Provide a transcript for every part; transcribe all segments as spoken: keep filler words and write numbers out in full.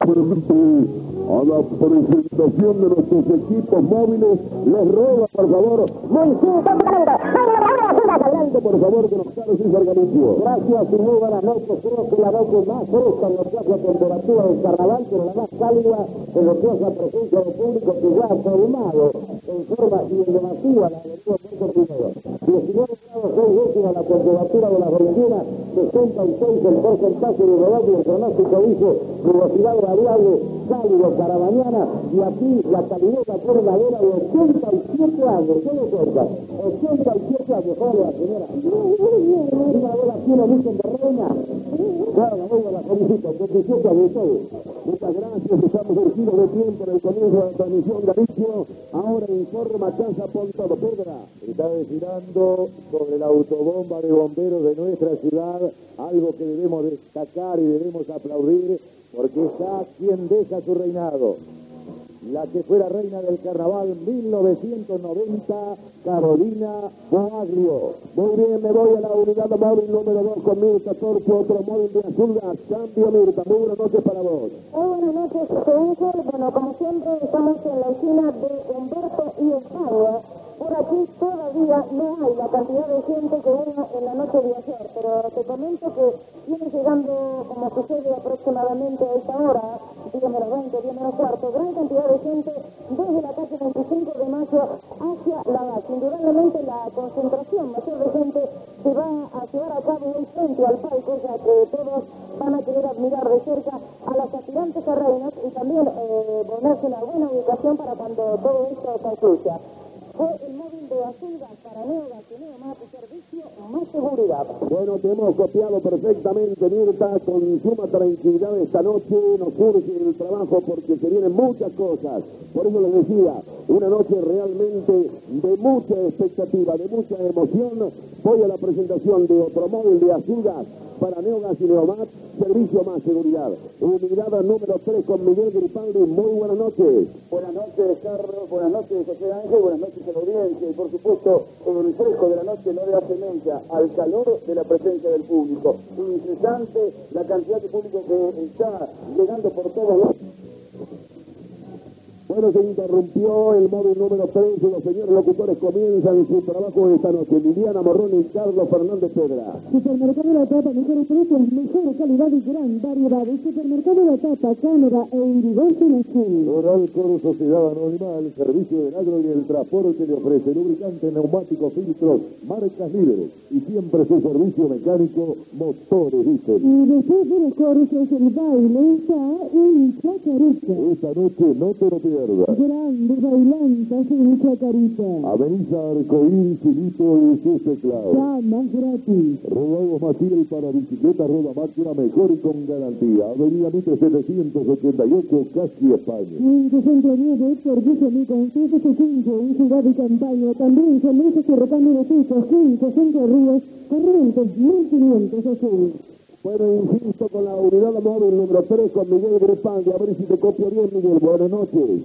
A la presentación de nuestros equipos móviles, les ruego, por favor, adelante, por favor, de los Carlos y Sargamicio. Gracias y muy buenas noches. Creo que la noche más fresca en lo que hace a temperatura del carnaval, pero la más cálida en lo que hace a presencia del público que ya ha formado en forma significativa la avenida Puerto Primero. diecinueve grados seis décimas la temperatura de las veintiuna, sesenta y seis el porcentaje de humedad y el pronóstico dice nubosidad variable, cálido para mañana, y aquí la calineta por madera de ochenta y siete años. ¿Qué le cuenta? ochenta y siete años. Hola, señora. Una vez aquí lo dicen de reina. Claro, la voy a la felicito. veintisiete años ustedes. Muchas gracias. Estamos urgidos de tiempo en el comienzo de la transmisión, Galicio. Ahora informa Casa Pontado. Pedra. Está desfilando sobre la autobomba de bomberos de nuestra ciudad, algo que debemos destacar y debemos aplaudir, porque está quien deja su reinado. La que fuera reina del carnaval mil novecientos noventa, Carolina Boaglio. Muy bien, me voy a la unidad móvil número dos con Mirta Torpo, otro móvil de Azulgas. Cambio, Mirta. Muy buenas noches para vos. Muy buenas noches, Ángel. Bueno, como siempre, estamos en la esquina de Humberto y España. Por aquí todavía no hay la cantidad de gente que hubo en la noche de ayer, pero te comento que viene llegando, como sucede aproximadamente a esta hora, diez menos veinte, diez menos cuarto, gran cantidad de gente desde la calle veinticinco de mayo hacia la base. Indudablemente la concentración mayor de gente se va a llevar a cabo hoy frente al palco, ya que todos van a querer admirar de cerca a las aspirantes a reinas y también eh, ponerse una buena ubicación para cuando todo esto concluya. Fue el móvil de Azulgas para Neogas y Neomat, servicio más seguridad. Bueno, te hemos copiado perfectamente, Mirta, con suma tranquilidad esta noche. Nos surge el trabajo porque se vienen muchas cosas. Por eso les decía, una noche realmente de mucha expectativa, de mucha emoción. Voy a la presentación de otro móvil de Azulgas para Neogas y Neomat, servicio más seguridad. Unidad número tres con Miguel Gripaldi. Muy buenas noches. Buenas noches, Carlos. Buenas noches, José Ángel. Buenas noches a la audiencia. Y por supuesto, el fresco de la noche no le hace mencha al calor de la presencia del público. Incesante la cantidad de público que está llegando por todos lados. Bueno, se interrumpió el móvil número tres y los señores locutores comienzan su trabajo esta noche. Liliana Morrón y Carlos Fernández Pedra. Supermercado La Tapa, mejores precios, mejor calidad y gran variedad. Supermercado La Tapa, Canadá e Irigoyen Azul. Oral Coro Sociedad Anónima, el servicio del agro y el transporte le ofrece lubricantes, neumáticos, filtros, marcas líderes y siempre su servicio mecánico, motores diésel. Y después de los cursos, el baile está en Chacarita. Esta noche no te lo pierdas. Grandes bailantas en Chacarita. Avenida Arcoíris, Silito y sus teclados. Camas gratis. Rodados Maciel para bicicleta, rueda máquina mejor y con garantía. Avenida Mitre setecientos ochenta y ocho, casi España. cinco centro nueve, servicio mi consejo cinco en Ciudad y Campaña. También servicios y recambio de pisos, cinco centro Ríos, Corrientes mil quinientos Azul. Bueno, insisto con la unidad móvil número tres con Miguel Gripaldi. A ver si te copio bien, Miguel. Buenas noches.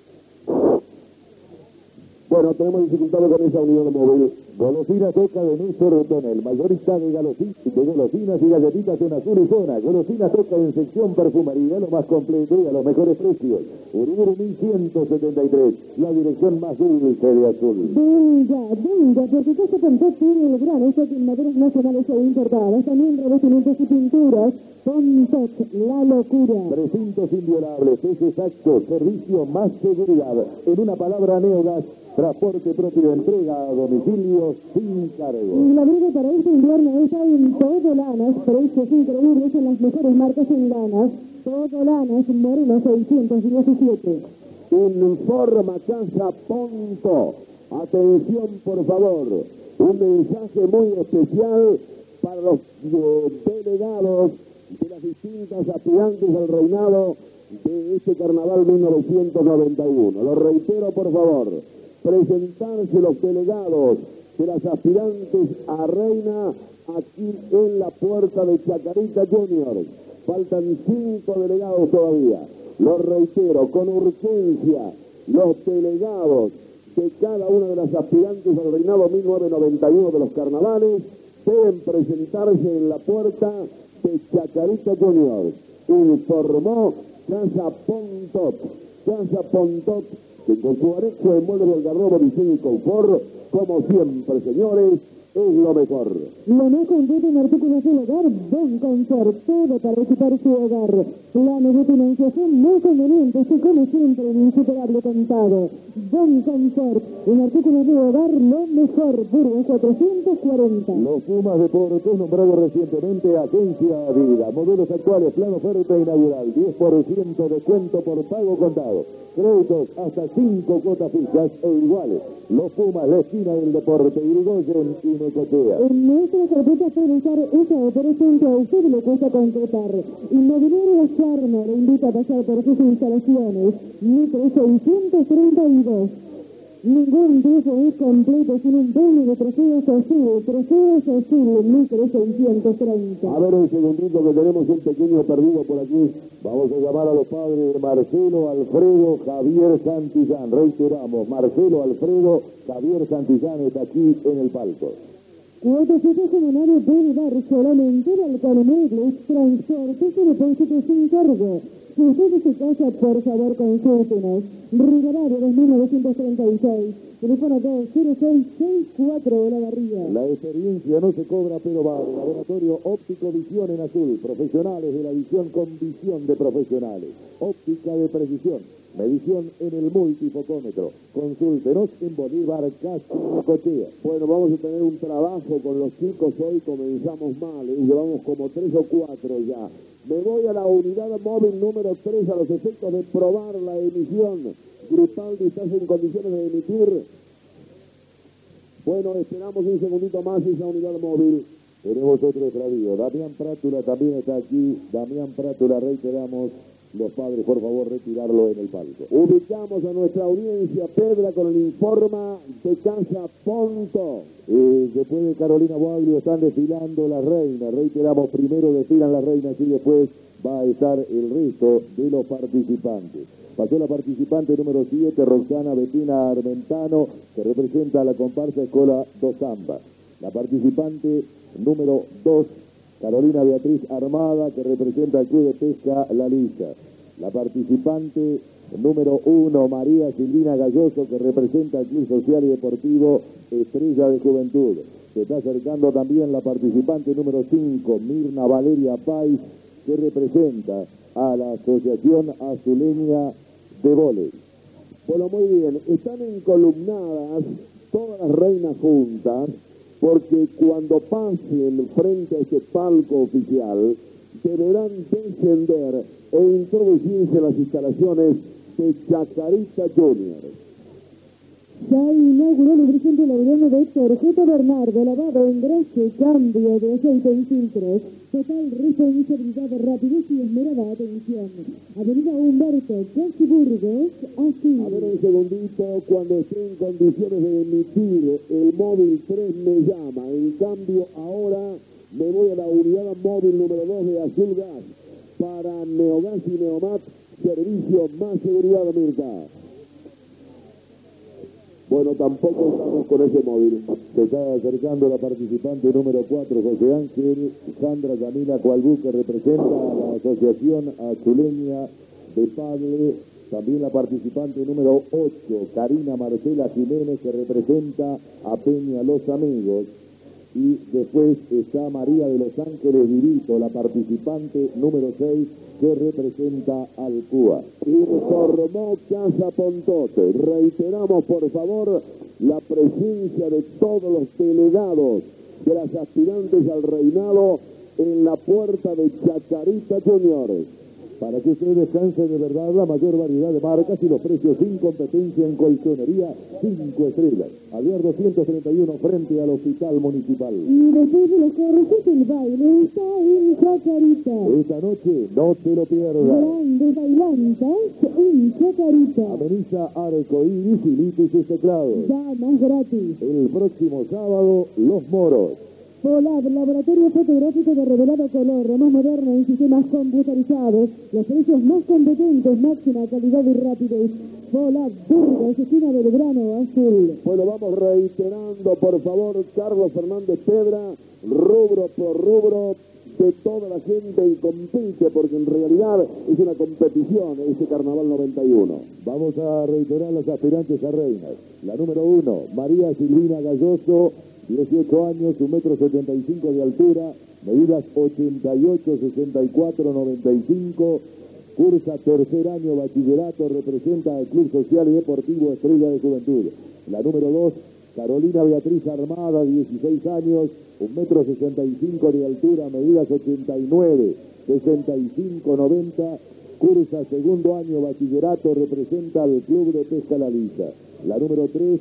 Bueno, tenemos dificultades con esa unidad móvil. Golosina Toca de Néstor Tonel, mayorista de, galosi, de golosinas y galletitas en azul y zona. Golosina Toca en sección perfumería, lo más completo y a los mejores precios. Uriburu mil ciento setenta y tres, la dirección más dulce de Azul. Venga, venga, porque Casa Pontot tiene el gran éxito en maderas nacionales e importadas, también revestimientos y pinturas. Pontot, la locura. Precintos inviolables, pesos exactos, servicio más seguridad. En una palabra, Neogas, transporte propio, entrega a domicilio sin cargo. Y la briga para este invierno está en todo lanas, precios increíbles en las mejores marcas en lanas. Todo lanas, Moreno seiscientos diecisiete. Informa Casa Ponto. Atención, por favor. Un mensaje muy especial para los eh, delegados de las distintas aspirantes al reinado de este carnaval mil novecientos noventa y uno. Lo reitero, por favor. Presentarse los delegados de las aspirantes a reina aquí en la puerta de Chacarita Junior. Faltan cinco delegados todavía. Lo reitero, con urgencia, los delegados de cada una de las aspirantes al reinado mil novecientos noventa y uno de los carnavales deben presentarse en la puerta de Chacarita Junior. Informó Casa Pontot. Casa Pontot, que con su anexo de muebles de algarrobo, diseño y confort, como siempre, señores, es lo mejor. Lo más completo en artículos del hogar, Bon Confort, todo para equipar su hogar. Planes de financiación muy convenientes y como siempre un insuperable contado. Bon Confort, en artículos de hogar, lo mejor, Burgos cuatrocientos cuarenta. Los Pumas Deportes, nombrado recientemente Agencia Vida. Modelos actuales, plan oferta inaugural, diez por ciento descuento por pago contado. Créditos hasta cinco cuotas fijas e iguales. Los Pumas, la esquina del deporte, Irigoyen y Necochea. En nuestra carpeta puede usar esa operación que a usted le cuesta concretar. Inmobiliaria Charma le invita a pasar por sus instalaciones. Mitre seiscientos treinta y dos. Ningún piso es completo sin un premio de trofeos azul. Trofeos azul, Mitre seiscientos treinta. A ver un segundito que tenemos un pequeño perdido por aquí. Vamos a llamar a los padres de Marcelo, Alfredo, Javier Santillán. Reiteramos, Marcelo, Alfredo, Javier Santillán está aquí en el palco. Cuotas fijas semanales puede dar solamente Balcón Muebles, transportes y depósitos sin cargo. Si usted es su casa, por favor, consúltenos. Rivadavia dos mil novecientos treinta y seis. Teléfono dos cero seis seis cuatro La Barría. La experiencia no se cobra, pero vale. Laboratorio Óptico Visión en Azul. Profesionales de la visión con visión de profesionales. Óptica de precisión. Medición en el multifocómetro. Consúltenos en Bolívar, Castro, Cochea. Bueno, vamos a tener un trabajo con los chicos hoy. Comenzamos mal, ¿eh? Llevamos como tres o cuatro ya. Me voy a la unidad móvil número tres a los efectos de probar la emisión. Grupaldi, ¿estás en condiciones de emitir? Bueno, esperamos un segundito más esa unidad móvil. Tenemos otro extravío. Damián Prátula también está aquí. Damián Prátula, reiteramos. Los padres, por favor, retirarlo en el palco. Ubicamos a nuestra audiencia, Pedra, con el informa de Casa Ponto. Eh, después de Carolina Boaglio están desfilando las reinas. Reiteramos, primero desfilan las reinas y después va a estar el resto de los participantes. Pasó la participante número siete, Roxana Bettina Armentano, que representa a la comparsa Escola dos Zamba. La participante número dos, Carolina Beatriz Armada, que representa al Club de Pesca La Lisa. La participante número uno, María Silvina Galloso, que representa al Club Social y Deportivo Estrella de Juventud. Se está acercando también la participante número cinco, Mirna Valeria Pais, que representa a la Asociación Azuleña de Vóley. Bueno, muy bien, están encolumnadas todas las reinas juntas, porque cuando pasen frente a ese palco oficial, deberán descender e introducirse en las instalaciones de Chacarita Junior. Ya inauguró el lubricante laureano de Héctor J. Bernardo, lavado, engrase, cambio de aceite y filtros. Total responsabilidad, rapidez y esmerada atención. Avenida Humberto, casi Burgos, así. A ver un segundito, cuando esté en condiciones de emitir el móvil tres me llama. En cambio, ahora me voy a la unidad móvil número dos de Azul Gas para Neogas y Neomat, servicio más seguridad, Mirta. Bueno, tampoco estamos con ese móvil. Se está acercando la participante número cuatro, José Ángel Sandra Camila Coalbú, que representa a la Asociación Azuleña de Padre. También la participante número ocho, Karina Marcela Jiménez, que representa a Peña Los Amigos. Y después está María de Los Ángeles Virito, la participante número seis, que representa al Cuba. Informó Casa Pontote. Reiteramos, por favor, la presencia de todos los delegados de las aspirantes al reinado en la puerta de Chacarita Juniors. Para que usted descanse de verdad, la mayor variedad de marcas y los precios sin competencia en colchonería cinco estrellas. Aviar doscientos treinta y uno frente al Hospital Municipal. Y después de los correos, el baile está en Chacarita. Esta noche no te lo pierdas. Grandes bailantas en Chacarita. Ameniza Arco Iris y Lito y sus teclados. Damas gratis. El próximo sábado, Los Moros. Polab, laboratorio fotográfico de revelado color, lo más moderno en sistemas computarizados, los precios más competentes, máxima calidad y rapidez. Polab, Burgos, esquina del Belgrano, Azul. Bueno, vamos reiterando, por favor, Carlos Fernández Pedra, rubro por rubro, de toda la gente que compite, porque en realidad es una competición ese Carnaval noventa y uno. Vamos a reiterar las aspirantes a reinas. La número uno, María Silvina Galloso, dieciocho años, un metro setenta y cinco de altura, medidas ochenta y ocho, sesenta y cuatro, noventa y cinco, cursa tercer año bachillerato, representa al Club Social y Deportivo Estrella de Juventud. La número dos, Carolina Beatriz Armada, dieciséis años, un metro sesenta y cinco de altura, medidas ochenta y nueve, sesenta y cinco, noventa, cursa segundo año bachillerato, representa al Club de Pesca La Lisa. La número tres,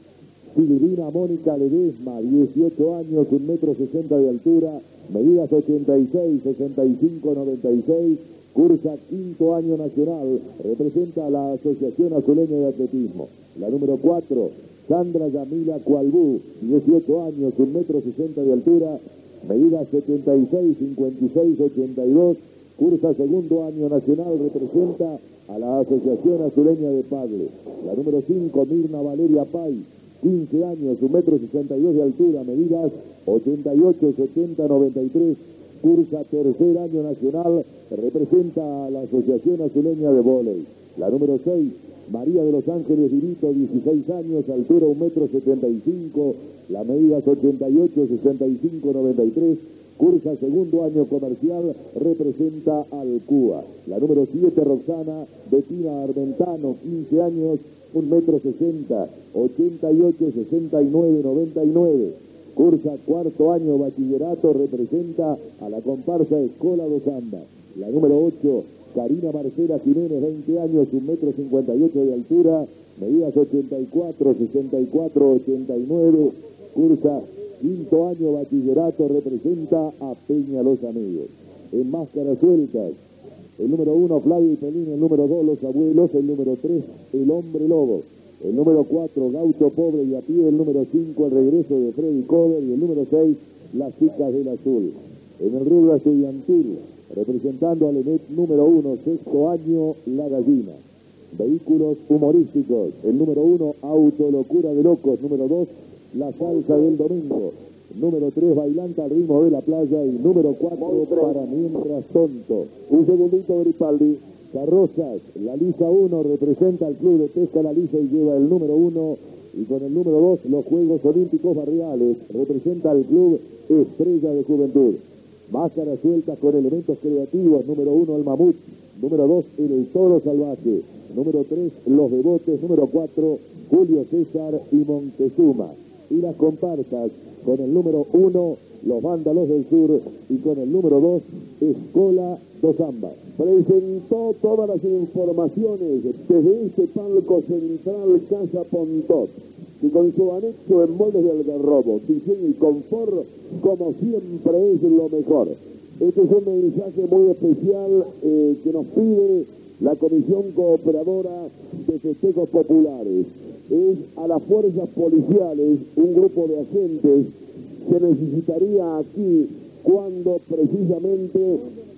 Silvina Mónica Ledesma, dieciocho años, un metro sesenta de altura, medidas ochenta y seis, sesenta y cinco, noventa y seis, cursa quinto año nacional, representa a la Asociación Azuleña de Atletismo. La número cuatro, Sandra Yamila Cualbú, dieciocho años, un metro sesenta de altura, medidas setenta y seis, cincuenta y seis, ochenta y dos, cursa segundo año nacional, representa a la Asociación Azuleña de Padre. La número cinco, Mirna Valeria Pay, quince años, un metro sesenta y dos de altura, medidas ochenta y ocho, setenta, noventa y tres, cursa tercer año nacional, representa a la Asociación Azuleña de Vóley. La número seis, María de los Ángeles Dirito, dieciséis años, altura un metro setenta y cinco, las medidas ochenta y ocho, sesenta y cinco, noventa y tres, cursa segundo año comercial, representa al Cuba. La número siete, Roxana Bettina Armentano, quince años, un metro sesenta, ochenta y ocho, sesenta y nueve, noventa y nueve. Cursa cuarto año bachillerato, representa a la comparsa Escola dos Ambas. La número ocho, Karina Marcela Jiménez, veinte años, un metro cincuenta y ocho de altura, medidas ochenta y cuatro, sesenta y cuatro, ochenta y nueve. Cursa quinto año bachillerato, representa a Peña Los Amigos. En máscaras sueltas, el número uno, Flavio Pelín, el número dos, Los Abuelos, el número tres, El Hombre Lobo, el número cuatro, Gaucho Pobre y a pie, el número cinco, El Regreso de Freddy Cover y el número seis, Las Chicas del Azul. En el rubro estudiantil, representando al ENET número uno, sexto año, La Gallina. Vehículos humorísticos, el número uno, Auto Locura de Locos, número dos, La Salsa del Domingo, número tres, Bailanta al Ritmo de la Playa y número cuatro, Para Mientras Tonto. Un segundito, Gripaldi. Carrozas, La Lisa uno representa al Club de Pesca La Lisa y lleva el número uno, y con el número dos, los Juegos Olímpicos Barriales, representa al Club Estrella de Juventud. Máscaras sueltas con elementos creativos, número uno, El Mamut, número dos, El Toro Salvaje, número tres, Los Bebotes, número cuatro, Julio César y Montezuma. Y las comparsas, con el número uno, Los Vándalos del Sur, y con el número dos, Escola dos Ambas. Presentó todas las informaciones desde este palco central Casa Pontot, y con su anexo en moldes de algarrobo, diseño y confort, como siempre es lo mejor. Este es un mensaje muy especial eh, que nos pide la Comisión Cooperadora de Festejos Populares. Es a las fuerzas policiales, un grupo de agentes que necesitaría aquí cuando precisamente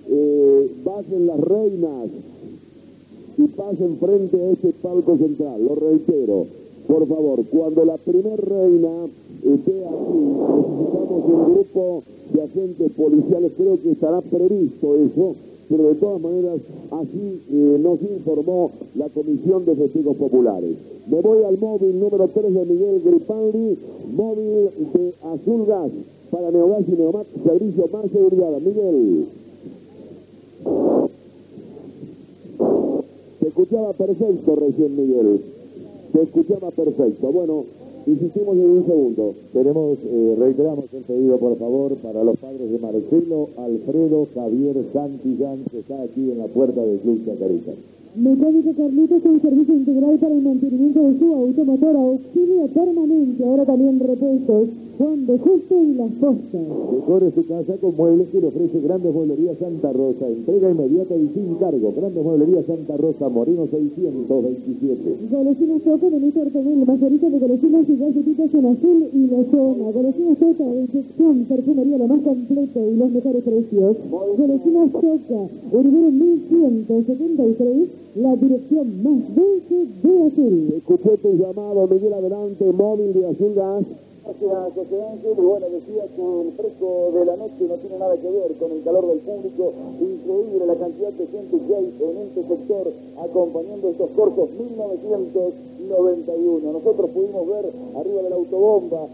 eh, bajen las reinas y pasen frente a este palco central. Lo reitero, por favor, cuando la primer reina esté aquí, necesitamos un grupo de agentes policiales. Creo que estará previsto eso, pero de todas maneras así eh, nos informó la Comisión de Festejos Populares. Me voy al móvil número tres de Miguel Gripaldi, móvil de Azul Gas para Neogas y Neomat, servicio más seguridad. Miguel. Se escuchaba perfecto recién, Miguel. Se escuchaba perfecto. Bueno, insistimos en un segundo. Tenemos, eh, reiteramos el pedido, por favor, para los padres de Marcelo, Alfredo, Javier Santillán, que está aquí en la puerta del Club Chacarita. Mecánica Carlitos, un servicio integral para el mantenimiento de su automotor, auxilio permanente, ahora también repuestos, Juan de Justo y Las Postas. Decore su casa con muebles que le ofrece Grandes Mueblería Santa Rosa. Entrega inmediata y sin cargo. Grandes Mueblería Santa Rosa, Moreno seiscientos veintisiete. Golosinas Toca de Mister Tonel, mayorista de golosinas y galletitas en azul y lozona. Golosinas Toca de infección, perfumería lo más completo y los mejores precios. Golosinas Toca, Uribero mil ciento setenta y tres, la dirección más dulce de Azul. Escuché tu llamado, Miguel, adelante, móvil de Azul Gas. Gracias, José Ángel. Y bueno, decía que el fresco de la noche no tiene nada que ver con el calor del público. Increíble la cantidad de gente que hay en este sector acompañando estos corsos mil novecientos noventa y uno. Nosotros pudimos ver arriba de la autobomba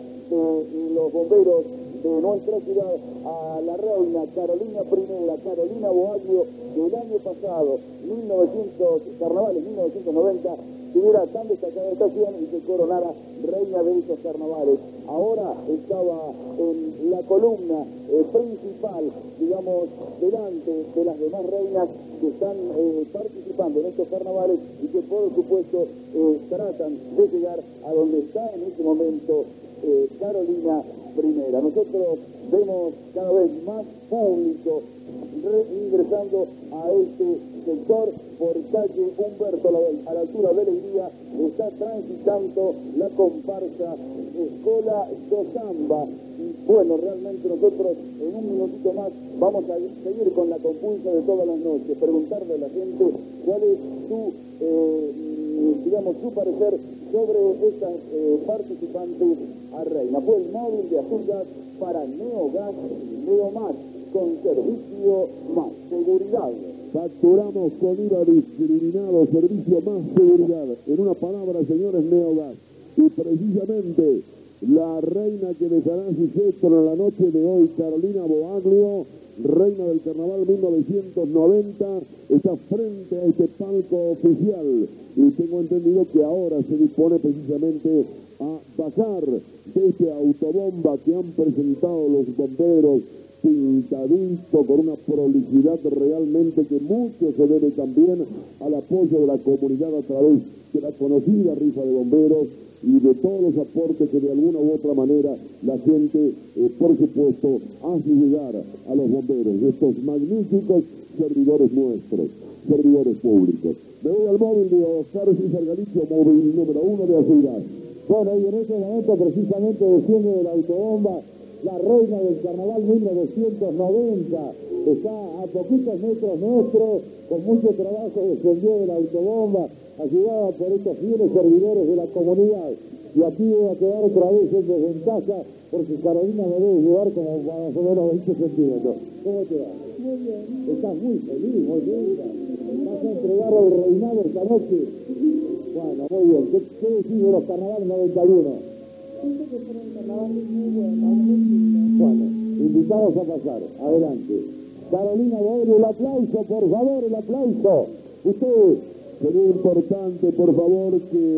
de los bomberos de nuestra ciudad a la reina Carolina primera, Carolina Boaglio, que el año pasado, mil novecientos, carnavales mil novecientos noventa, tuviera tan destacada estación y se coronara reina de esos carnavales. Ahora estaba en la columna eh, principal, digamos, delante de las demás reinas que están eh, participando en estos carnavales y que por supuesto eh, tratan de llegar a donde está en este momento eh, Carolina primera. Nosotros vemos cada vez más público ingresando a este sector por calle Humberto a la, a la altura de Alegría. Está transitando la comparsa Escola do Samba. Y bueno, realmente nosotros en un minutito más vamos a seguir con la compulsa de todas las noches, preguntarle a la gente cuál es su, eh, digamos, su parecer sobre estas eh, participantes a reina. Fue el móvil de Azulgas para Neogas y Neomat, con servicio más seguridad. Facturamos con I V A discriminado, servicio más seguridad. En una palabra, señores, Neogas. Y precisamente la reina que dejará su cetro en la noche de hoy, Carolina Boaglio, reina del carnaval mil novecientos noventa, está frente a este palco oficial. Y tengo entendido que ahora se dispone precisamente a bajar de este autobomba que han presentado los bomberos, pintadito con una prolijidad realmente que mucho se debe también al apoyo de la comunidad a través de la conocida rifa de bomberos y de todos los aportes que de alguna u otra manera la gente, eh, por supuesto, hace llegar a los bomberos, de estos magníficos servidores nuestros, servidores públicos. Me voy al móvil de Oscar César Galicio, móvil número uno de Azulgas. Bueno, y en este momento precisamente desciende de la autobomba la reina del carnaval mil novecientos noventa. Está a poquitos metros nuestros, con mucho trabajo descendió de la autobomba, ayudada por estos fieles servidores de la comunidad. Y aquí voy a quedar otra vez en desventaja, porque Carolina me debe llevar como más o menos veinte centímetros. ¿Cómo te va? Muy bien. Estás muy feliz, muy linda. ¿Vas a entregar el reinado esta noche? Bueno, muy bien. ¿Qué, qué decís de los carnavales noventa y uno? Siento que fueron carnavales muy buenos, muy lindos. Bueno, invitados a pasar. Adelante. Carolina Boaglio, el aplauso, por favor, el aplauso. Ustedes. Sería importante, por favor,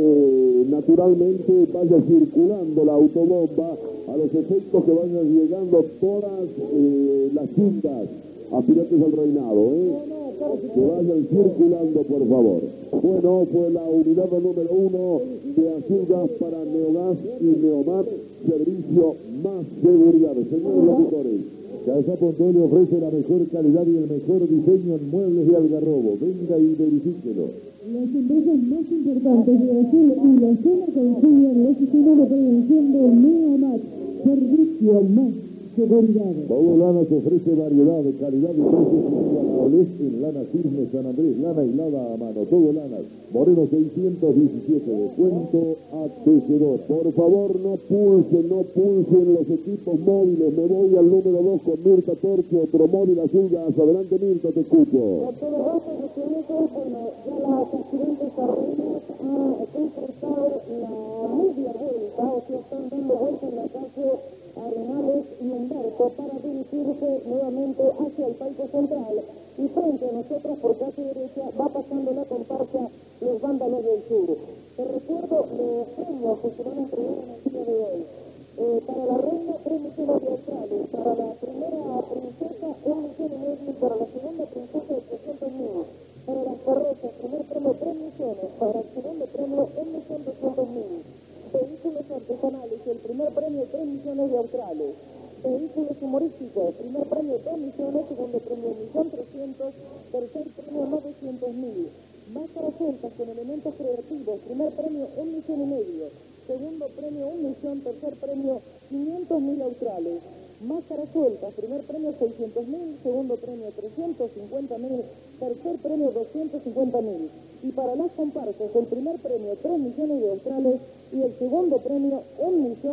que naturalmente vaya circulando la autobomba a los efectos que vayan llegando todas eh, las cintas aspirantes al reinado, ¿eh? Que vayan circulando, por favor. Bueno, fue la unidad número uno de Azulgas para Neogas y Neomat, servicio más seguridad. Señores locutores. Calzapontón le ofrece la mejor calidad y el mejor diseño en muebles de Algarrobo. Venga y verifíquelo. Las empresas más importantes de Brasil y la zona confían los sistemas de prevención de Neomat, servicio más seguridad. Todo Lanas ofrece variedad, calidad y precios inigualables en lana firme San Andrés, lana aislada a mano. Todo Lanas, Moreno seiscientos diecisiete, descuento a tejedor. Por favor, no pulsen, no pulsen los equipos móviles. Me voy al número dos con Mirta Torche, otro móvil Azulgas. Adelante, Mirta, te escucho. A todos los que bueno, ya las aspirantes a reinas han enfrentado la media vuelta, o sea, están dando vuelta en la calle Arenales y Humberto para dirigirse nuevamente hacia el palco central. Y frente a nosotros, por calle derecha, va pasando la comparsa Los Vándalos del Sur. Te recuerdo los premios que se van a entregar en el día de hoy. Eh, para la reina, tres millones de australes. Para la primera princesa, un millón y medio. Para la segunda princesa, trescientos mil. Para las carrozas, primer premio, tres millones. Para el segundo premio, un millón doscientos mil. Vehículos artesanales, el primer premio, tres millones de australes. Vehículos humorísticos, primer premio, dos millones. Segundo premio, un millón trescientos. Tercer premio, novecientos mil. Máscaras sueltas con elementos creativos, primer premio, un millón y medio. Segundo premio, un millón. Tercer premio, quinientos mil australes. Máscaras sueltas, primer premio, seiscientos mil. Segundo premio, trescientos cincuenta mil. Tercer premio, doscientos cincuenta mil. Y para las comparsas, el primer premio, tres millones de australes. Y el segundo premio, un millón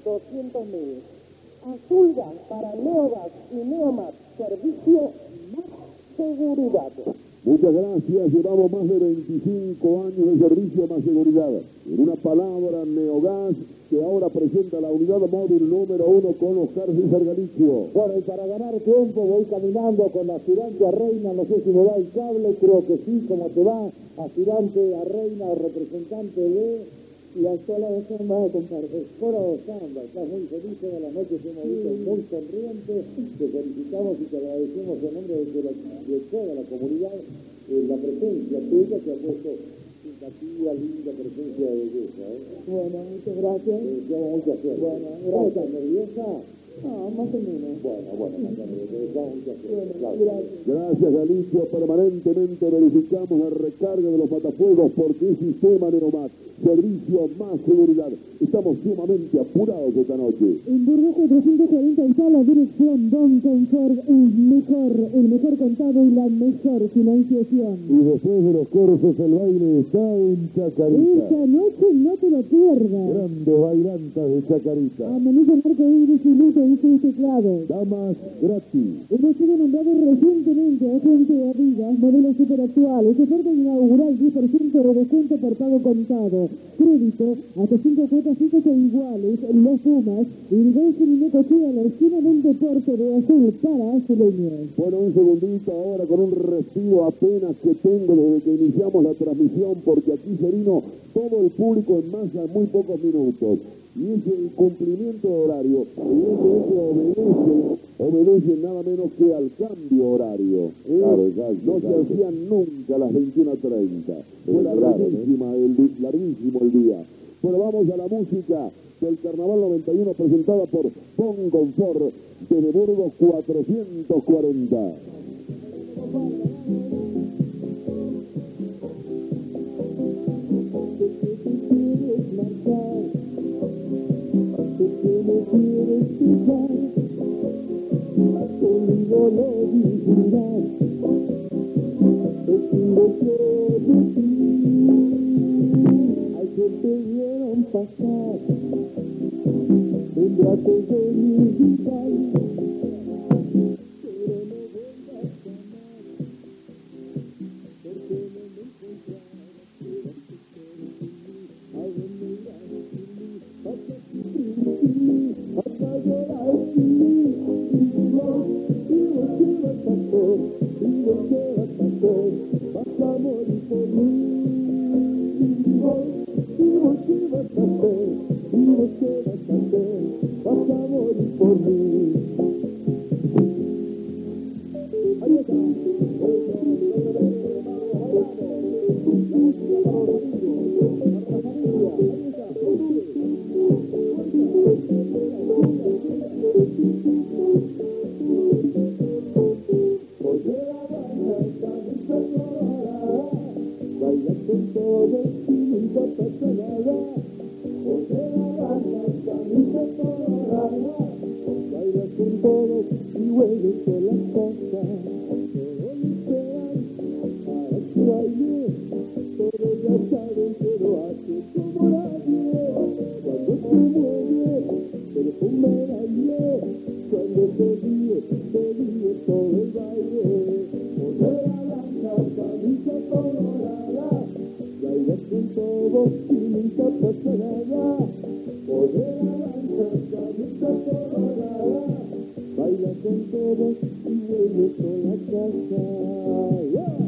doscientos mil. Azul Gas para Neogas y Neomat, servicio más seguridad. Muchas gracias, llevamos más de veinticinco años de servicio más seguridad. En una palabra, Neogas, que ahora presenta la unidad móvil número uno con Oscar César Galicio. Bueno, y para ganar tiempo voy caminando con aspirante a Reina, no sé si me da el cable, creo que sí, como te va, aspirante a Reina, representante de... Y a toda la samba, compadre. Coro samba, estás muy feliz todas las noches, hemos visto muy sonriente, te felicitamos y te agradecemos en nombre de, la, de toda la comunidad eh, la presencia tuya que ha puesto simpatía, linda presencia de belleza. ¿eh? Bueno, muchas gracias. Te deseamos mucha suerte. Bueno, ¿Cómo estás, nerviosa? No, más o menos. Bueno, bueno, Natalia, te deseamos mucha suerte. Bueno, Claro. gracias. Gracias, Galicio. Permanentemente verificamos la recarga de los matafuegos porque es sistema Neomat. Servicio más seguridad. Estamos sumamente apurados esta noche. En Burgos cuatrocientos cuarenta está la dirección Don Confort, el mejor, el mejor contado y la mejor financiación. Y después de los cursos el baile está en Chacarita. Esta noche no te lo pierdas. Grandes bailantas de Chacarita. Amanece Marco Iris y luce en sus teclados. Damas gratis. Hemos sido nombrados recientemente agente de Adidas, modelos super actuales, oferta inaugural diez por ciento de descuento por pago contado. Crédito, hasta cinco cuotas fijas e iguales, Los Pumas, y el golf en Necochea, la esquina del deporte de azul para azuleños. Bueno, un segundito ahora con un respiro apenas que tengo desde que iniciamos la transmisión, porque aquí se vino todo el público en masa en muy pocos minutos. Y ese cumplimiento de horario, evidentemente obedece, obedece nada menos que al cambio horario. ¿eh? Claro, exacto, no se exacto. hacían nunca a las veintiuna treinta. Fue claro, larguísima el, di- larguísimo el día. Bueno, vamos a la música del Carnaval noventa y uno presentada por Bon Confort desde Burgos cuatrocientos cuarenta. Conmigo lo vivirás, es un deseo de ti. Hay que te vieron pasar, tendrás de mi vida, pero no vuelvas jamás, porque no me encontrarás, a dónde irás sin mí, hasta sufrir, hasta llorar sin mí. Vas a morir por mí, y vos qué vas a hacer, y vos qué vas a hacer, vas a morir por mí. Ahí está, baila con todo y nunca pasa nada. Porque la banda camisa colorada, baila con todo y vuelve por la casa. Todos esperan para que baile, todos ya saben que lo hace como nadie. Cuando se mueve, perfume el aire, cuando se ríe, se ríe todo el baile. Porque la blanca camisa colorada, baila con todo y nunca pasa nada. Porque la blanca camisa colorada, baila con todo y vuelve con la casa. Yeah.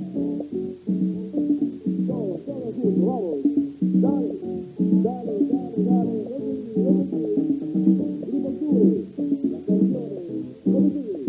Todos, todos juntos, vamos. Dale, dale, dale, dale. Grupo Sur, las canciones, ¿cómo sigue?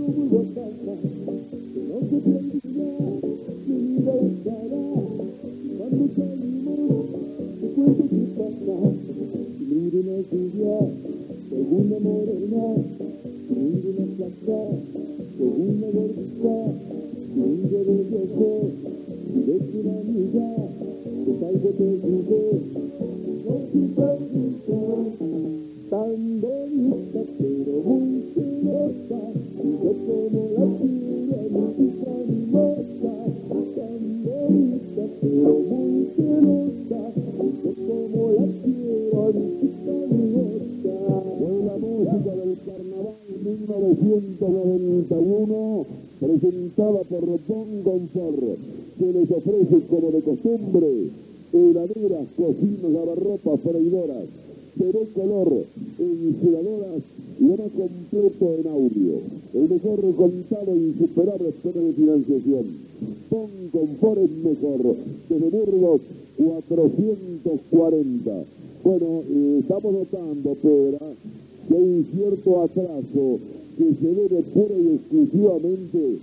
hubo tanta, que no se te olvida, que vida la cara, cuando salimos, te cuento qué pasa, mire una lluvia, segunda morena, mire una plaza, segunda gordita, mire de ojo, mire una amiga, que tal que te jugué, no te pregunto, tan bonita pero muy celosa, yo como la quiero a mi chica mimosa, tan bonita pero muy celosa, yo como la quiero a mi chica mimosa. Fue la música del carnaval mil novecientos noventa y uno, presentada por Bon Gonzor, que les ofrece como de costumbre heladeras, cocinas, lavarropas, freidoras, TV color, insuladoras, lo más completo en audio. El mejor recontado e insuperable esquema de financiación. Bon Confort es mejor. Desde Burgos, cuatrocientos cuarenta. Bueno, eh, estamos notando, Pedra, que hay un cierto atraso que se debe pura y exclusivamente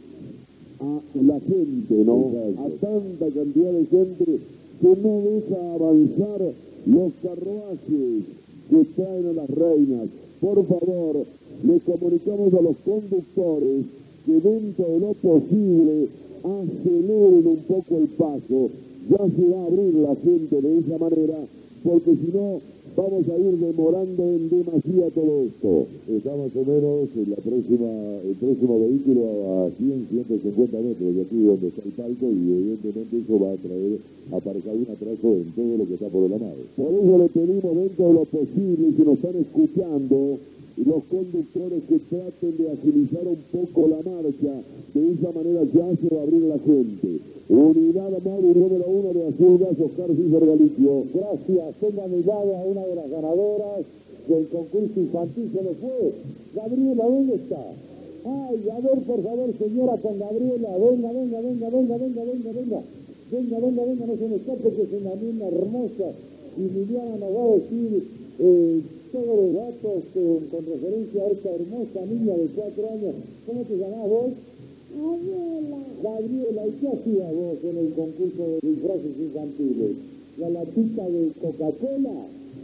a la gente, ¿no? A tanta cantidad de gente que no deja avanzar los carruajes que traen a las reinas. Por favor, le comunicamos a los conductores que dentro de lo posible aceleren un poco el paso. Ya se va a abrir la gente de esa manera, porque si no vamos a ir demorando en demasía todo esto. Está más o menos en la próxima, el próximo vehículo a cien, ciento cincuenta metros de aquí donde está el palco, y evidentemente eso va a traer aparcar un atraso en todo lo que está por la nave. Por eso le pedimos dentro de lo posible, si nos están escuchando, los conductores que traten de agilizar un poco la marcha. De esa manera ya se va a abrir la gente. Unidad móvil número uno de Azul Gas, Oscar César Galicio. Gracias, tengo a mi lado a una de las ganadoras del concurso infantil. Se le fue. Gabriela, ¿dónde está? Ay, a ver, por favor, señora, con Gabriela. Venga, venga, venga, venga, venga, venga, venga. Venga, venga, venga, no se me escape, que es una niña hermosa. Y Liliana nos va a decir eh, todos los datos eh, con referencia a esta hermosa niña de cuatro años. ¿Cómo te llamás vos? Gabriela. Gabriela, ¿y qué hacías vos en el concurso de disfraces infantiles? ¿La latita de Coca-Cola?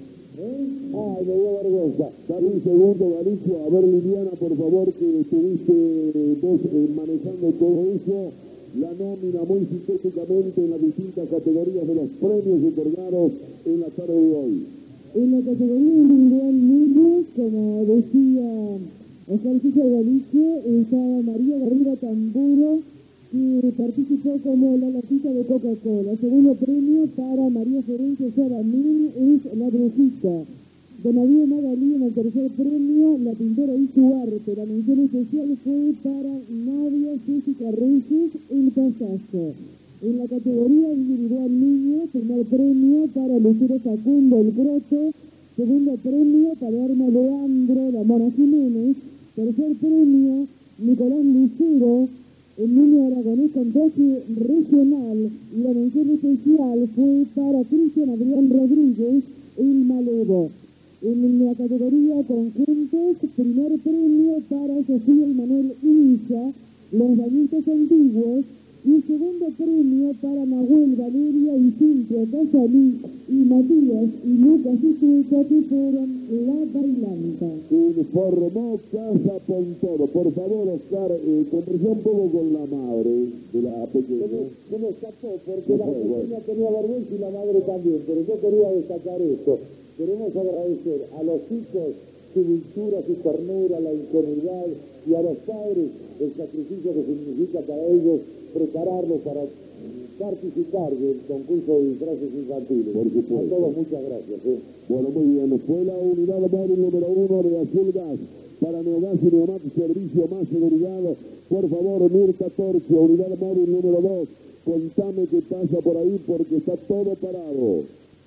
¿Eh? Ay, me dio vergüenza. Dale un segundo, Galicio. A ver, Liliana, por favor, que estuviste vos eh, manejando todo eso. La nómina muy sintéticamente en las distintas categorías de los premios otorgados en la tarde de hoy. En la categoría individual niños, como decía Oscar César Galicio, estaba María Garriga Tamburo, que participó como la latita de Coca-Cola. Segundo premio para María Florencia Saramín es La Brujita. Donavío Magalí en el tercer premio, la pintora hizo arte. La mención especial fue para Nadia Jessica Reyes, El Pasazo. En la categoría individual niños, primer premio para Lucero Facundo, El Broto. Segundo premio para Arma Leandro, La Mona Jiménez. Tercer premio, Nicolás Lucero, el niño aragonés con traje regional. Y la mención especial fue para Cristian Adrián Rodríguez, El Malevo. En la categoría conjuntos, primer premio para Sofía y Manuel Incha, Los Bañitos Antiguos. Y segundo premio para Nahuel, Valeria y Cintia Casalí y Matías y Lucas y Sueca, que fueron La Bailanta. Informó Casa Pontoro. Por favor, Oscar, eh, conversó un poco con la madre de la pequeña. Se me, se me escapó porque la pequeña tenía vergüenza y la madre también, pero yo quería destacar esto. Queremos agradecer a los hijos su dulzura, su ternura, la ingenuidad, y a los padres el sacrificio que significa para ellos prepararlos para participar del concurso de disfraces infantiles. Por supuesto. A todos muchas gracias. ¿eh? Bueno, muy bien. Fue la unidad móvil número uno de Azul Gas. Para Neogas y Neomat, servicio más seguridad. Por favor, Mirta Torcio, unidad móvil número dos. Contame qué pasa por ahí porque está todo parado.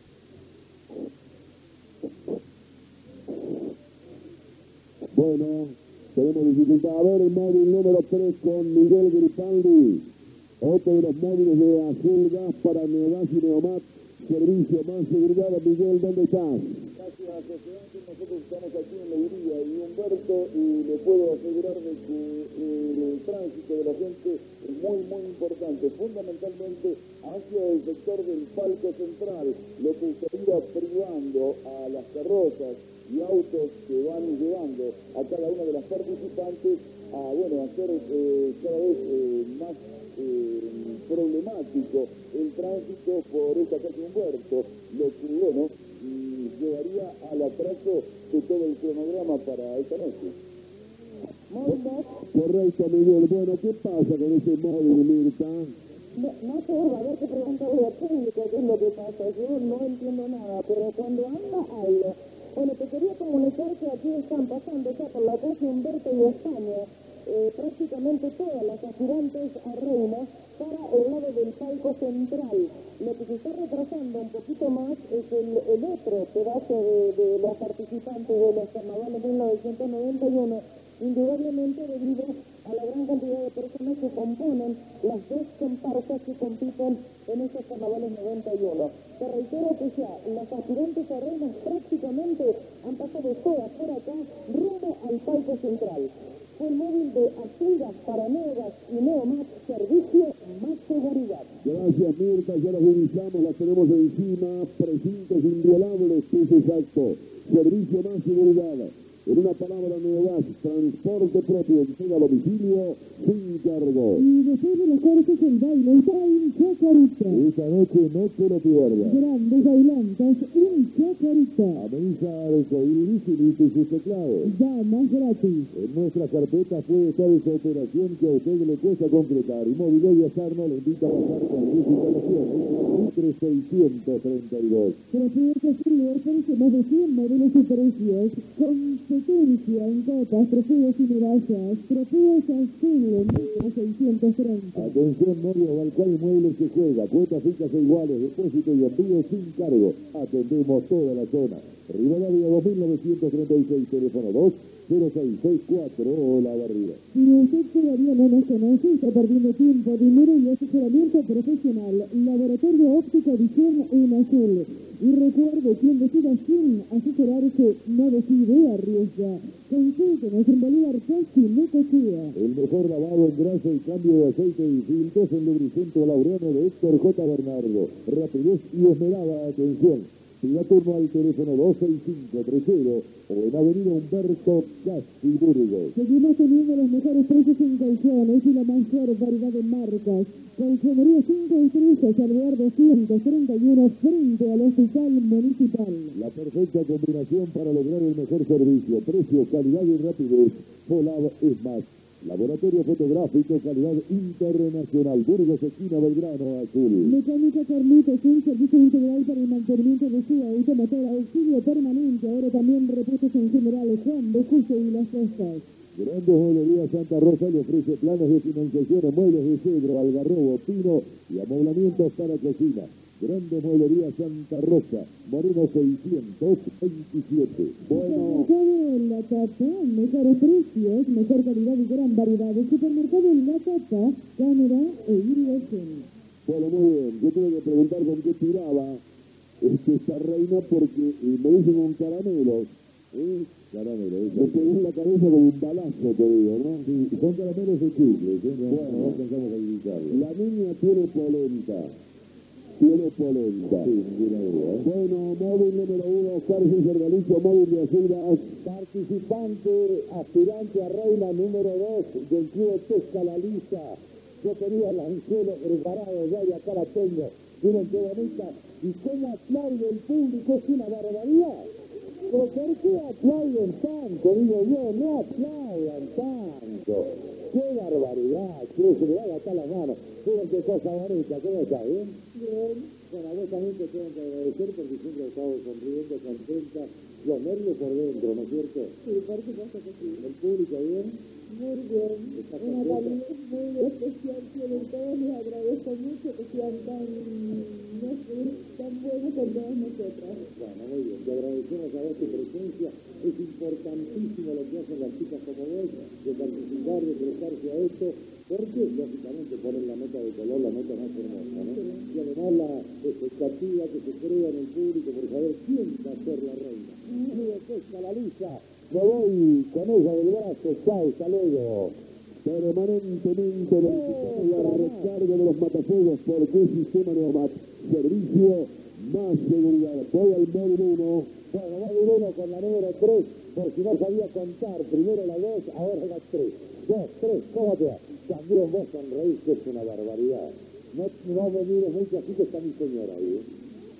Bueno, tenemos dificultad. A ver, el móvil número tres con Miguel Gripaldi. Otro de los móviles de Azul Gas para Neogas y Neomat. Servicio más seguridad. Miguel, ¿dónde estás? Gracias, presidente. Nosotros estamos aquí en Leiría y Humberto, y le puedo asegurar de que eh, tránsito de la gente es muy, muy importante, fundamentalmente hacia el sector del palco central, lo que estaría privando a las carrozas y autos que van llegando a cada una de las participantes a, bueno, hacer eh, cada vez eh, más eh, problemático el tránsito por esta calle Humberto, lo que, bueno, llevaría al atraso de todo el cronograma para esta noche. Correcto, Miguel. Bueno, ¿qué pasa con ese móvil, Mirta? No, no sé, a ver qué preguntarle al público qué es lo que pasa. Yo no entiendo nada, pero cuando anda algo. Bueno, te quería comunicar que aquí están pasando ya por la calle Humberto y España eh, prácticamente todas las aspirantes a reina para el lado del palco central. Lo que se está retrasando un poquito más es el, el otro pedazo de, de los participantes de los carnavales de mil novecientos noventa y uno, indudablemente debido a la gran cantidad de personas que componen las dos comparsas que compiten en esos carnavales noventa y uno. Te reitero que ya las aspirantes a reinas prácticamente han pasado todas por acá rumbo al palco central. Fue el móvil de Acidas para Negas y Neomax, servicio más seguridad. Gracias, Mirta, ya las revisamos, las tenemos encima, precintos inviolables, peso exacto, servicio más seguridad. En una palabra, Neogas, transporte propio, entrega a domicilio, sin cargo. Y después de los cortes el baile, está en Chacarita. Esta noche no te lo pierdas. Grandes bailantes en Chacarita. Ameniza Arcoíris y sus teclados. Damas gratis. En nuestra carpeta puede estar esa operación que a usted le cuesta concretar. Inmobiliaria Sarno le invita a pasar con sus instalaciones. Entre seiscientos treinta y dos. Trofeos Azul ofrece más de cien modelos y precios. Competencia en copas, trofeos y medallas. Trofeos Azul en metro seiscientos treinta. Atención, novio, Balcón Inmuebles que juega. Cuotas fijas e iguales. Depósito y envío sin cargo. Atendemos toda la zona. Rivadavia dos mil novecientos treinta y seis, teléfono dos cero seis seis cuatro o La Barriga. Si usted todavía no nos conoce, está perdiendo tiempo, dinero y asesoramiento profesional. Laboratorio Óptico Visión en Azul. Y recuerde, quien decida sin asesorarse, no decide, arriesga. Consúltenos en Bolívar Casi Necochea. El mejor lavado en grasa y cambio de aceite y filtros en lubricento laureano de Héctor J. Bernardo. Rapidez y esmerada atención. Pida turno al teléfono dos seis cinco tres cero o en Avenida Humberto Casi Burgos. Seguimos teniendo los mejores precios en colchones y la mayor variedad de marcas. Colchonería cinco estrellas, Alvear doscientos treinta y uno, frente al Hospital Municipal. La perfecta combinación para lograr el mejor servicio, precio, calidad y rapidez. Polab es más. Laboratorio fotográfico, calidad internacional. Burgos, esquina Belgrano, Azul. Mecánica Carlitos, un servicio integral para el mantenimiento de su automotor, auxilio permanente. Ahora también repuestos en general. Juan Bejusto y Las Costas. Grandes Mueblería Santa Rosa le ofrece planes de financiación en muebles de cedro, algarrobo, pino y amoblamientos para cocina. Grandes Mueblería Santa Rosa, Moreno seiscientos veintisiete. Bueno, Supermercado La Tapa, mejores precios, mejor calidad y gran variedad. El supermercado La Tapa, cámara e irrigación. bueno, muy bien. Yo tuve que preguntar con qué tiraba este, esta reina porque eh, me dicen un caramelo. ¿Eh? Caramelo, ¿eh? Me pegó en la cabeza como un balazo, te digo, ¿no? Sí, son caramelos de chicles, ¿eh? No, bueno, no pensamos en gritarle. La niña tiene polenta. Tiene polenta. Sí, ninguna duda, ¿eh? Bueno, móvil número uno, Oscar César Galicio, móvil de Acidas. Participante, aspirante a reina número dos del Club Pesca La Lisa. Yo tenía el anzuelo preparado ya y acá la tengo. Miren qué bonita. Y cómo aplaude el público, es una barbaridad. ¿Pero por qué aplauden tanto? Digo yo, no aplaudan tanto. ¡Qué barbaridad! Que se le vaya acá la mano. Miren qué cosa bonita. ¿Cómo está? ¿Bien? Bien. Bueno, a vos también te tengo que agradecer porque siempre he estado sonriendo, contenta. Los nervios por dentro, ¿no es cierto? Sí, por supuesto que sí. ¿El público bien? Muy bien. ¿Está Una contenta? calidez muy especial tienen todos. Les agradezco mucho que sean tan, no sé, tan buenos con todas nosotras. Bueno, muy bien. Te agradecemos a vos tu presencia. Es importantísimo lo que hacen las chicas como vos, de participar, de prestarse a esto, porque lógicamente ponen la nota de color, la nota más hermosa, ¿no? Y además la expectativa que se crea en el público por saber quién va a ser la reina. Digo, pesca La Lisa, me voy con ella del brazo, chao, hasta luego. permanentemente verificamos la recarga de los matafuegos. ¿Por qué sistema Neomat? Servicio más seguridad. Voy al módulo uno. Bueno, módulo uno con la número tres, por si no sabía contar. Primero la dos, ahora la tres. Dos, tres, ¿cómo te va? También vos sonreís, que es una barbaridad. No, no me mires mucho, así que está mi señora ahí. ¿eh?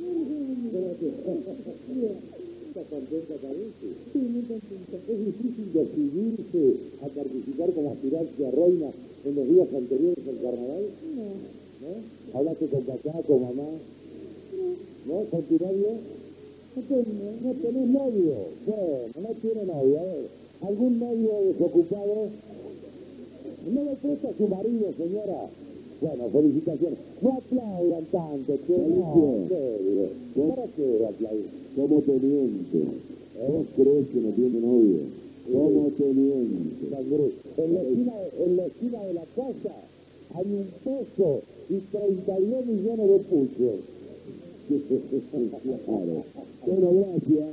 ¿Estás contenta también? Sí, muy contenta. ¿Es difícil decidirse a participar como aspirante a reina en los días anteriores al carnaval? No. ¿No? ¿Hablaste con papá, con mamá? No. ¿No? ¿Con tu novio? No tengo. ¿No tenés novio? Bueno, no tiene novio. A ver, ¿algún novio desocupado? No le presta a su marido, señora. Bueno, felicitaciones. No aplaudan tanto, che. No, en serio. ¿Para qué aplaudir? ¿Cómo te miente? ¿Vos crees que no tiene novio? ¿Cómo te miente? En la esquina, en la esquina de la casa hay un pozo y treinta y dos millones de puchos. Claro. Bueno, gracias.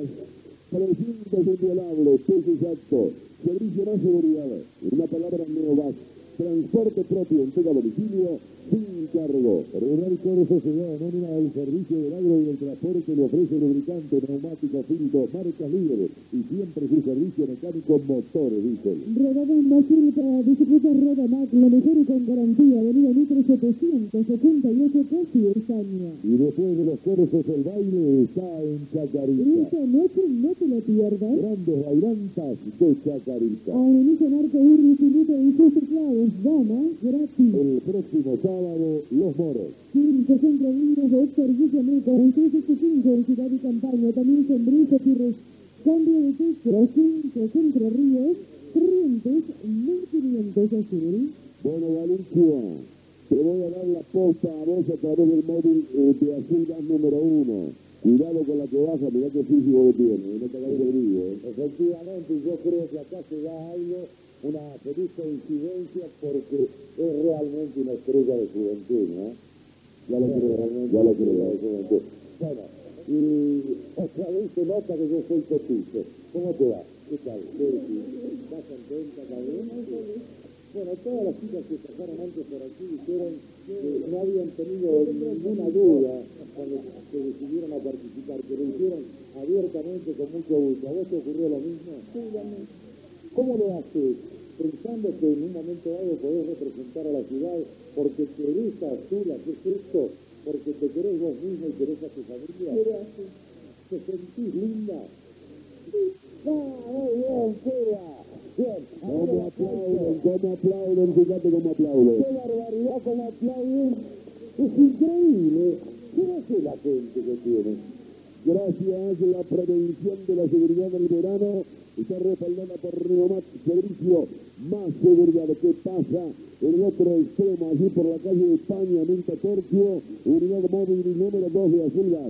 Precintos inviolables, peso exacto. Servicio más seguridad. Una palabra Neovac. Transporte propio, entrega a domicilio, sin cargo. Rural Coro Sociedad Anónima al servicio del agro y del transporte le ofrece lubricante, neumático, filtro, marcas líderes y siempre su servicio mecánico motores, diésel. Rodadas Macil para bicicletas Rodamac, lo mejor y con garantía. Avenida Mitre setecientos setenta y ocho, casi España. Y después de los cursos el baile está en Chacarita. Esta noche no te lo pierdas. Grandes bailantas de Chacarita. A Anuncio Narco Urri, Filito y sus teclados. Dama gratis. El próximo sábado, Los Moros. Clínico Centro Niños de Héctor Guillameco, en trescientos setenta y cinco en Ciudad y Campaña, también Sombrilla, Pires, cambio de techo, cinco Centro Ríos, Corrientes, mil quinientos azul. Bueno, Valencia, te voy a dar la posta a vos a través del móvil eh, de azul gas número uno. Cuidado con la que baja, mirá qué físico que tiene, no te hagas de brillo. ¿eh? Efectivamente, yo creo que acá se da algo, una feliz coincidencia, porque es realmente una estrella de juventud, ¿no? Ya lo creo, realmente ya lo una estrella creo. de juventud. Bueno, y otra vez se nota que yo soy cotizo. ¿Cómo te va? ¿Qué tal? ¿Qué decís? ¿Estás contenta también? Bueno, todas las chicas que pasaron antes por aquí dijeron que no habían tenido ninguna duda cuando se decidieron a participar, que lo hicieron abiertamente, con mucho gusto. ¿A vos te ocurrió lo mismo? Sí, dame. ¿Cómo lo haces? Pensando que en un momento dado podés representar a la ciudad porque querés a Azul, haces esto, porque te querés vos mismo y querés a tu familia. Gracias. ¿Te sentís linda? Sí. Ah, muy bien, Cuba. Bien. ¿Cómo aplauden? ¿Cómo aplauden? Fíjate cómo aplauden. ¡Qué barbaridad cómo aplauden! Es increíble. ¿Qué hace la gente que tiene? Gracias a la prevención de la seguridad del verano, está respaldada por Neomat, servicio más seguridad. ¿Qué pasa? En el otro extremo, allí por la calle de España, Minta Torquio, unidad móvil número dos de Azul Gas.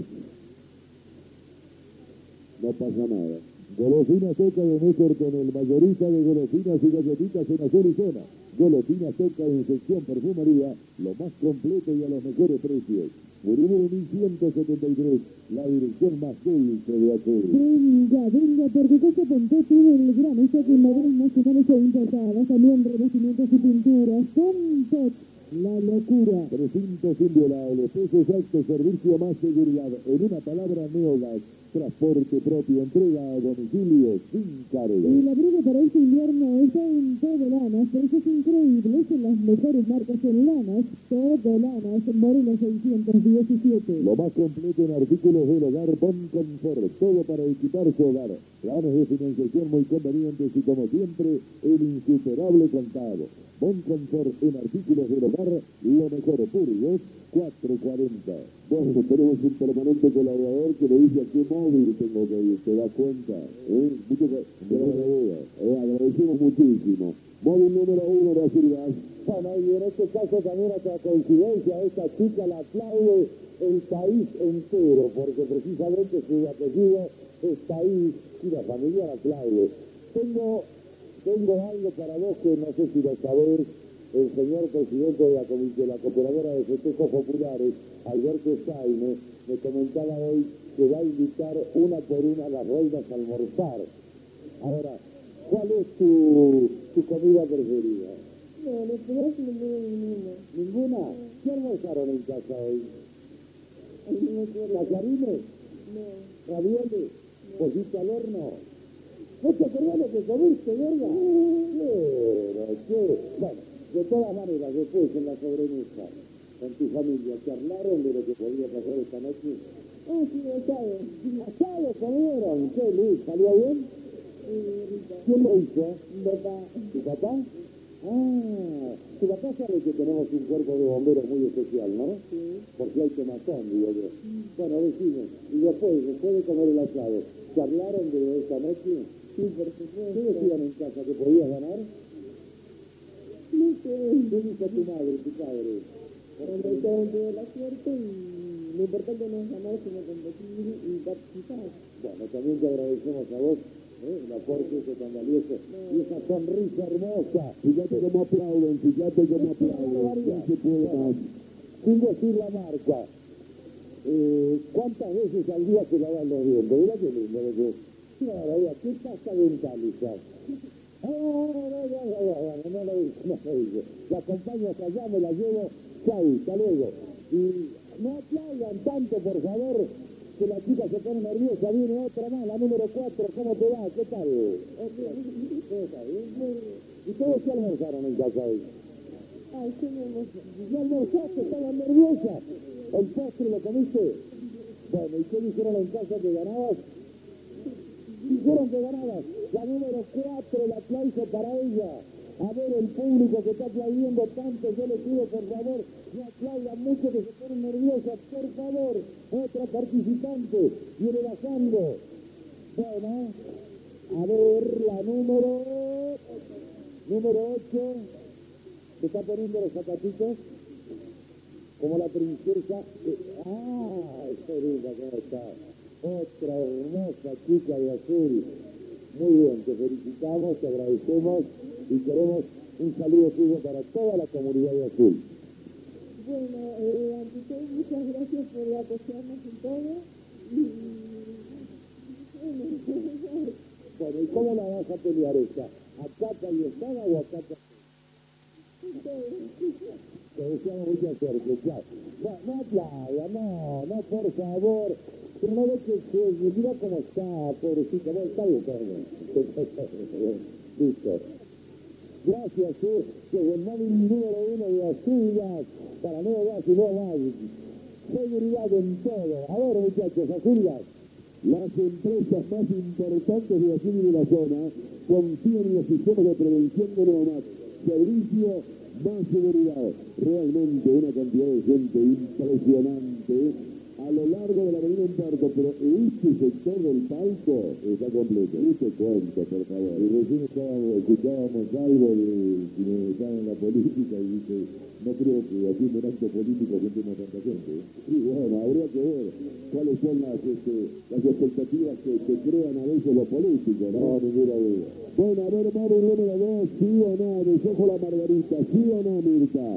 No pasa nada. Golosinas Toca de Nécor con el mayorista de golosinas y galletitas en azul y zona. Golosinas Toca en sección perfumería, lo más completo y a los mejores precios. Uriburu mil ciento setenta y tres, la dirección más dulce de Azul. Venga, venga, porque Casa Ponté tiene el gran stock en maderas nacionales e importadas, también revestimientos y pinturas. Pontot, la locura. Precintos inviolables, peso exacto, servicio más seguridad. En una palabra, Neogas. Transporte propio, entrega a domicilio sin cargo. Y la breve para este invierno está en todo lanas, precios increíbles en las mejores marcas en lanas, todo lanas, Morelos seiscientos diecisiete. Lo más completo en artículos del hogar, Bon Confort, todo para equipar su hogar. Planes de financiación muy convenientes y como siempre, el insuperable contado. Bon Confort en artículos del hogar, lo mejor, Burgos, cuatrocientos cuarenta. Bueno, tenemos un permanente colaborador que le dice a qué móvil tengo que ir, ¿te das cuenta? ¿Eh? Mucho que, eh, agradecemos muchísimo. Móvil número uno de Azul Gas. Bueno, y en este caso también otra coincidencia, esta chica la aplaude el país entero, porque precisamente su apellido es País y la familia la aplaude. Tengo, tengo algo para vos que no sé si lo sabés. El señor presidente de la, de la Cooperadora de Festejos Populares, Alberto Jaime, me comentaba hoy que va a invitar una por una a las reinas a almorzar. Ahora, ¿cuál es tu, tu comida preferida? No, no esperás ninguna ninguna. ¿Ninguna? ¿Qué almorzaron en casa hoy? Ay, no me acuerdo. ¿Tallarines? No. ¿Ravioles? ¿Pollito al horno? ¿No te acordás lo que comiste, verga? Pero, ¿qué? Bueno, de todas maneras, después en la sobremesa, con tu familia, ¿charlaron de lo que podía pasar esta noche? Ah, sí, asado. ¿Asado comieron? ¿Qué, Luis? ¿Salió bien? Eh, rica. ¿Quién lo hizo? Mi papá. ¿Tu papá? Ah, tu papá sabe que tenemos un cuerpo de bomberos muy especial, ¿no? Sí. Porque hay quemazón, digo yo. Bueno, decime, y después, después de comer el asado, ¿charlaron de lo de esta noche? Sí, por supuesto. ¿Qué decían en casa? ¿Que podías ganar? No sé. ¿Qué dijo tu madre, tu padre? Cuando estaban toda la suerte y lo importante no es ganar, sino competir y participar. Bueno, también te agradecemos a vos, ¿eh? El aporte ese tan valioso y esa sonrisa hermosa. Fíjate cómo aplauden, fíjate cómo aplauden. Ya se puede más. Sin decir la marca, eh, ¿cuántas veces al día se lavan los dientes? Mirá qué lindo lo que es. Claro, mira, ¿qué pasta dental usás? Ah, no, no, no, no, no, no lo dice, no lo dice. La acompaño hasta allá, me la llevo, chau, hasta luego. Y no aplaudan tanto, por favor, que la chica se pone nerviosa. Viene otra más, la número cuatro, ¿cómo te va? ¿Qué tal? ¿Cómo está? ¿Bien? ¿Y todos qué almorzaron en casa hoy? Ay, sí, me emocioné. ¿Ya almorzaste? ¿Estabas nerviosa? ¿El postre lo comiste? Bueno, ¿y qué dijeron en casa que ganabas? Dijeron que ganabas. La número cuatro, el aplauso para ella. A ver, el público que está aplaudiendo tanto, yo le pido por favor, no aplaudan mucho que se ponen nerviosas, por favor. Otra participante, viene bajando. Bueno, a ver, la número, número ocho, se está poniendo los zapatitos, como la princesa. Eh, ah, qué linda cómo está. Otra hermosa chica de azul. Muy bien, te felicitamos, te agradecemos y queremos un saludo tuyo para toda la comunidad de azul. Bueno, eh, ante todo, muchas gracias por apoyarnos en todo. Y bueno, Bueno, ¿y cómo la vas a pelear esta? ¿A capa y espada o a capa? Te deseamos mucha suerte, chao. No, no aplauda, no, no, por favor. Pero no ves que, que mira cómo está, pobrecita. Bueno, está bien, está bien. Listo. Gracias, eh, desde el móvil número uno de Azulgas, para no más y no más. Seguridad en todo. A ver, muchachos, Azulgas. Las empresas más importantes de aquí de la zona confían en los sistemas de prevención de Neomat. Servicio, más seguridad. Realmente una cantidad de gente impresionante a lo largo de la avenida Humberto, pero este sector del palco está completo. Este cuento, por favor. Y recién estábamos, escuchábamos algo de quienes están en la política y dice, no creo que haciendo un acto político juntemos tanta gente. Y bueno, habría que ver cuáles son las, este, las expectativas que, que crean a veces los políticos, ¿no? No, ninguna duda. Bueno, a ver, Maru, número dos, ¿sí o no? Desojo la Margarita, ¿sí o no, Mirta?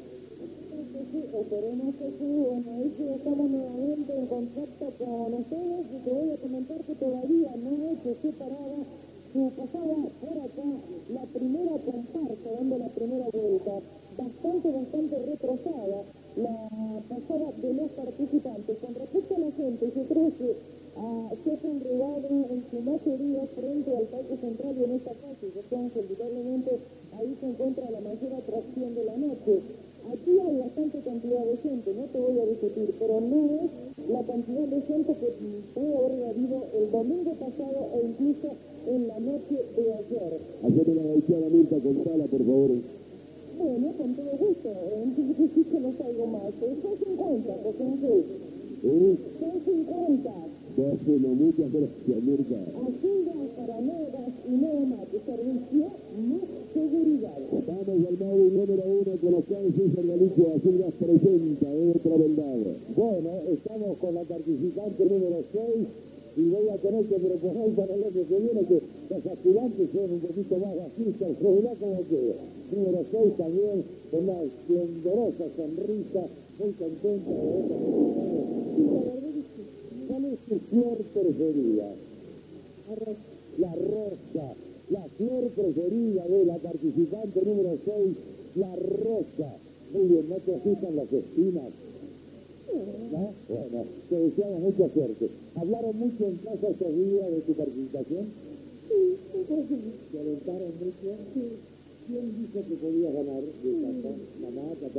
Sí, esperemos que sí. Bueno, ahí sí estamos nuevamente en contacto con ustedes y te voy a comentar que todavía no es separada su pasada por acá la primera comparsa, dando la primera vuelta, bastante, bastante retrasada la pasada de los participantes. Con respecto a la gente, yo creo que uh, se ha congregado en su mayoría frente al Parque Central y en esta calle, que indudablemente ahí se encuentra la mayor atracción de la noche. Aquí hay bastante cantidad de gente, no te voy a discutir, pero no es la cantidad de gente que puede haber habido el domingo pasado o incluso en la noche de ayer. Haceme la gauchada, la Mirta, contala, por favor. Bueno, con todo gusto, entonces sí que no salgo más, pero son cincuenta, José Ángel. ¿Eh? Son cincuenta. Bueno, muchas gracias, Mirta. Agendas para nuevas y nuevas más de servicio, más seguridad. Vamos al móvil número uno con los Juan César Galicia, Azulgas presenta, ¿eh? Otra verdad. Bueno, estamos con la participante número seis y voy a tener que proponer para el año que viene que los aspirantes sean un poquito más bajistas, regular como queda. Número seis también, con una esplendorosa sonrisa, muy contenta de esta persona. ¿Cuál es tu flor preferida? La rosa. la flor preferida de la participante número seis, la rosa. Muy bien, ¿no te asustan las espinas? ¿No? Bueno, te deseamos mucha suerte. ¿Hablaron mucho en casa estos días de tu participación? ¿Te alentaron mucho? ¿Quién dijo que podías ganar de casa? ¿Mamá, papá?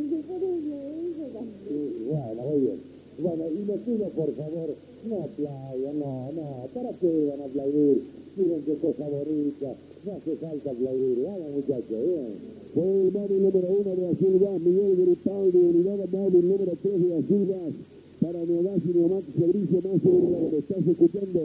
Sí, bueno, muy bien. Bueno, y los tuyos, por favor, no aplaudan, no, no, ¿para qué van a aplaudir? Miren qué cosa bonita, no hace falta aplaudir, vamos muchachos, bien. Fue el móvil número uno de Azul Gas, Miguel Gripaldi, unidad móvil número tres de Azul Gas, para Neogas y Neomax, Fabricio más seguridad. ¿Me estás escuchando?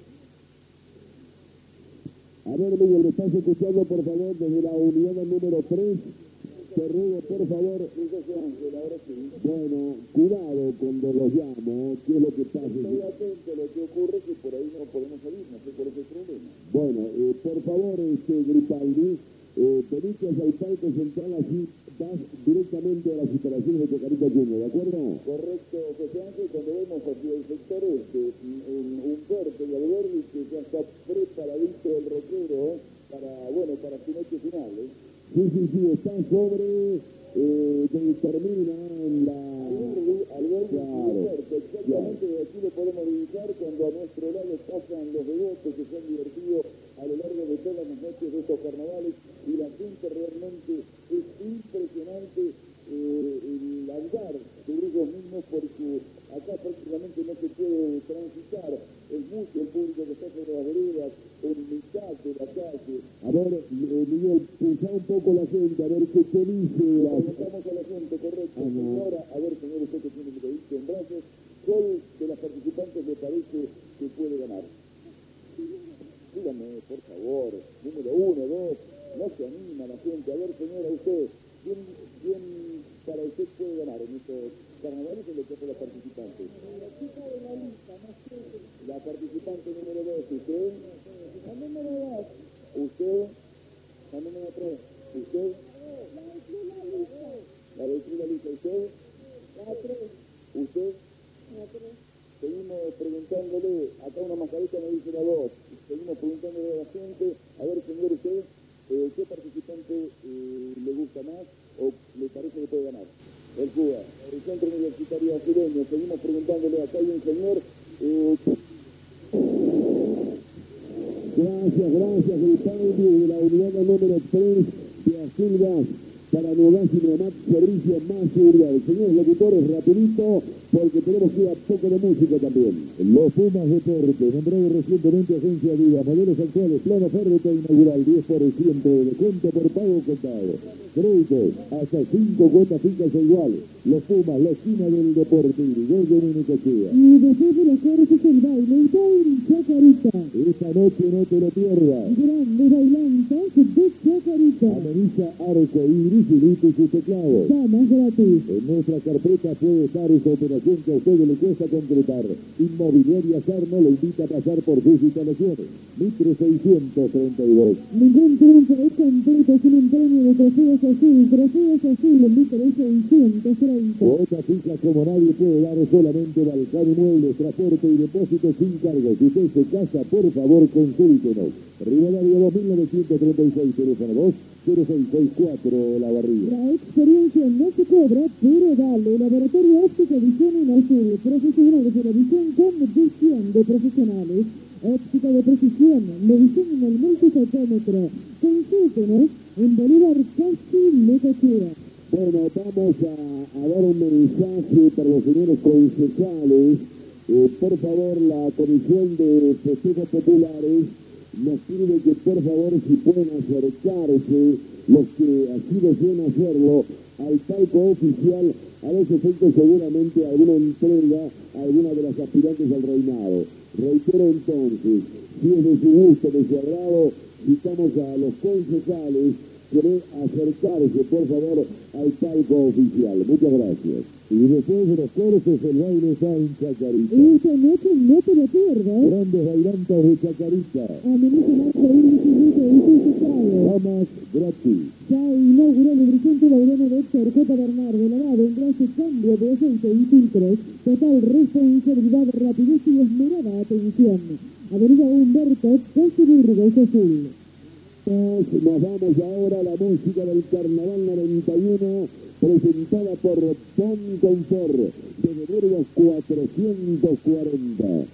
A ver, Miguel, ¿me estás escuchando, por favor, desde la unidad número tres? Te ruego, por favor. Bueno, cuidado cuando los llamo, ¿qué es lo que pasa? Estoy atento a lo que ocurre, que por ahí no podemos salir, no sé cuál es el problema. Bueno, eh, por favor, este Gripaldi, eh, Benítez al palco central, así vas directamente a las instalaciones de Chacarita Junior, ¿de acuerdo? Correcto, José Ángel, cuando vemos aquí el sector este, en Humberto y Alberdi, que ya está preparadito el roquero, ¿eh? para, bueno, para su noche final, ¿eh? Sí, sí, sí, está sobre, eh, que termina en la... Alberdi, claro, Humberto, exactamente, de aquí lo podemos divisar cuando a nuestro lado pasan los devotos que se han divertido a lo largo de todas las noches de estos carnavales, y la gente realmente es impresionante eh, el andar de ellos mismos, porque acá prácticamente no se puede transitar, es mucho el público que está sobre las veredas, en mitad de la calle. A ver, eh, Miguel, pulsa un poco la gente, a ver qué te dice. Le La... preguntamos a la gente, correcto, Ajá. señora, a ver, señor, usted que tiene el periodista en brazos, ¿cuál de las participantes le parece que puede ganar? Dígame, por favor, número uno, dos, no se anima la gente. A ver, señora, usted, ¿quién, quién para usted puede ganar en estos carnavales en lo que hace la participante? La participante número dos, ¿usted? La número dos. ¿Usted? La número tres. ¿Usted? La vecina Lisa. ¿Usted? La tres. ¿Usted? La tres. Seguimos preguntándole, acá una mascarita me dice la dos. Seguimos preguntándole a la gente, a ver, señor, usted, eh, ¿qué participante eh, le gusta más o le parece que puede ganar? El Cuba, el Centro Universitario Brasileño. Seguimos preguntándole, acá hay un señor. Eh, Gracias, gracias, Gripaldi, de la unidad número tres de Azul Gas, para Neogas y Neomax, servicio más seguridad. Señores locutores, rapidito, porque tenemos que ir a poco de música también. Los Pumas Deporte, nombrado recientemente Agencia Viva, modelos actuales, plano férreo inaugural, diez por ciento de descuento por pago contado. Créditos, hasta cinco cuotas fijas e iguales. Los Pumas, la esquina del deporte, Irigoyen y Necochea. Y después de los coros es el baile, y baile Chacarita. Esta noche no te lo pierdas. Grandes bailantes de Chacarita. Ameniza Arco Iris y Lito y sus teclados. Damas gratis. En nuestra carpeta puede estar esa operación que a usted le cuesta concretar. Inmobiliaria Sarno le invita a pasar por sus instalaciones. Mitre seiscientos treinta y dos. Ningún triunfo es completo sin un premio de trofeos azul. Trofeos azul en Mitre seiscientos treinta. Cuotas fijas como nadie puede dar, solamente Balcán y Muebles, transporte y depósitos sin cargos. Si usted se casa, por favor, consúltenos. Rivadavia dos mil novecientos treinta y seis, teléfono dos cero seis seis cuatro, La Barriga. La experiencia no se cobra, pero dale. Laboratorio Óptica Visión en Azul. Profesionales de la visión con visión de profesionales. Óptica de precisión, medición en el multifocómetro. Consúltenos en Bolívar Casi Necochea. Bueno, vamos a, a dar un mensaje para los señores concejales. Eh, por favor, la Comisión de Festejos Populares nos pide que por favor, si pueden acercarse, los que así deseen hacerlo, al palco oficial, a los efectos seguramente alguna entrega a alguna de las aspirantes al reinado. Reitero entonces, si es de su gusto, de su agrado, citamos a los concejales que deben acercarse, por favor, al palco oficial. Muchas gracias. Y después de los cursos, el baile está en Chacarita. Esta noche no te lo pierdas. Grandes bailantes de Chacarita. Ameniza Marco Iris y Lito y sus teclados. Damas gratis. Ya inauguró el lubricante Laureano de Héctor J. Bernardo, lavado, engrase, cambio de aceite y filtros, total responsabilidad, rapidez y esmerada atención. Avenida Humberto, casi Burgos Azul. Nos vamos ahora a la música del Carnaval noventa y uno, presentada por Bon Confort, de Burgos cuatrocientos cuarenta.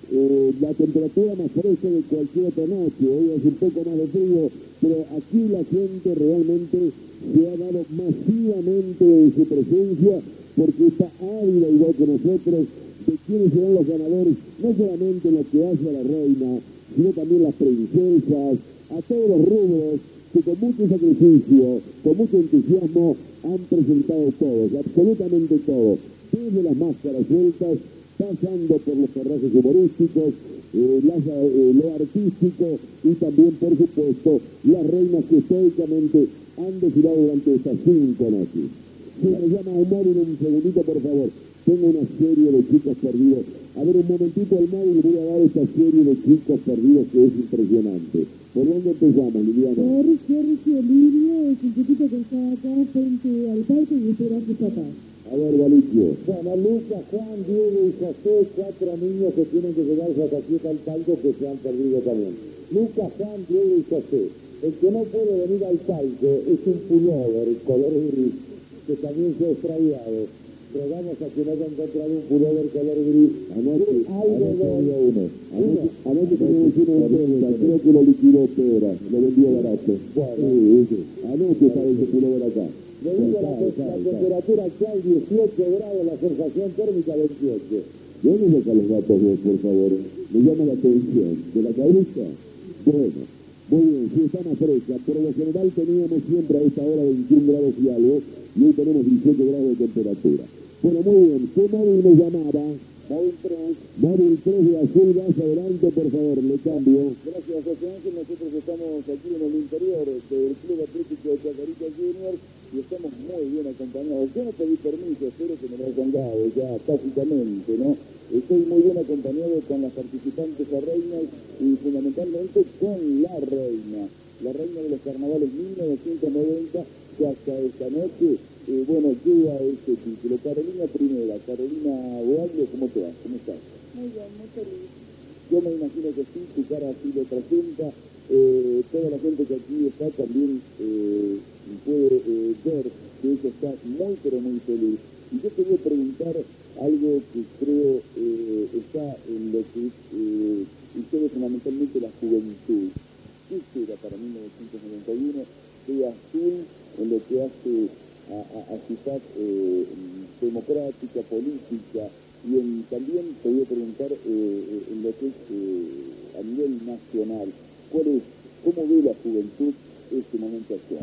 eh, la temperatura más fresca de cualquier otra noche. Hoy hace un poco más de frío, pero aquí la gente realmente se ha dado masivamente de su presencia porque está ávida, igual que nosotros, de quiénes serán los ganadores, no solamente lo que hace a la reina, sino también las princesas, a todos los rubros que con mucho sacrificio, con mucho entusiasmo han presentado todos, absolutamente todos, desde las máscaras sueltas, pasando por los terrazos humorísticos, eh, las, eh, lo artístico y también, por supuesto, las reinas que históricamente han desfilado durante estas cinco noches. Si me llama un móvil un segundito, por favor. Tengo una serie de chicos perdidos. A ver, un momentito el móvil, voy a dar esta serie de chicos perdidos que es impresionante. ¿Por dónde empezamos, Liliana? Por Sergio Lirio, es un chiquito que está acá frente al parque y espera a sus papás. A ver, Galicio. Bueno, Lucas, Juan, Diego y José, cuatro niños que tienen que llegarse hasta aquí al palco que se han perdido también. Lucas, Juan, Diego y José. El que no puede venir al palco es un pullover color gris que también se ha extraviado. Rogamos a quien haya encontrado un pullover color gris. Anoche, Hay de anoche dos. había uno. Anoche, anoche teníamos uno en venta, creo que lo liquidó Pera, lo vendió barato. Bueno. Sí, sí. Anoche estaba ese pullover acá. Debido a la, Sabe, la sabe, sabe. temperatura actual, dieciocho grados, la sensación térmica veintiocho. ¿De dónde saca los datos vos, por favor? Me llama la atención. ¿De la cabeza? Bueno, muy bien, sí está más fresca. Por lo general teníamos siempre a esta hora veintiún grados y algo, y hoy tenemos dieciocho grados de temperatura. Bueno, muy bien. ¿Qué móvil me llamaba? Móvil tres. Móvil tres de azul, vas adelante, por favor, le cambio. Gracias, José Ángel. Nosotros estamos aquí en el interior del Club Atlético de Chacarita Juniors y estamos muy bien acompañados. Yo no pedí permiso, espero que me lo hayan dado ya tácitamente, ¿no? Estoy muy bien acompañado con las participantes a reinas y fundamentalmente con la reina, la reina de los carnavales mil novecientos noventa, que hasta esta noche, eh, bueno, lleva este título. Carolina Primera, Carolina Boaglio, ¿cómo te va? ¿Cómo estás? Muy bien, muy feliz. Yo me imagino que sí, tu cara así lo presenta. Eh, toda la gente que aquí está también eh, puede eh, ver que ella está muy, pero muy feliz. Y yo quería preguntar algo que creo eh, está en lo que eh, ustedes fundamentalmente la juventud. ¿Qué será para mil novecientos noventa y uno? Sea azul en lo que hace a, a, a su paz eh, democrática, política, y en, también te voy a preguntar eh, en lo que es eh, a nivel nacional, ¿cuál es, cómo ve la juventud este momento actual?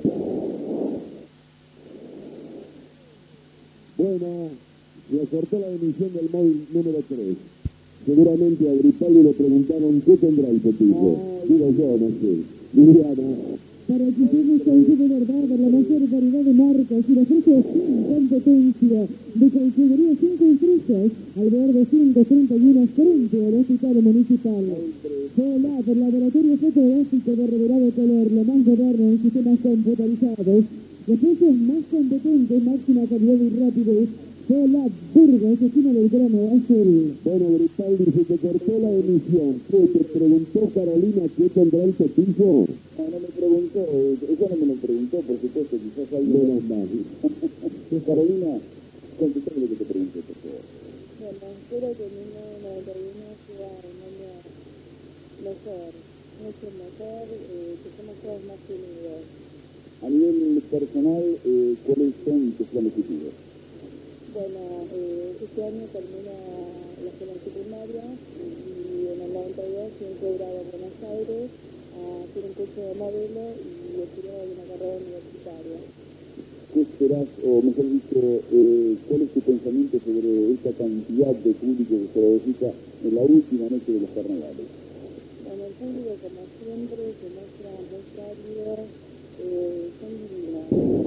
Bueno, se cortó la emisión del móvil número tres. Seguramente a Gripaldi le preguntaron qué tendrá el petiso. Digo yo, no sé. Liliana. Para que ustedes causen de verdad la mayor variedad de marcas y la ofrece sin competencia de categoría cinco estrellas, alrededor de ciento treinta y uno frente al hospital municipal. Hola, por laboratorio fotográfico de revelado color, lo más moderno en sistemas computarizados, los precios más competentes, máxima calidad y rapidez. Hola, Burgos, esquina del Grano Azul. Bueno, Gripaldi, se te cortó la emisión. ¿Qué te preguntó Carolina qué tendrá el petiso? No, no me preguntó, eh, ella no me lo preguntó, por supuesto, quizás alguien... Menos mal. Sí, Carolina, contestame lo que te pregunté, por favor. Bueno, espero que mil novecientos noventa y uno sea un año mejor, mucho mejor, eh, que somos todos más unidos. A nivel personal, eh, ¿cuáles son tus planes futuros? Bueno, eh, este año termina la escuela secundaria y en el noventa y dos fui integrada a Buenos Aires a hacer un curso de modelo y estudiar una carrera universitaria. ¿Qué esperás, o mejor dicho, eh, cuál es tu pensamiento sobre esta cantidad de público que se registra en la última noche de los carnavales? Bueno, el público, como siempre, se muestra muy cálido, eh, son divinos.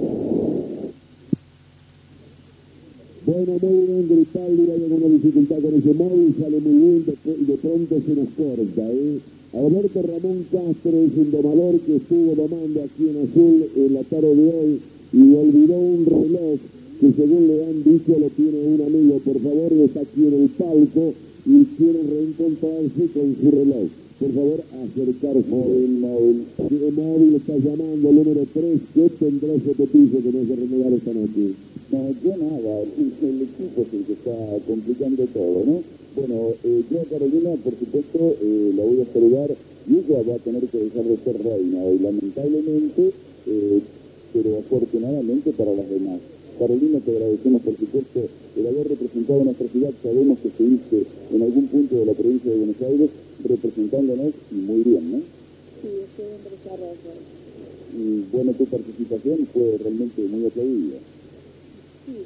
Bueno, muy bien, Gripaldi, hay alguna dificultad con ese móvil, sale muy bien y de pronto se nos corta, ¿eh? Alberto Ramón Castro es un domador que estuvo domando aquí en Azul en la tarde de hoy y olvidó un reloj que según le han dicho lo tiene un amigo. Por favor, está aquí en el palco y quiere reencontrarse con su reloj. Por favor, acercarse. Móvil, móvil. Si el móvil está llamando, el número tres, ¿qué tendrá ese petiso que nos va a renegar esta noche? No, yo nada, el, el equipo es el que está complicando todo, ¿no? Bueno, eh, yo a Carolina, por supuesto, eh, la voy a saludar y ella va a tener que dejar de ser reina, y lamentablemente, eh, pero afortunadamente para las demás. Carolina, te agradecemos, por supuesto, el haber representado a nuestra ciudad. Sabemos que estuviste en algún punto de la provincia de Buenos Aires representándonos y muy bien, ¿no? Sí, estoy en desarrollo. Y bueno, tu participación fue realmente muy aplaudida. Sí,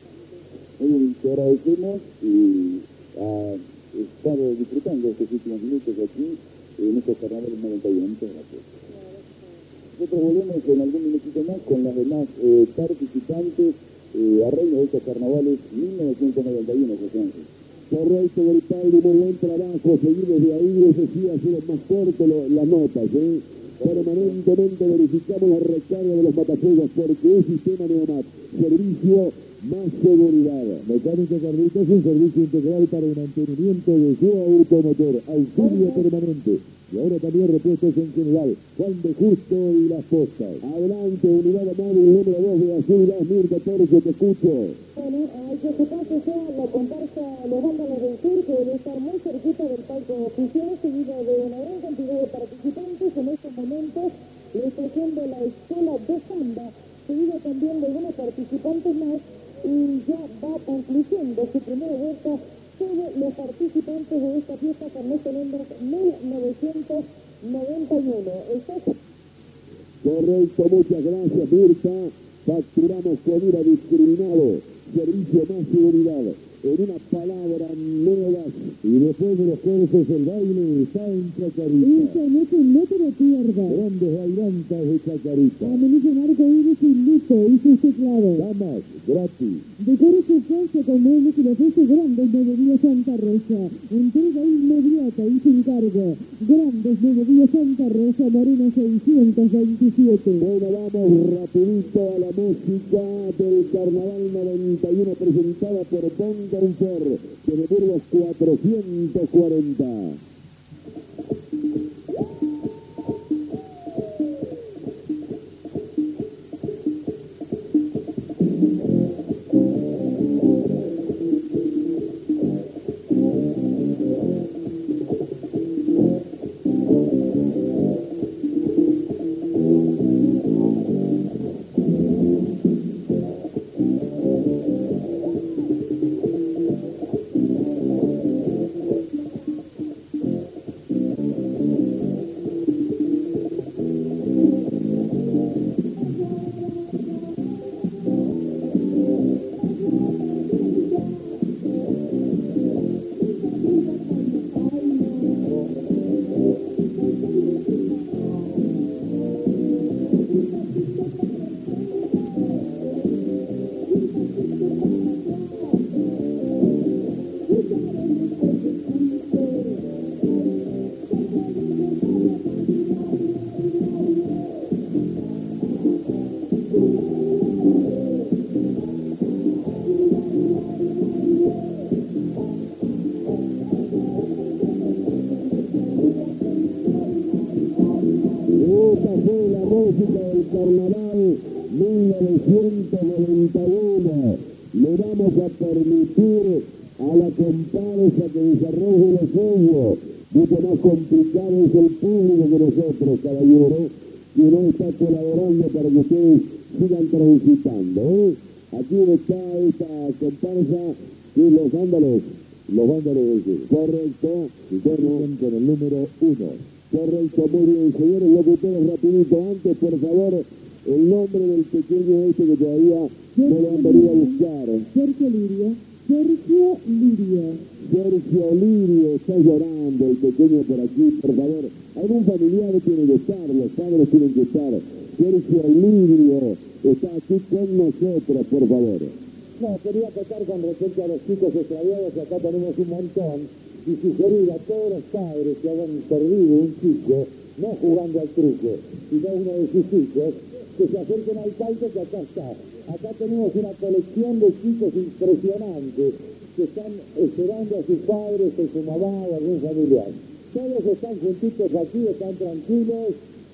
Muy bien, te agradecemos y a estar disfrutando estos últimos minutos aquí en estos carnavales noventa y uno. Muchas gracias. Nosotros volvemos en algún minutito más con las demás eh, participantes eh, a reino de estos carnavales mil novecientos noventa y uno, José Ángel. Correcto, Garibaldi, muy buen trabajo, seguir desde ahí, eso sí, hacer más corto lo, las notas, ¿eh? Permanentemente verificamos la recarga de los matafuegos porque es sistema Neomat, servicio más seguridad. Mecánica Carlitos, un servicio integral para el mantenimiento de su automotor, auxilio permanente. Y ahora también repuestos en general, Juan de Justo y Las Postas. Adelante, unidad móvil número dos de Azul, Mirta Torres, te escucho. bueno, hay que ocuparse ya la comparsa Los Vándalos del Sur, que debe estar muy cerquita del palco oficial, seguido de una gran cantidad de participantes. En estos momentos, la estación de la escuela de samba, seguido también de algunos participantes más, y ya va concluyendo su primera vuelta todos los participantes de esta fiesta Carnet Lembras mil novecientos noventa y uno. ¿Estás? Correcto, muchas gracias, Mirta. Facturamos con IVA discriminado, servicio más seguridad. En una palabra, Neogas. Y después de los cursos, el baile está en Chacarita. Esta noche no te lo pierdas. Grandes bailantas de Chacarita. Amenizan Arco Iris y Listo y sus teclados. Damas, gratis. Decore su casa con muebles y le ofrece grandes melodías Santa Rosa. Entrega inmediata y sin cargo. Grandes melodías Santa Rosa, Moreno seiscientos veintisiete. Bueno, vamos rapidito a la música del Carnaval noventa y uno presentada por Bon Confort, que de Burgos cuatrocientos cuarenta. Carnaval mil novecientos noventa y uno. Le vamos a permitir a la comparsa que desarrolle lo suyo. Mucho más complicado es el público que nosotros, caballero, que no está colaborando para que ustedes sigan transitando, ¿eh? Aquí está esta comparsa que es los vándalos, los vándalos del sur. Correcto, bueno, con el número uno. Correcto, muy bien, señores locutores, rapidito, antes, por favor, el nombre del pequeño este que todavía no lo han venido a buscar. Sergio Lirio, Sergio Lirio. Sergio Lirio, está llorando el pequeño por aquí, por favor. Algún familiar tiene que estar, los padres tienen que estar. Sergio Lirio está aquí con nosotros, por favor. No, quería tocar con respecto a los chicos extraviados, que acá tenemos un montón, y sugerir a todos los padres que hayan perdido un chico, no jugando al truco, sino uno de sus hijos, que se acerquen al palco, que acá está. Acá tenemos una colección de chicos impresionantes que están esperando a sus padres, a su mamá o a algún familiar. Todos están juntitos aquí, están tranquilos,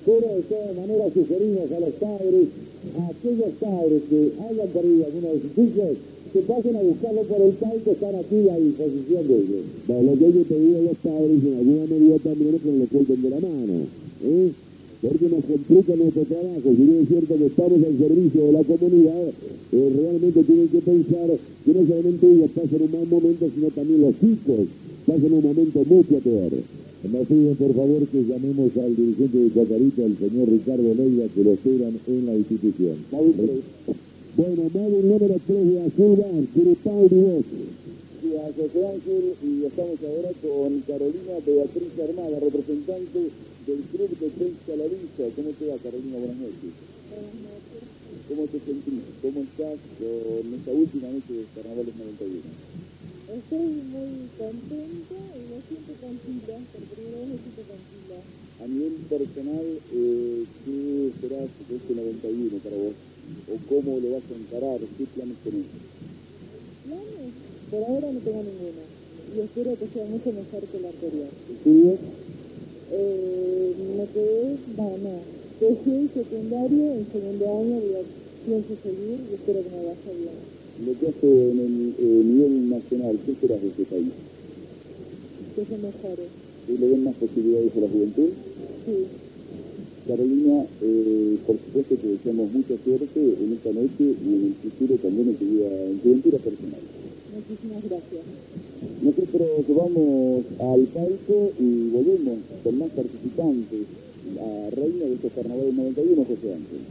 Pero de todas maneras sugerimos a los padres, a aquellos padres que hayan perdido alguno de sus hijos, que pasen a buscarlo por el palco, están aquí a disposición de ellos. Bueno, lo que hay que pedir a los padres en alguna medida también es que nos lo suelten de la mano, ¿eh? Porque nos complica nuestro trabajo. Si bien es cierto que estamos al servicio de la comunidad, eh, realmente tienen que pensar que no solamente ellos pasen un mal momento, sino también los chicos pasen un momento mucho peor. Nos piden por favor que llamemos al dirigente de Chacarita, el señor Ricardo Leiva, que lo esperan en la institución. Bueno, móvil número tres de Azul Bar, Curupao y vos. Sí, a José Ángel, y estamos ahora con Carolina Beatriz Armada, representante del Club de Prensa La Lisa. ¿Cómo te va, Carolina? Buenas noches. Buenas noches. ¿Cómo te sentís? ¿Cómo estás con esta última noche de Carnavales noventa y uno? Estoy muy contenta y me siento tranquila, por primera vez me siento tranquila. A nivel personal, eh, ¿qué esperás de este noventa y uno para vos? ¿O cómo lo vas a encarar? ¿Qué planes tenés? ¿Planes? Por ahora no tengo ninguno. Y espero que sea mucho mejor que el anterior. ¿Estudios? Eh, me quedé, no, no. Dejé el secundario, en segundo año voy a, pienso seguir y espero que me vaya bien. Lo que hace en el eh, nivel nacional, ¿qué esperás de este país? Que se mejore. ¿Que le den más posibilidades a la juventud? Sí. Carolina, eh, por supuesto que deseamos mucha suerte en esta noche y en el futuro también en tu vida, en tu aventura personal. Muchísimas gracias. Nosotros vamos al palco y volvemos con más participantes. La reina de estos carnavales noventa y uno, José Ángel.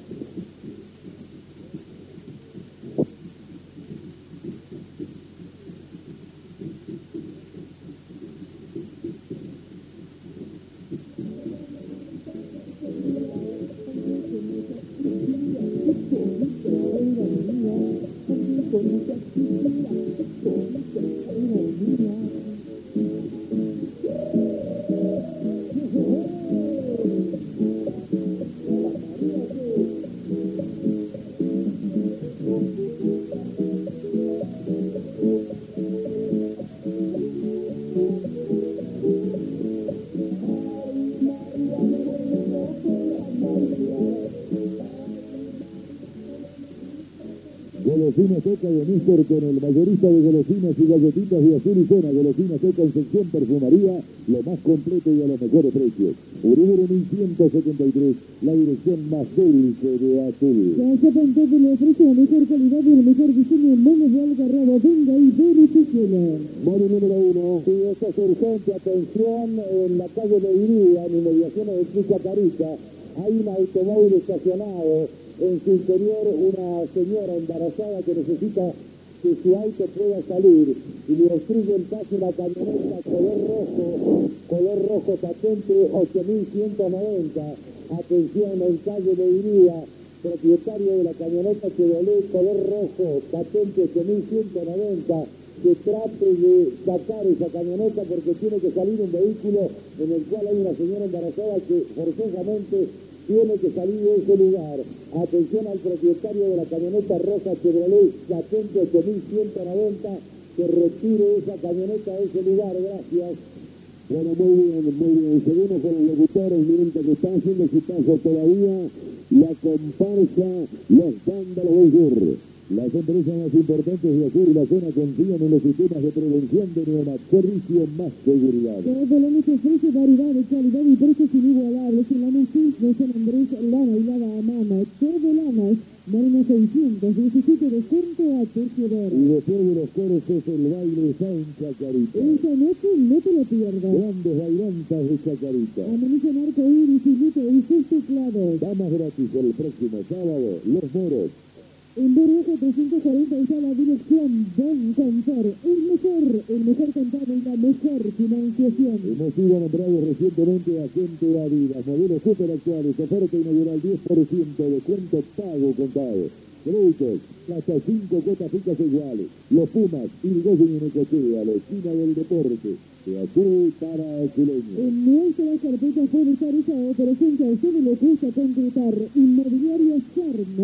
Golosina seca de Níster con el mayorista de golosinas y galletitas de Azul y Zona. Golosina seca en sección perfumería, lo más completo y a los mejores precios. Uriburu mil ciento setenta y tres, la dirección más dulce de Azul. Casa Pantoja le ofrece la mejor calidad y el mejor diseño en monos de Algarrabo. Venga y beneficiela. Móvil número uno. Sí, esto es urgente, atención, en la calle Leiría, en inmediaciones de Club Chacarita, hay un automóvil estacionado. En su interior una señora embarazada que necesita que su auto pueda salir y le obstruye el paso una camioneta color rojo, color rojo patente ocho mil ciento noventa. Atención, en calle Leiría, propietario de la camioneta Chevrolet color rojo, patente ocho mil ciento noventa, que trate de sacar esa camioneta porque tiene que salir un vehículo en el cual hay una señora embarazada que forzosamente tiene que salir de ese lugar. Atención al propietario de la camioneta roja Chevrolet, patente ocho mil ciento noventa, que retire esa camioneta de ese lugar. Gracias. Bueno, muy bien, muy bien. Seguimos con los locutores, mientras que están haciendo su paso todavía la comparsa Los Vándalos del Sur. Las empresas más importantes de Azul y la zona confían en los sistemas de prevención de Neonat. Servicio más seguridad. Todo lo que ofrece variedad de calidad y precios inigualables en la Mesís de San Andrés, lana y lava a mano. Todo lanas, Marina seiscientos diecisiete de Junto a Terciador. Y después de los coros es el baile San Chacarita. Esa noche no te lo pierdas. Grandes bailantas de Chacarita. Amanece Marco Iris y Luto y sus teclados. Damas gratis el próximo sábado, Los Moros. En Borja cuatrocientos cuarenta está la dirección Don Cantar. El mejor, el mejor contado y la mejor financiación. Hemos sido nombrados recientemente agente de Adidas. Modelos super actuales. Oferta inaugural diez por ciento. Descuento pago contado. Créditos, hasta cinco cotas fijas iguales. Los Pumas, Irigoyen y Necochea, la esquina del deporte. De Azul para Azuleño. En nuestra carpeta puede estar esa operación que a usted le cuesta concretar. Inmobiliaria Charma.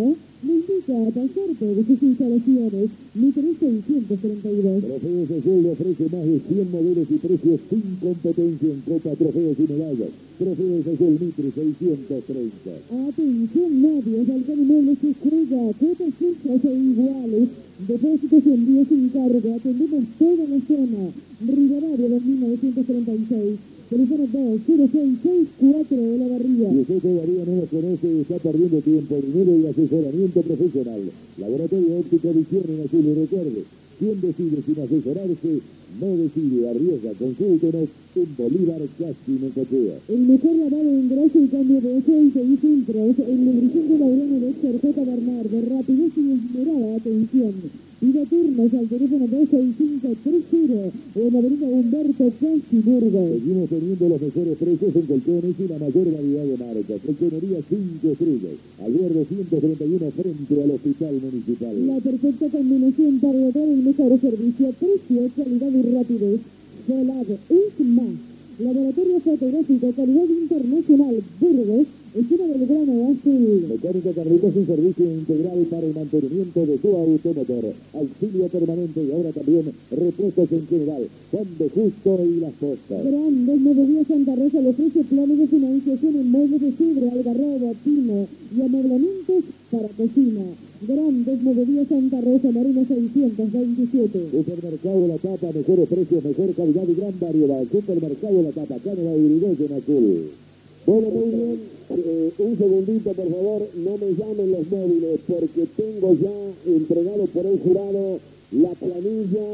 lo invita a pasar por sus instalaciones. Mitre seiscientos treinta y dos. Trofeos Azul le ofrece más de cien modelos y precios sin competencia en copa, trofeos y medallas. Trofeos Azul Mitre seiscientos treinta. Atención novios, al Canimueble se juega cuotas fijas e iguales. Depósitos y envíos sin cargo. Atendemos toda la zona. Rivadavia dos mil novecientos treinta y seis. Teléfono dos cero seis seis cuatro de la Barría. Si usted todavía no nos conoce, está perdiendo tiempo, dinero y asesoramiento profesional. Laboratorio Óptico Visión en Azul. Y recuerde, quien decide sin asesorarse, no decide, arriesga. Consúltenos en Bolívar, casi Necochea. El mejor lavado de engrase y cambio de aceite y filtros. El lubricante Laureano de Héctor J. Bernardo. Rapidez y esmerada atención. Pida turnos al teléfono dos seis cinco tres cero o en Avenida Humberto Casi Burgos. Seguimos teniendo los mejores precios en colchones y la mayor variedad de marcas. Colchonería cinco estrellas. Alvear doscientos treinta y uno frente al Hospital Municipal. La perfecta combinación para lograr el mejor servicio, precio, calidad y rapidez. Solad es más. Laboratorio Fotográfico, calidad internacional, Burgos, esquina del Grano Azul. Mecánica Carlitos, un servicio integral para el mantenimiento de su automotor. Auxilio permanente y ahora también repuestos en general. Juan de Justo y Las Postas. Grandes Movilidad Santa Rosa le ofrece planes de financiación en muebles de cedro, algarrobo, pino y amoblamientos para cocina. Grandes Movilidad Santa Rosa, Marina seiscientos veintisiete. Supermercado La Tapa, mejores precios, mejor calidad y gran variedad. Supermercado La Tapa, Canadá y Irigoyen Azul. Bueno, muy bien, eh, un segundito por favor, no me llamen los móviles porque tengo ya entregado por el jurado la planilla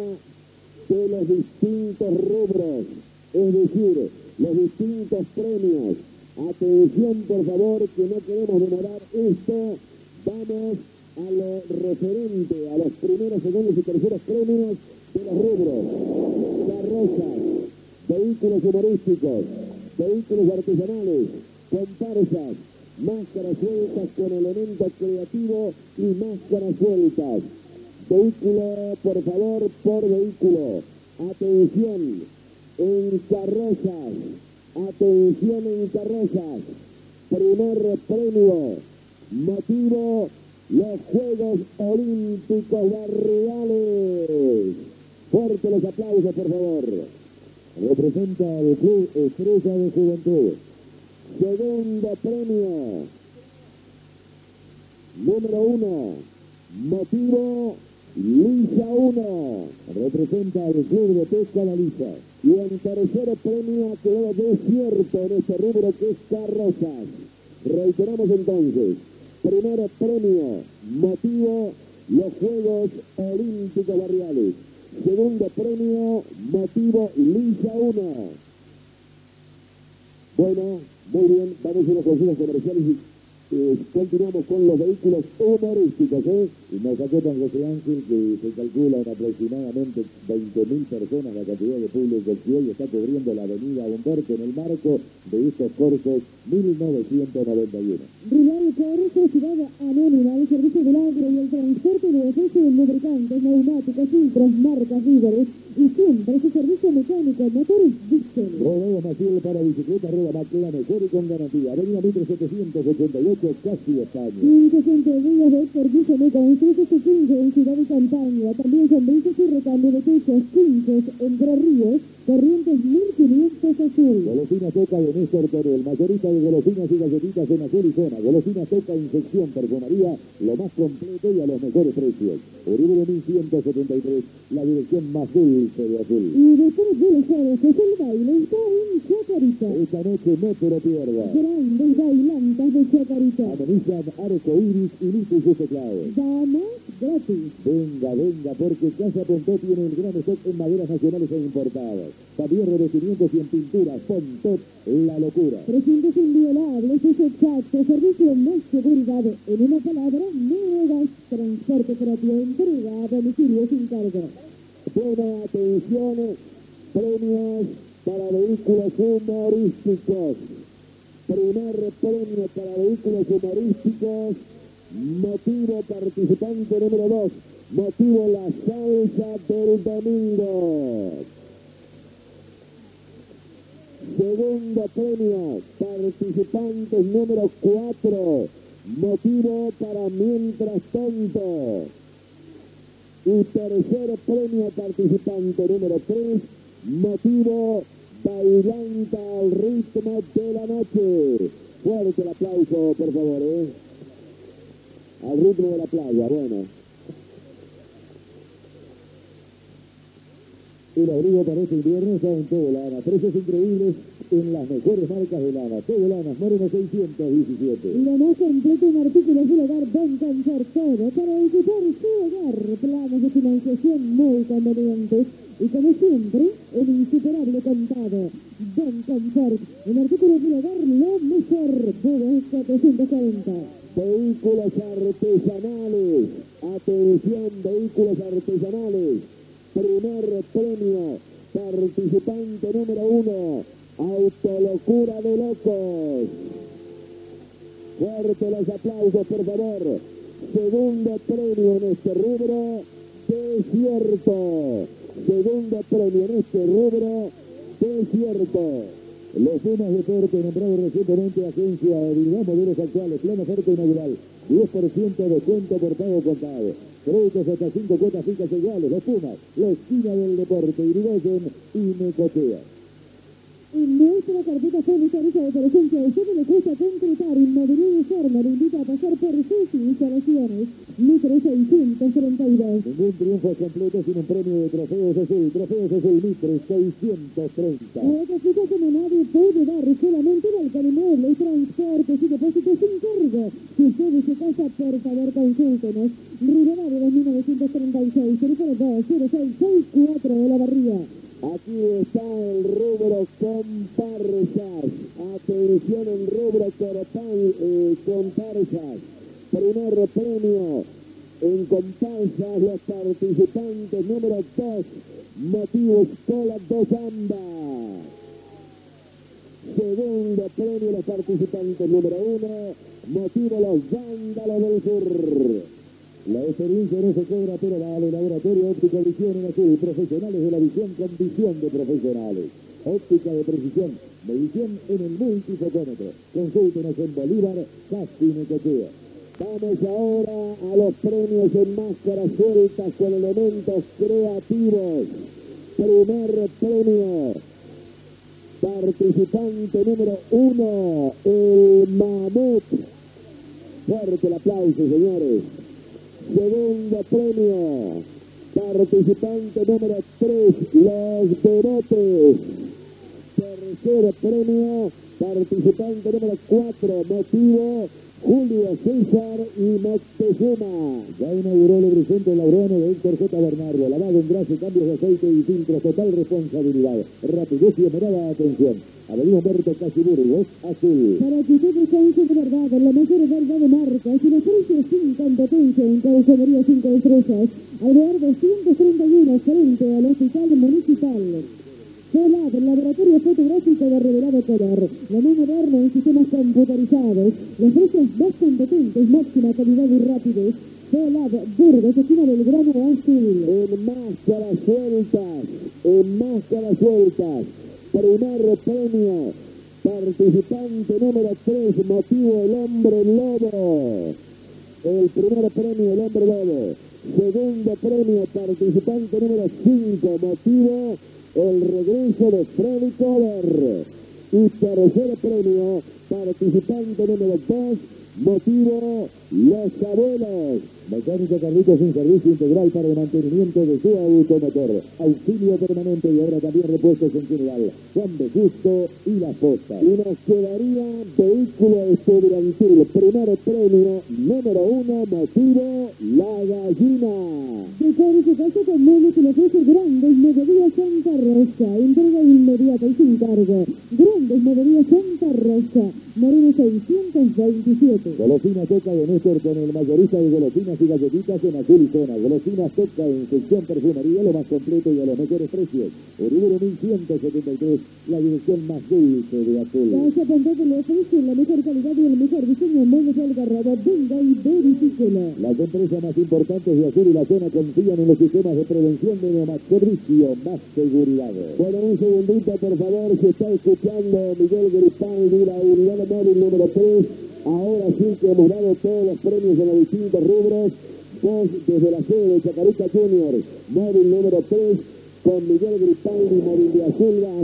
de los distintos rubros, es decir, los distintos premios. Atención por favor, que no queremos demorar esto, vamos a lo referente a los primeros, segundos y terceros premios de los rubros. Carrozas, vehículos humorísticos, vehículos artesanales, comparsas, máscaras sueltas con elemento creativo y máscaras sueltas. Vehículo, por favor, por vehículo. Atención, en carrozas, atención en carrozas. Primer premio, motivo, los Juegos Olímpicos Barriales. Fuerte los aplausos, por favor. Representa al Club Estrella de Juventud. Segundo premio, número uno, motivo Lisa uno. Representa al Club de Pesca La Lisa. Y el tercer premio ha quedado desierto en este rubro que es carrozas. Reiteramos entonces, primer premio, motivo los Juegos Olímpicos Barriales. Segundo premio, motivo Lisa uno. Bueno, muy bien, vamos a los consejos comerciales y eh, continuamos con los vehículos humorísticos, ¿eh? Y nos acotan José Ángel que se calcula en aproximadamente veinte mil personas la cantidad de público que hoy está cubriendo la avenida Humberto en el marco de estos cursos mil novecientos noventa y uno. Rival Corso, Ciudad Anónima, el servicio del agro y el transporte de ofrece de lubricantes, neumáticos, filtros, marcas, líderes y siempre su servicio mecánico, motores diésel. Rodeo Maciel para bicicleta, rueda máquina mejor y con garantía. Avenida Mitre setecientos ochenta y ocho, casi España. quince centenarías de Héctor Guillomeco, construye su quince en Ciudad de Campaña. También servicios y recambio de techos, quince Entre Ríos, Corrientes mil quinientos Azul. Golosina Toca de Néstor Torel, mayorista de golosinas y galletitas en Azul y zona. Golosina Toca, infección, perfumería, lo más completo y a los mejores precios. Uriburu mil ciento setenta y tres, la dirección más dulce de Azul. Y después de los juegos, el baile está en Chacarita. Esta noche no te lo pierdas. Grandes bailantas de Chacarita. Amenizan Arco Iris y Lito y sus teclados. Damas gratis. Venga, venga, porque Casa Pontó tiene el gran stock en maderas nacionales e importadas. También revestimientos y en pinturas. Pontó, la locura. Precios inviolables, es exacto. Servicio más seguridad. En una palabra, nuevas. Transporte propio, entrega a domicilio sin cargo. Buena atención, premios para vehículos humorísticos. Primer premio para vehículos humorísticos, motivo participante número dos, motivo la salsa del domingo. Segundo premio, participantes número cuatro, motivo para mientras tanto. Y tercer premio participante número tres, motivo bailanta al ritmo de la noche. Fuerte el aplauso, por favor, ¿eh? Al ritmo de la playa, bueno. El abrigo para este invierno está en todo lana. Precios increíbles en las mejores marcas de lana. Todo Lanas, Moreno seiscientos diecisiete. Lo más completo en artículos del hogar Bon Confort, todo para equipar su hogar. Planes de financiación muy convenientes. Y como siempre, el insuperable contado. Bon Confort, en artículos del hogar, lo mejor. Bubes cuatrocientos cuarenta. Vehículos artesanales. Atención, vehículos artesanales. Primer premio, participante número uno, Autolocura de Locos. Fuerte los aplausos, por favor. Segundo premio en este rubro, Desierto. Segundo premio en este rubro, Desierto. Los Pumas Deporte, nombrado recientemente Agencia de Habilidad Modelos Actuales, plan oferta inaugural, diez por ciento de descuento por pago contado. Créditos hasta cinco cuotas fijas iguales. Los Pumas, la esquina del deporte, Irigoyen y Necochea. En nuestra carpeta sanitaria de presencia, a usted le cuesta concretar Inmobiliario Serna, le invita a pasar por sus instalaciones. Mitre seiscientos treinta y dos. Ningún triunfo completo sin un premio de Trofeos Azul. Trofeos Azul Mitre seiscientos treinta. Ahora fija como nadie puede dar solamente el alcalimueble, transportes y depósitos sin cargo. Si usted se casa, por favor consúltenos. Rivadavia de mil novecientos treinta y seis, teléfono dos cero seis seis cuatro de la Barría. Aquí está el rubro comparsas. Atención, el rubro corpan, eh, comparsas. Primer premio en comparsas, los participantes número dos, motivo Escola dos Amba. Segundo premio, los participantes número uno, motivo Los Vándalos del Sur. La experiencia no se cobra, pero vale. Laboratorio Óptica Visión en Azul. Profesionales de la visión con visión de profesionales. Óptica de precisión. Medición en el multifocómetro. Consúltenos en Bolívar, Casti, Necochea. Vamos ahora a los premios en máscaras sueltas con elementos creativos. Primer premio, participante número uno, el Mamut. Fuerte el aplauso, señores. Segundo premio, participante número tres, Los Bebotes. Tercer premio, participante número cuatro, motivo Julio César y Moctezuma. Ya inauguró el lubricante Laureano de Héctor J. Bernardo. Lavado, engrase, cambios de aceite y filtros, total responsabilidad. Rapidez y esmerada atención. Avenida Humberto Casiburgos, Azul. Para que usted descanse de verdad, la mejor verdad de marcas y los precios sin competencia en carrocería cinco estrellas. Alvear doscientos treinta y uno frente al Hospital Municipal. Solab, el laboratorio fotográfico de revelado color. Lo más moderno en sistemas computarizados. Los precios más competentes, máxima calidad y rapidez. Solab, Burgos, esquina del Grano Azul. En máscaras sueltas, en máscaras sueltas. Primer premio, participante número tres, motivo El Hombre Lobo. El primer premio, El Hombre Lobo. Segundo premio, participante número cinco, motivo El Regreso de Freddy Cover. Y tercer premio, participante número dos, motivo Los Abuelos. Mecánica Carlitos, un servicio integral para el mantenimiento de su automotor. Auxilio permanente y ahora también repuestos en general. Juan de Justo y La Posta. Y nos quedaría vehículo estudiantil. Primer premio, número uno, motivo La Gallina. Decore su casa con muebles que le ofrece Grandes Mobiliarios Santa Rosa. Entrega inmediata y sin cargo. Grandes Mobiliarios Santa Rosa. Moreno seiscientos veintisiete. Golosinas Toca de Néstor con el mayorista de golosinas y galletitas en Azul y Zona. Golosinas Toca en sección perfumería, lo más completo y a los mejores precios. Uriburu mil ciento setenta y tres, la dirección más dulce de Azul. Casa Pontote le ofrece la mejor calidad y el mejor diseño en muebles de Algarrabo. Venga y verifíquelo. Las empresas más importantes de Azul y la Zona confían en los sistemas de prevención de neumáticos. Servicio, más seguridad. Bueno, un segundito, por favor, si está escuchando Miguel Gripaldi, la unidad móvil número tres, Ahora sí que hemos dado todos los premios en los distintos rubros. Vos desde la sede de Chacarita Junior, móvil número tres, con Miguel Gripaldi, móvil de Azul Gas.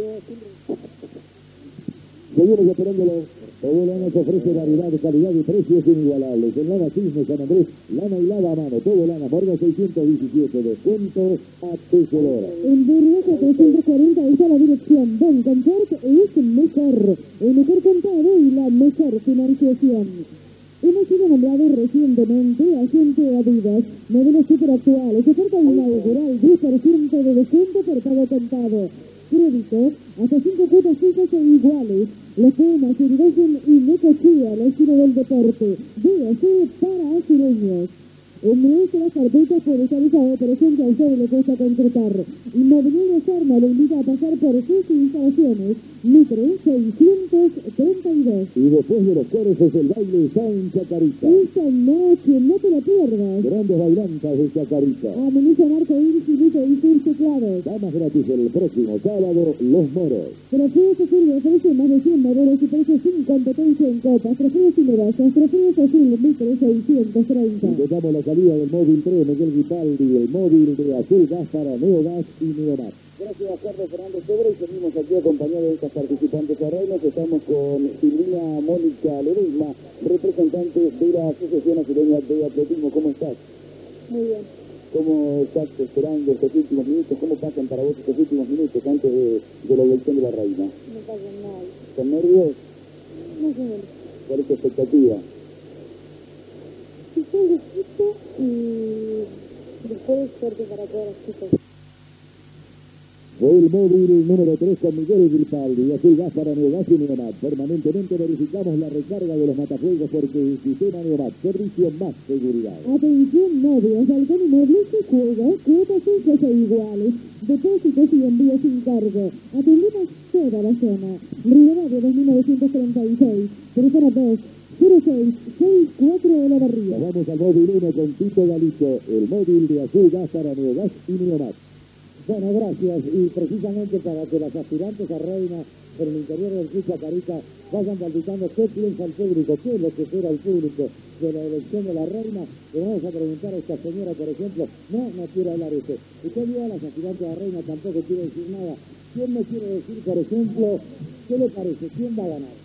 Seguimos esperándolo. Todo lana se ofrece variedad, calidad y precios inigualables. En Lana Cisne, San Andrés, lana y lava a mano. Todo lana, Morga seiscientos diecisiete, descuento a Tesolora. En Burrueca trescientos cuarenta está la dirección. Don Confort es mejor. El mejor contado y la mejor financiación. Hemos sido nombrados recientemente agente Adidas. Modelos super actuales. Oferta inaugural, diez por ciento de descuento por pago contado. Crédito, hasta cinco cuotas fijas e iguales. Los Pumas, Irigoyen y Necochea, la esquina del deporte. Véase para azuleños. En nuestras carpetas por esta operación que a usted le cuesta concretar. Inmobiliaria Sarma lo invita a pasar por sus instalaciones. Mitre seiscientos treinta y dos. Y después de los coros es el baile San Chacarita. Esta noche no te la pierdas. Grandes bailantas de Chacarita. Amenizan arco infinito y sus teclados. Damas gratis el próximo sábado, Los Moros. Trofeos Azul ofrece más de cien modelos y precios sin competencia en copas. Trofeos y medallas. Trofeos Azul, Mitre seiscientos treinta. Y damos la salida del móvil tres, Miguel Gripaldi, el móvil de Azul Gas para Neogas y Neomat. Gracias, Carlos Fernández Sobra, y seguimos aquí acompañados de estas participantes terrenos. Estamos con Silvina Mónica Ledesma, representante de la Asociación Azuleña de Atletismo. ¿Cómo estás? Muy bien. ¿Cómo estás esperando estos últimos minutos? ¿Cómo pasan para vos estos últimos minutos antes de, de la elección de la reina? No pasa nada. ¿Con nervios? Más o menos. ¿Cuál es tu expectativa? Hice un poquito y después suerte para todas las chicas. Fue el móvil número tres con Miguel Gripaldi, Azul Gas para Neogas y Neomat. Permanentemente verificamos la recarga de los matafuegos porque el sistema Neomat, servicio más seguridad. Atención novios, Halcón Inmobles y juegos, cuotas fijas e iguales, depósitos y envíos sin cargo. Atendemos toda la zona. Rivadavia dos mil novecientos treinta y seis, teléfono dos cero seis seis cuatro de la barriga. Nos vamos al móvil uno con Tito Galicio, el móvil de Azul Gas para Neogas y Neomat. Bueno, gracias. Y precisamente para que las aspirantes a reina en el interior del Club Chacarita vayan palpitando qué piensa el público, qué es lo que espera el público de la elección de la reina, le vamos a preguntar a esta señora, por ejemplo, no, no quiere hablar eso. Usted vio a las aspirantes a reina, tampoco quiere decir nada. ¿Quién me quiere decir, por ejemplo, qué le parece? ¿Quién va a ganar?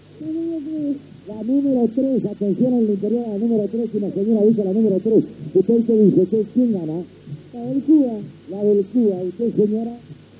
La número tres, atención al interior, la número tres, y la señora dice la número tres. ¿Usted qué dice? ¿Qué, ¿Quién gana? La del Cuba, La del Cuba. ¿Usted, señora?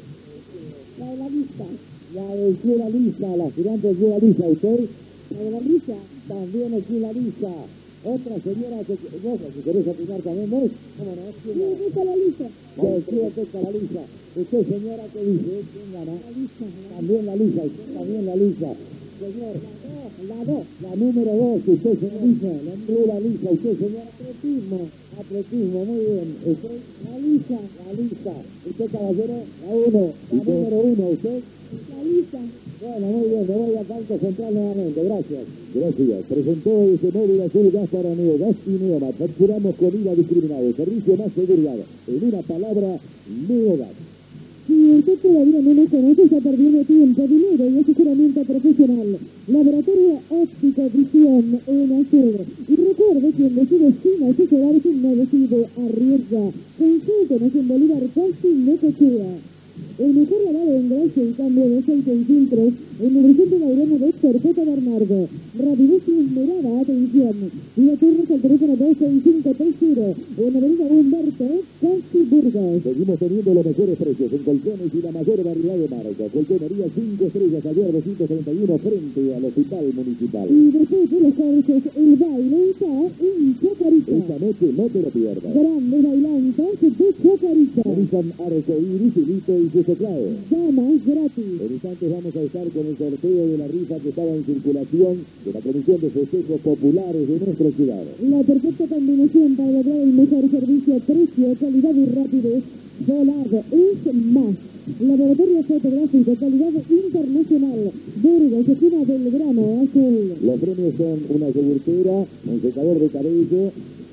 la de la lista, La del Club La Lisa, la aspirante del Club La Lisa. ¿Usted? la de la lista. También el Club La Lisa. Otra señora que vos, si querés opinar también vos, ¿cómo no? ¿Quién Sí, gana? me gusta la lista. La del Club Pesca La Lisa. ¿Usted, señora, qué dice? ¿Quién gana? La lista, También La Lisa. ¿Usted también La Lisa? Señor, la dos, la número dos, usted, señor Lisa, la número La Lisa, usted, señor, atletismo, atletismo, muy bien, usted, La Lisa, La Lisa, usted, caballero, la uno, la número uno, usted, la lista. bueno, muy bien, me voy a Banco Central nuevamente, gracias. Gracias. Presentó ese móvil Azul Gas para Neogas y Neomat. Facturamos con I V A discriminado. Servicio más seguridad. En una palabra, Neogas. Si usted todavía no nos conoce, está perdiendo tiempo, dinero y asesoramiento profesional. Laboratorio Óptico Visión en Azul. Y recuerde, quien decide sin asesorarse no decide arriesga. Consúltenos en Bolívar Casi Necochea. El mejor lavado en grasa y cambio de aceite y filtros en el recinto Gairano de Héctor J. Bernardo. Rapidez y esmerada atención. Y la turnos al teléfono dos seis cinco tres cero o en Avenida Humberto, Casi Burgos. Seguimos teniendo los mejores precios en colchones y la mayor variedad de marcas. Colchonería cinco estrellas, ayer doscientos treinta y uno frente al Hospital Municipal. Y después de los cursos, el baile está en Chacarita. Esta noche no te lo pierdas. Grandes bailantes de Chacarita. Realizan Arcoíris, Hilito y sus teclados. Damas gratis. En instantes vamos a estar con el sorteo de la rifa que estaba en circulación de la Comisión de Festejos Populares de nuestra ciudad. La perfecta combinación para lograr el mejor servicio, precio, calidad y rapidez. Volado es más. Laboratorio fotográfico, calidad internacional. Burgos, esquina del Grano Azul. Los premios son una yogurtera, un secador de cabello,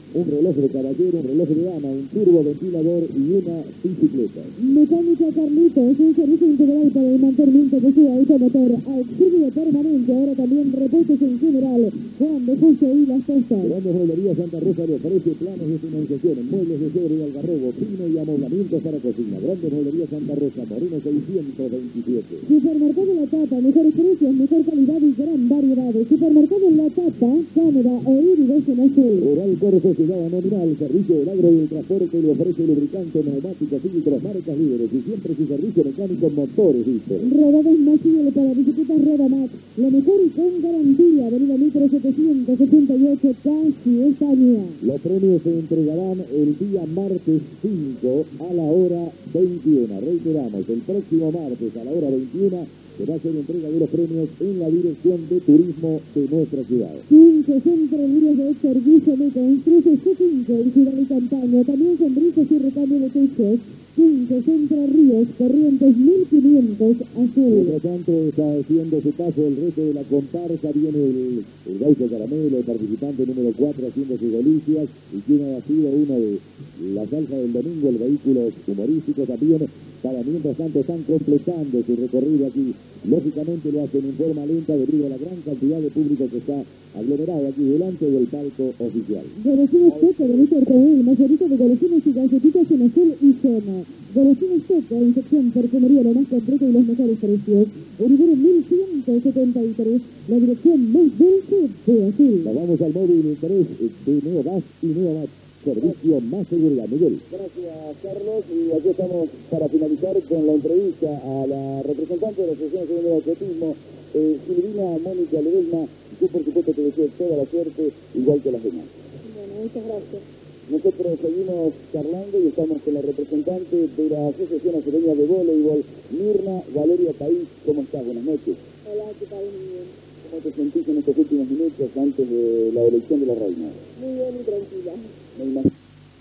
un reloj de caballero, un reloj de dama, un turbo ventilador y una bicicleta. Mecánica Carlitos, un servicio integral para el mantenimiento de su automotor. Auxilio permanente, ahora también repuestos en general. Juan de Fuso y Las Tostas. Grandes Mueblería Santa Rosa le ofrece planes de financiación en muebles de cedro y algarrobo, pino y amoblamientos para cocina. Grandes Mueblería Santa Rosa, Moreno seiscientos veintisiete. Supermercado La Tapa, mejores precios, mejor calidad y gran variedad. Supermercado La Tapa, Cámara e Irrigation Azul. Oral Corso Ciudad Nominal, servicio del agro y el transporte, le ofrece lubricante, neumáticos, filtros, marcas líderes y siempre su servicio mecánico, motores, dice. Rodadas Maciel para bicicletas Rodamat, lo mejor y con garantía. Avenida Micro setecientos ochenta y ocho, casi España. Los premios se entregarán el día martes cinco a la hora veintiuno. Reiteramos, el próximo martes a la hora veintiuno se va a hacer entrega de los premios en la Dirección de Turismo de nuestra ciudad. cinco Centro Líneas de servicio me construye C cinco en Ciudad y Campaña. También sonrisas y recambio de techos. cinco Centro Ríos, Corrientes mil quinientos Azul. Mientras tanto está haciendo su paso el resto de la comparsa. Viene el, el Gaucho Caramelo, el participante número cuatro haciendo sus delicias. Y quien ha sido uno de la salsa del domingo, el vehículo humorístico también. Para mientras tanto están completando su recorrido aquí. Lógicamente lo hacen en forma lenta debido a la gran cantidad de público que está aglomerado aquí delante del palco oficial. Golosinas Seca de Mister Coel, mayorista de golosinas y galletitas en azul y zona. Golosinas Seca, infección, perfumería, lo más completo y los mejores precios. Uriburu mil ciento setenta y tres, la dirección más dulce de Azul. Nos vamos al móvil tres de Neogas y Neomat. Servicio más seguridad. Miguel. Gracias, Carlos. Y aquí estamos para finalizar con la entrevista a la representante de la Asociación Nacional de Atletismo, eh, Silvina Mónica Ledesma. Yo, por supuesto, te deseo toda la suerte, igual que las demás. Bueno, muchas gracias. Nosotros seguimos charlando y estamos con la representante de la Asociación Nacional de Voleibol, Mirna Valeria País. ¿Cómo estás? Buenas noches. Hola, ¿qué tal? Muy bien. ¿Cómo te sentís en estos últimos minutos antes de la elección de la reina? Muy bien y tranquila. Me imagino.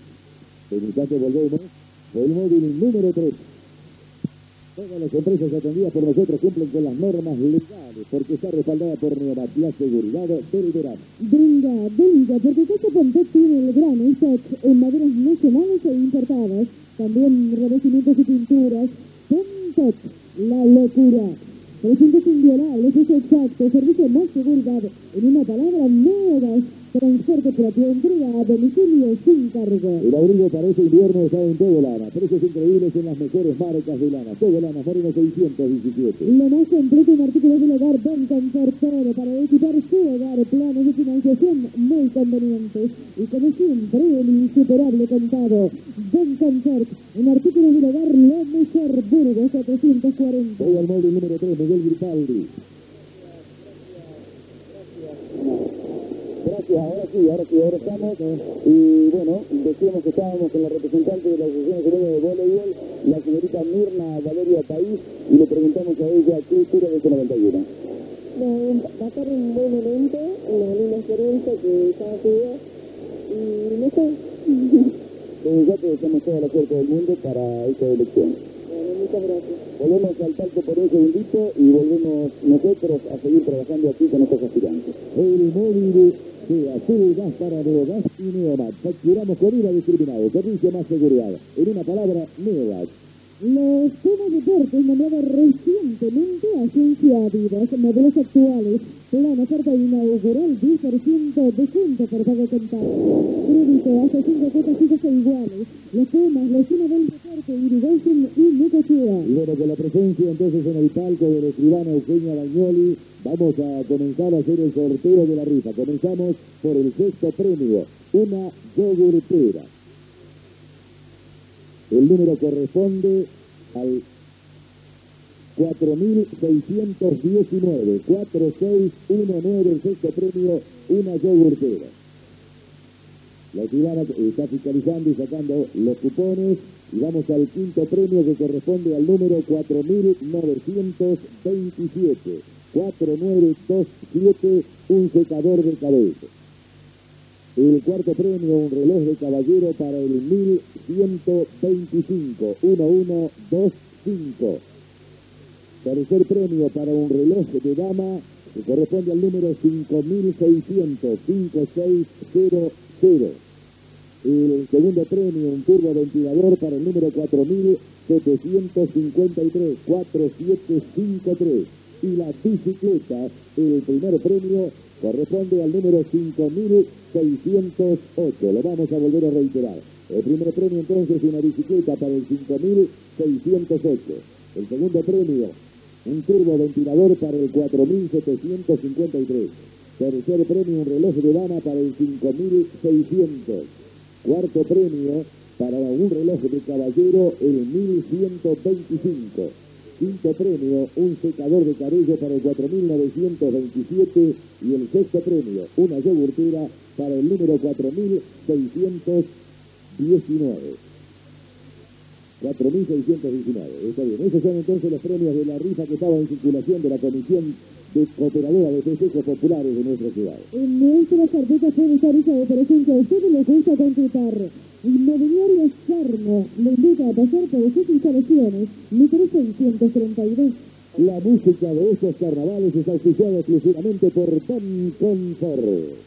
En instante volvemos por el móvil número tres. Todas las empresas atendidas por nosotros cumplen con las normas legales porque está respaldada por Neomat, la seguridad del verano. Venga, venga, porque Casa Pontec tiene el gran stock en maderas nacionales e importadas. También revestimientos y pinturas. Pontec, la locura. Precios inviolables, es exacto, servicio más seguridad. En una palabra, Neogas. Transporte propio, entrega a domicilio sin cargo. El abrigo para este invierno está en todo lana. Precios increíbles en las mejores marcas de lana. Todo lana, Moreno seiscientos diecisiete. Lo más completo en artículos del hogar, Bon Confort, todo para equipar su hogar. Planes de financiación muy convenientes. Y como siempre, el insuperable contado. Bon Confort, en artículos del hogar, lo mejor. Burgos cuatrocientos cuarenta. Voy al móvil número tres, Miguel Gripaldi. Gracias, ahora sí, ahora sí, ahora estamos. Y bueno, decíamos que estábamos con la representante de la Asociación Nacional de Voleibol, la señorita Mirna Valeria País, y le preguntamos a ella qué espera de este noventa y uno. No, va a ser un buen evento, una linda experiencia que ya tuve. Y no sé. Desde ya te deseamos toda la suerte del mundo para esta elección. Bueno, muchas gracias. Volvemos al palco por un segundito y volvemos nosotros a seguir trabajando aquí con estos aspirantes. El móvil de Azul Gas para Neogas y Neomat. Facturamos con I V A discriminado. Servicio más seguridad. En una palabra, Neogas. Los Pumas Deportes nombrados recientemente Agencia Vivas, modelos actuales, plan oferta inaugural diez por ciento descuento por pago contado. Crédito hasta cinco cuotas fijas e iguales. Los Pumas, la escena del deporte, Irrigation y Necochea. Y bueno, con la presencia entonces en el palco del escribano Eugenia Bagnoli, vamos a comenzar a hacer el sorteo de la rifa. Comenzamos por el sexto premio, una yogurtera. El número corresponde al cuatro mil seiscientos diecinueve, cuatro seis uno nueve, el sexto premio, una yogurtera. La escribana está fiscalizando y sacando los cupones y vamos al quinto premio que corresponde al número cuatro mil novecientos veintisiete, cuatro nueve dos siete, un secador de cabello. El cuarto premio, un reloj de caballero para el mil ciento veinticinco, uno uno dos cinco. Tercer premio para un reloj de dama que corresponde al número cinco mil seiscientos, cinco seis cero cero. El segundo premio, un turbo ventilador para el número cuatro mil setecientos cincuenta y tres, cuatro siete cinco tres. Y la bicicleta, el primer premio, corresponde al número cinco mil seiscientos ocho. Lo vamos a volver a reiterar. El primer premio entonces una bicicleta para el cinco mil seiscientos ocho. El segundo premio, un turbo ventilador para el cuatro mil setecientos cincuenta y tres. Tercer premio, un reloj de dama para el cinco mil seiscientos. Cuarto premio, para un reloj de caballero, el mil ciento veinticinco. Quinto premio, un secador de cabello para el cuatro mil novecientos veintisiete. Y el sexto premio, una yogurtera para el número cuatro mil seiscientos diecinueve. cuatro mil seiscientos diecinueve, está bien. Esos son entonces los premios de la rifa que estaba en circulación de la Comisión de Operadora de Festejos Populares de nuestra ciudad. En nuestra carpeta puede estar esa operación que a ustedes les gusta concretar. Inmobiliaria Sarno le invita a pasar por sus instalaciones, micro seiscientos treinta y dos. La música de estos carnavales es auspiciada exclusivamente por Bon Confort.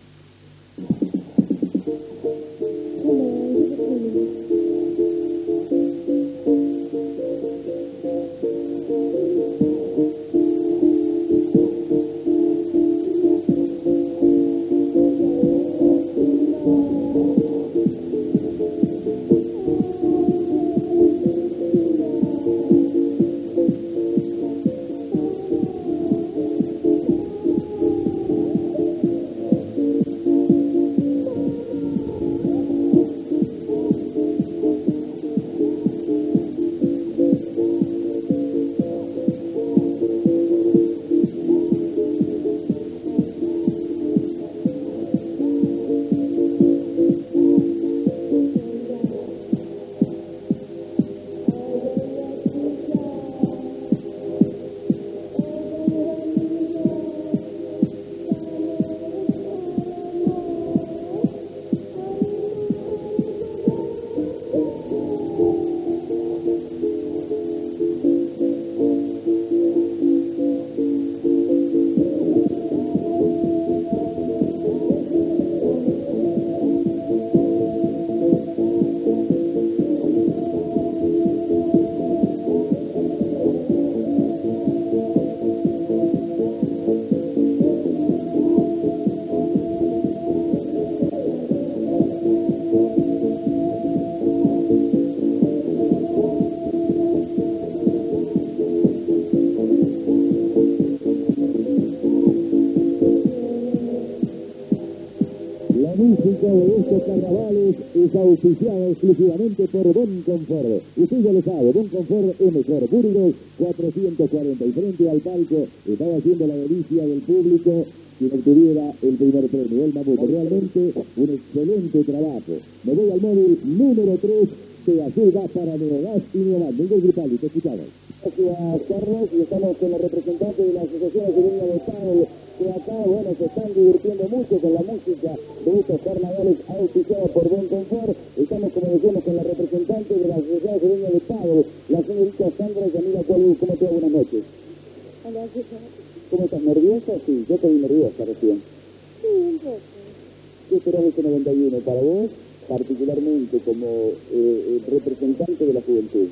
De estos carnavales es auspiciada exclusivamente por Bon Confort. Usted ya lo sabe, Bon Confort es mejor. Burgos cuatrocientos cuarenta y frente al palco estaba haciendo la delicia del público quien obtuviera el primer premio, el Mamut. Realmente un excelente trabajo. Me voy al móvil número tres de ayuda para Neogas y Neogas. Miguel Gripaldi, te escuchamos. Gracias, Carlos, y estamos con los representantes de la Asociación Argentina de Padel, que acá, bueno, se están divirtiendo mucho con la música de estos carnavales auspiciados por Bon Confort. Estamos, como decíamos, con la representante de la Asociación Argentina de Padel, la señorita Sandra Yamila Cuadú. ¿Cómo te va? Buenas noches. Hola, ¿qué tal? ¿Cómo estás? ¿Nerviosa? Sí, yo estoy nerviosa recién. Sí, un poco. ¿Qué esperás de este noventa y uno para vos, particularmente como eh, representante de la juventud?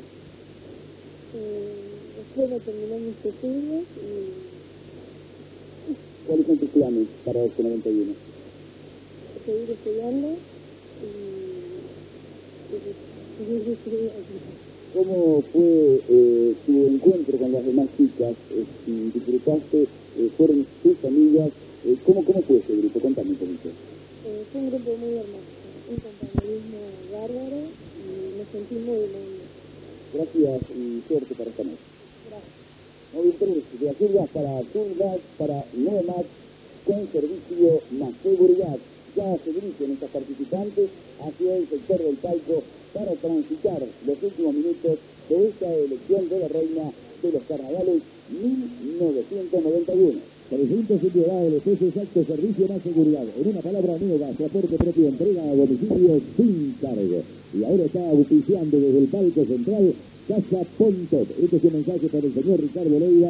Eh, espero terminar mis estudios y ¿Cuáles son tus planes para este noventa y uno? seguir estudiando y, y seguir estudiando. ¿Cómo fue eh, tu encuentro con las demás chicas? Eh, si disfrutaste, eh, fueron tus amigas. Eh, ¿cómo, ¿Cómo fue ese grupo? Contame un poquito. Eh, fue un grupo muy hermoso, un compañerismo bárbaro y me sentí muy bien. Gracias y suerte para esta noche. Gracias. Móvil tres de ayuda para Turgas, para Neomat, con servicio más seguridad. Ya se dirigen estas participantes hacia el sector del palco para transitar los últimos minutos de esta elección de la reina de los carnavales mil novecientos noventa y uno. Presunto ciudadano, el peso exacto, servicio más seguridad. En una palabra, Neogas, transporte propio, entrega a domicilio sin cargo. Y ahora está auspiciando desde el palco central Casa Pontot. Este es un mensaje para el señor Ricardo Leiva,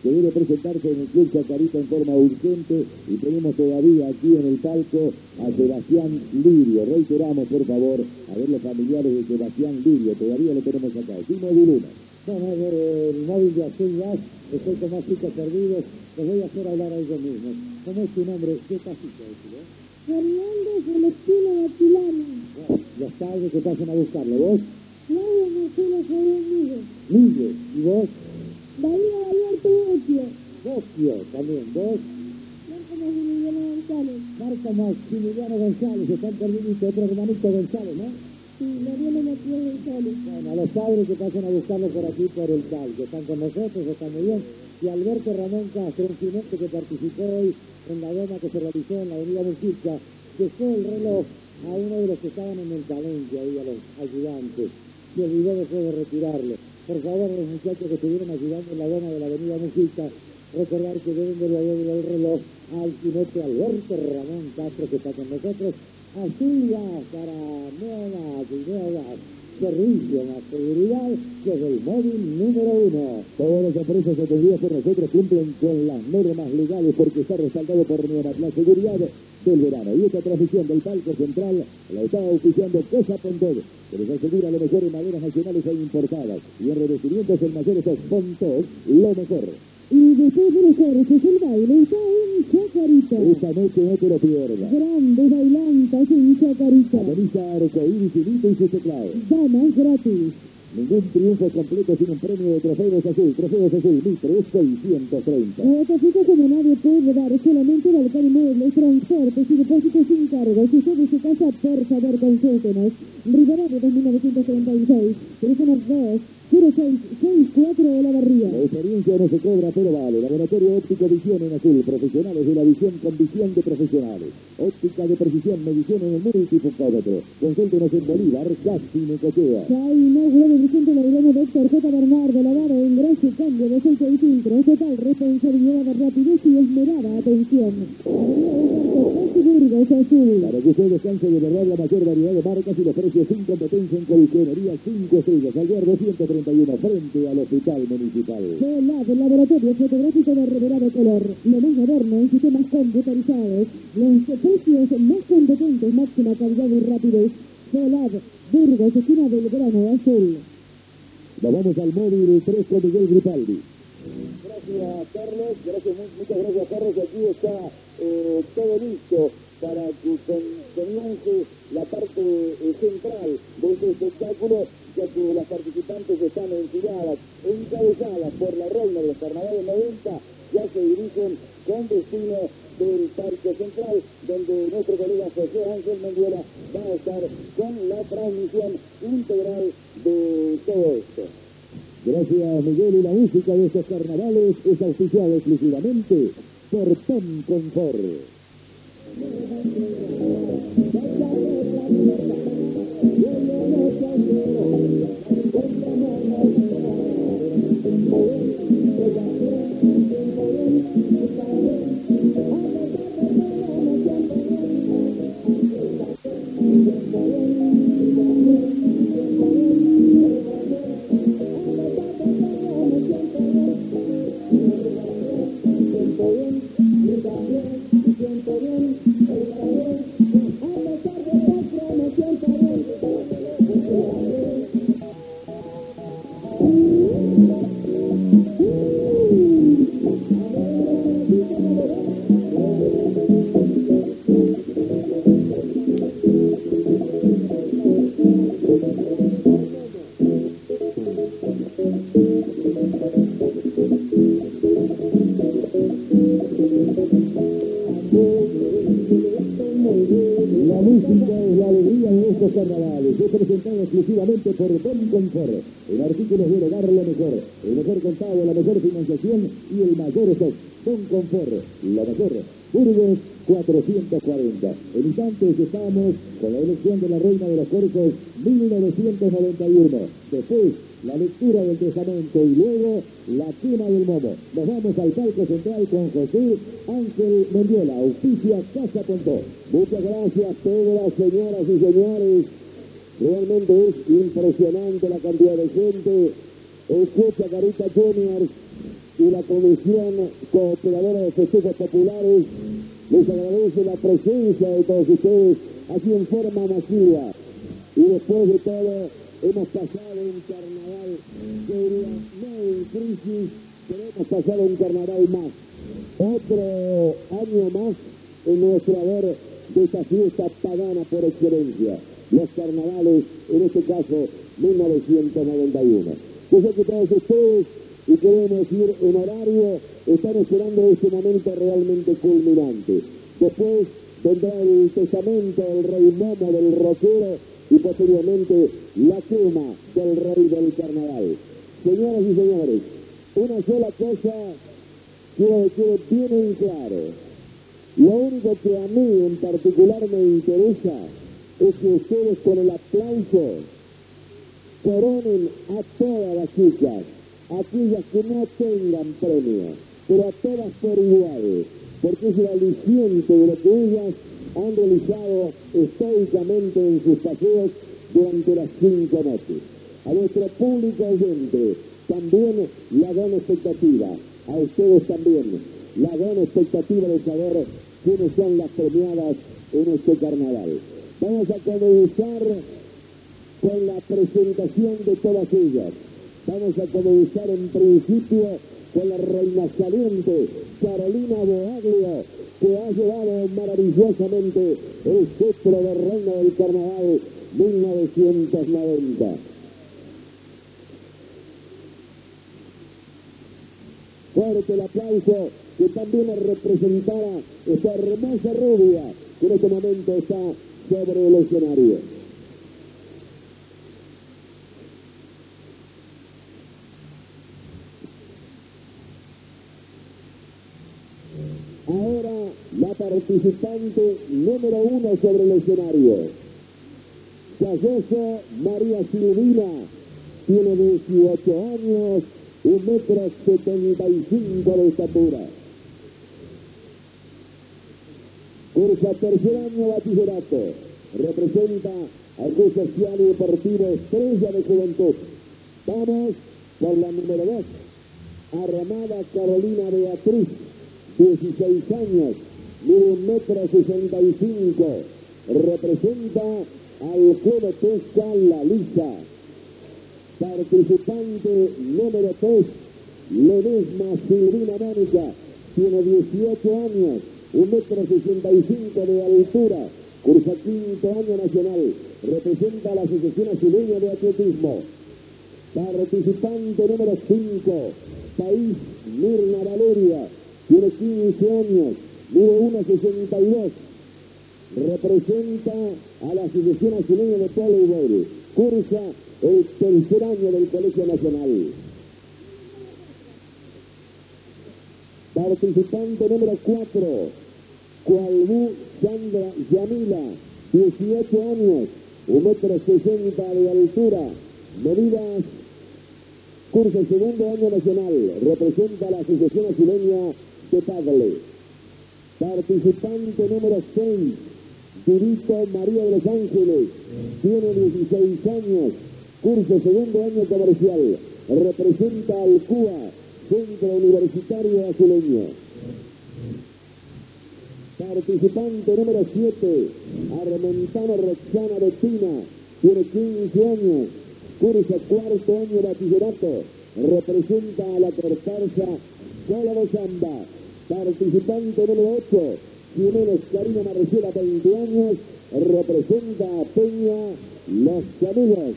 que debe presentarse en el Club Chacarita en forma urgente, y tenemos todavía aquí en el palco a Sebastián Lirio. Reiteramos, por favor, a ver los familiares de Sebastián Lirio, todavía lo tenemos acá. Timo Viluna. Bueno, el móvil de Azul Gas, estoy con más chicos perdidos, les voy a hacer hablar a ellos mismos. ¿Cómo es tu nombre? ¿Qué casita es, eh? Fernando Celestino Batilano. Bueno, ya sabes que pasan a buscarlo. ¿Vos? Claudio Marcelo Javier Miguel. Miguel. ¿Y vos? Darío Alberto Bocchio. Bocchio también. ¿Vos? Marco Maximiliano González. Marco Maximiliano González. Están perdidos otro hermanito González, ¿no? Sí, Mariano Matías González. Bueno, a los padres que pasen a buscarlo por aquí, por el tal, que están con nosotros, están muy bien. Y Alberto Ramón Castro, un jinete que participó hoy en la goma que se realizó en la avenida Mujica, dejó el reloj a uno de los que estaban en el talento, ahí a los ayudantes. Se olvidó después de retirarlo. Por favor, los muchachos que estuvieron ayudando en la goma de la avenida Mujica, recordar que deben devolver el reloj al jinete Alberto Ramón Castro, que está con nosotros. Así ya, para nuevas y nuevas servicio más seguridad, que es el móvil número uno. Todas las empresas atendidas por nosotros cumplen con las normas legales porque está respaldado por la seguridad del verano. Y esta transmisión del palco central la está oficiando Casa Pontón, que les asegura lo mejor en maderas nacionales e importadas. Y en revestimientos el mayor es Pontón, lo mejor. Y después de los cortes, el baile está en Chacarita. Esta noche no te lo pierdas. Grandes bailantas en Chacarita. Ameniza Arcoíris Finito y su teclado. Damas gratis. Ningún triunfo completo sin un premio de Trofeos Azul. Trofeos Azul, Mitre, seiscientos treinta. Esta cita como nadie puede dar, solamente Balcán Inmuebles, transportes y depósitos sin cargo. Si usted de su casa, por favor, consúltenos. Rivadavia de mil novecientos treinta y seis, teléfono dos cero seis seis cuatro de la Barría. La experiencia no se cobra, pero vale. Laboratorio Óptico Visión en Azul. Profesionales de la visión con visión de profesionales. Óptica de precisión, medición en el multifocómetro. Consúltenos en Bolívar, casi Necochea. Ya inaugurado el reciente laboratorio Doctor J. Bernardo, lavado, ingreso y cambio de aceite y filtros. Total responsabilidad, rapidez y esmerada atención. Burgos Azul. Para que usted descanse de verdad la mayor variedad de marcas y los precios sin competencia en colchonería cinco estrellas. Alvear doscientos treinta y uno frente al Hospital Municipal. Solab, el laboratorio fotográfico de revelado color. Lo más moderno en sistemas computarizados. Los precios más competentes, máxima calidad y rapidez. Solab, Burgos, esquina del Grano Azul. Nos vamos al móvil tres con Miguel Gripaldi. Gracias, Carlos. Gracias, muchas gracias, Carlos. Aquí está eh, todo listo para que comience la parte eh, central de este espectáculo, ya que las participantes están enfiladas, encabezadas por la reina de los carnavales noventa, ya se dirigen con destino del Parque Central, donde nuestro colega José Ángel Mendiola va a estar con la transmisión integral de todo esto. Gracias, Miguel. Y la música de estos carnavales es auspiciada exclusivamente por Tom Confort. Carnavales es presentado exclusivamente por Bon Confort, el artículo de hogar lo mejor, el mejor contado, la mejor financiación y el mayor stock. Bon Confort, lo mejor. Burgos cuatrocientos cuarenta. En instantes estamos con la elección de la reina de los corsos mil novecientos noventa y uno. Después la lectura del testamento y luego la quema del momo. Nos vamos al palco central con José Ángel Mendiola, auspicia Casa Pontón. Muchas gracias, Pedro, señoras y señores. Realmente es impresionante la cantidad de gente. Escucha Chacarita Juniors y la Comisión Cooperadora de Festejos Populares les agradece la presencia de todos ustedes aquí en forma masiva. Y después de todo, hemos pasado un carnaval serio, no en crisis, pero hemos pasado un carnaval más. Otro año más en nuestro haber de esta fiesta pagana por excelencia. Los carnavales, en este caso, mil novecientos noventa y uno. Yo sé que todos ustedes, y queremos ir en horario, están esperando este momento realmente culminante. Después vendrá el testamento del rey Momo, del rockero, y posteriormente la quema del rey del carnaval. Señoras y señores, una sola cosa quiero que quede bien en claro. Lo único que a mí en particular me interesa es que ustedes con el aplauso coronen a todas las chicas, aquellas que no tengan premio, pero a todas por igual, porque es el aliciente de lo que ellas han realizado estoicamente en sus paseos durante las cinco noches. A nuestro público oyente también la gran expectativa, a ustedes también la gran expectativa de saber quiénes son las premiadas en este carnaval. Vamos a comenzar con la presentación de todas ellas. Vamos a comenzar en principio con la reina saliente, Carolina Boaglio, que ha llevado maravillosamente el cetro de reina del carnaval mil novecientos noventa. Fuerte el aplauso que también representará esta hermosa rubia que en este momento está sobre el escenario. Ahora la participante número uno sobre el escenario, Calloso María Silvina, tiene dieciocho años, un metro setenta y cinco de estatura. Cursa tercer año bachillerato, representa al Club Social y Deportivo Estrella de Juventud. Vamos por la número dos, Armada Carolina Beatriz, dieciséis años, mide un metro sesenta y cinco, representa al Club Pesca La Lisa. Participante número tres, Ledesma Silvina Mónica, tiene dieciocho años, un metro sesenta y cinco de altura, cursa quinto año nacional, representa a la Asociación Azuleña de Atletismo. Participante número cinco, País Mirna Valeria, tiene quince años, mide uno sesenta y dos, representa a la Asociación Azuleña de Voleibol, cursa el tercer año del Colegio Nacional. Participante número cuatro, Cualbú Sandra Yamila, dieciocho años, un metro sesenta de altura, medidas, cursa el segundo año nacional, representa a la Asociación Azuleña de Padre. Participante número seis, Dirito María de los Ángeles, tiene dieciséis años, curso segundo año comercial, representa al C U A, Centro Universitario Azuleño. Participante número siete, Armentano Roxana Bettina, tiene quince años, cursa cuarto año de bachillerato, representa a la Cortarza Cola de Zamba. Participante número ocho, Jiménez Karina Marcela, veinte años, representa a Peña Los Camellos.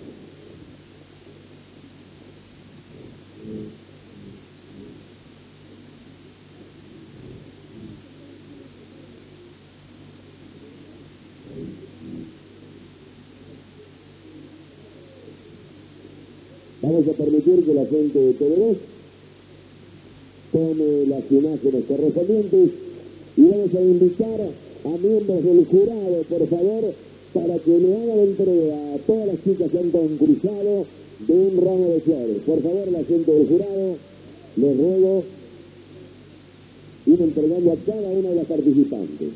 Vamos a permitir que la gente de T V dos tome las imágenes correspondientes y vamos a invitar a miembros del jurado, por favor, para que le hagan entrega a todas las chicas que han concursado de un ramo de flores. Por favor, la gente del jurado, les ruego, ir entregando a cada una de las participantes.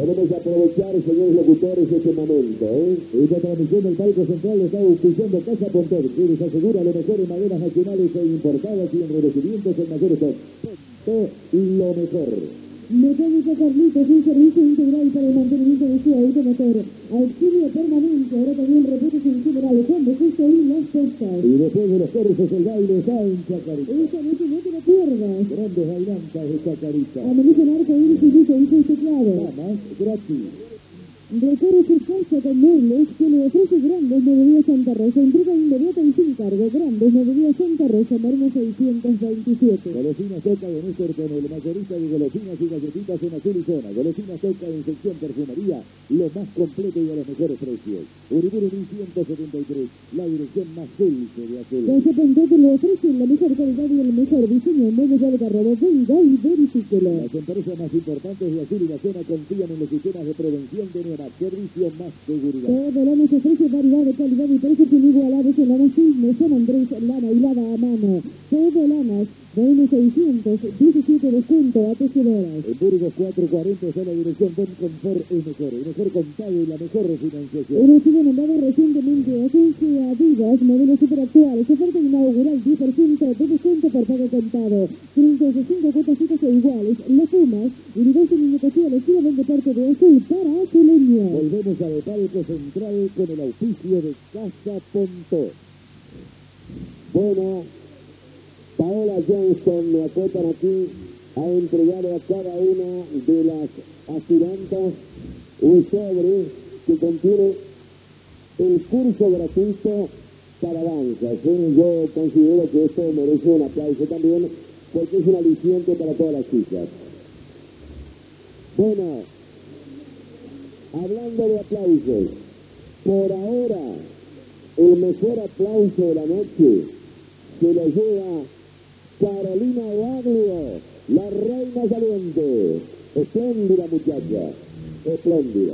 Tenemos que aprovechar, señores locutores, este momento, ¿eh? Esta transmisión del palco central está auspiciando Casa Pontón, que les asegura lo mejor en maderas nacionales e importadas y en revestimientos en mayor stock. Ponto, lo mejor. Mecánica Carlitos, un servicio integral para el mantenimiento de su automotor. Auxilio permanente, ahora también repuestos en general, cuando justo ahí las pestas. Y después de los corsos el baile está en Chacarita. Esta noche no te la pierdas. Grandes bailantas de Chacarita. Amenizan arco iris y dice, dice teclado. Damas gratis. Recorre su casa con muebles que le ofrece Grandes Mobiliarios Santa Rosa. Entrega inmediata y sin cargo. Grandes Mobiliarios Santa Rosa, Marina seiscientos veintisiete. Golosinas Toca de Néstor con el mayorista de golosinas y galletitas en azul y zona. Golosinas Toca en sección perfumería, lo más completo y a los mejores precios. Uriburu mil ciento setenta y tres, la dirección más dulce de Azul. Casa Pontote le ofrece la mejor calidad y el mejor diseño en muebles de Algarrobo. Venga y verifíquelo. Las empresas más importantes de Azul y la zona confían en los sistemas de prevención de Neomat, servicio más seguridad. Todo lana se ofrece variedad de calidad y precios inigualables en Lana Cisne, San Andrés, lana y lava a mano. Todo lanas, de uno seiscientos, diecisiete descuento a tejedoras. En Burgos cuatrocientos cuarenta está la dirección Bon Confort es mejor, el mejor contado y la mejor refinanciación. Recibe nombrado recientemente Agencia Adidas, modelos superactuales, oferta inaugural diez por ciento de descuento por pago contado, treinta y cinco cuotas fijas e iguales, las sumas y nivel sin indicación lesiva de parte de Azul para Azuleño. Volvemos al palco central con el auspicio de Casa Pontón. Bueno, Paola Johnston, me acotan aquí, ha entregado a cada una de las aspirantas un sobre que contiene el curso gratuito para danza. ¿Sí? Yo considero que esto merece un aplauso también, porque es un aliciente para todas las chicas. Bueno, hablando de aplausos, por ahora el mejor aplauso de la noche se lo lleva Carolina Baglio, la reina saliente. Espléndida muchacha, espléndida.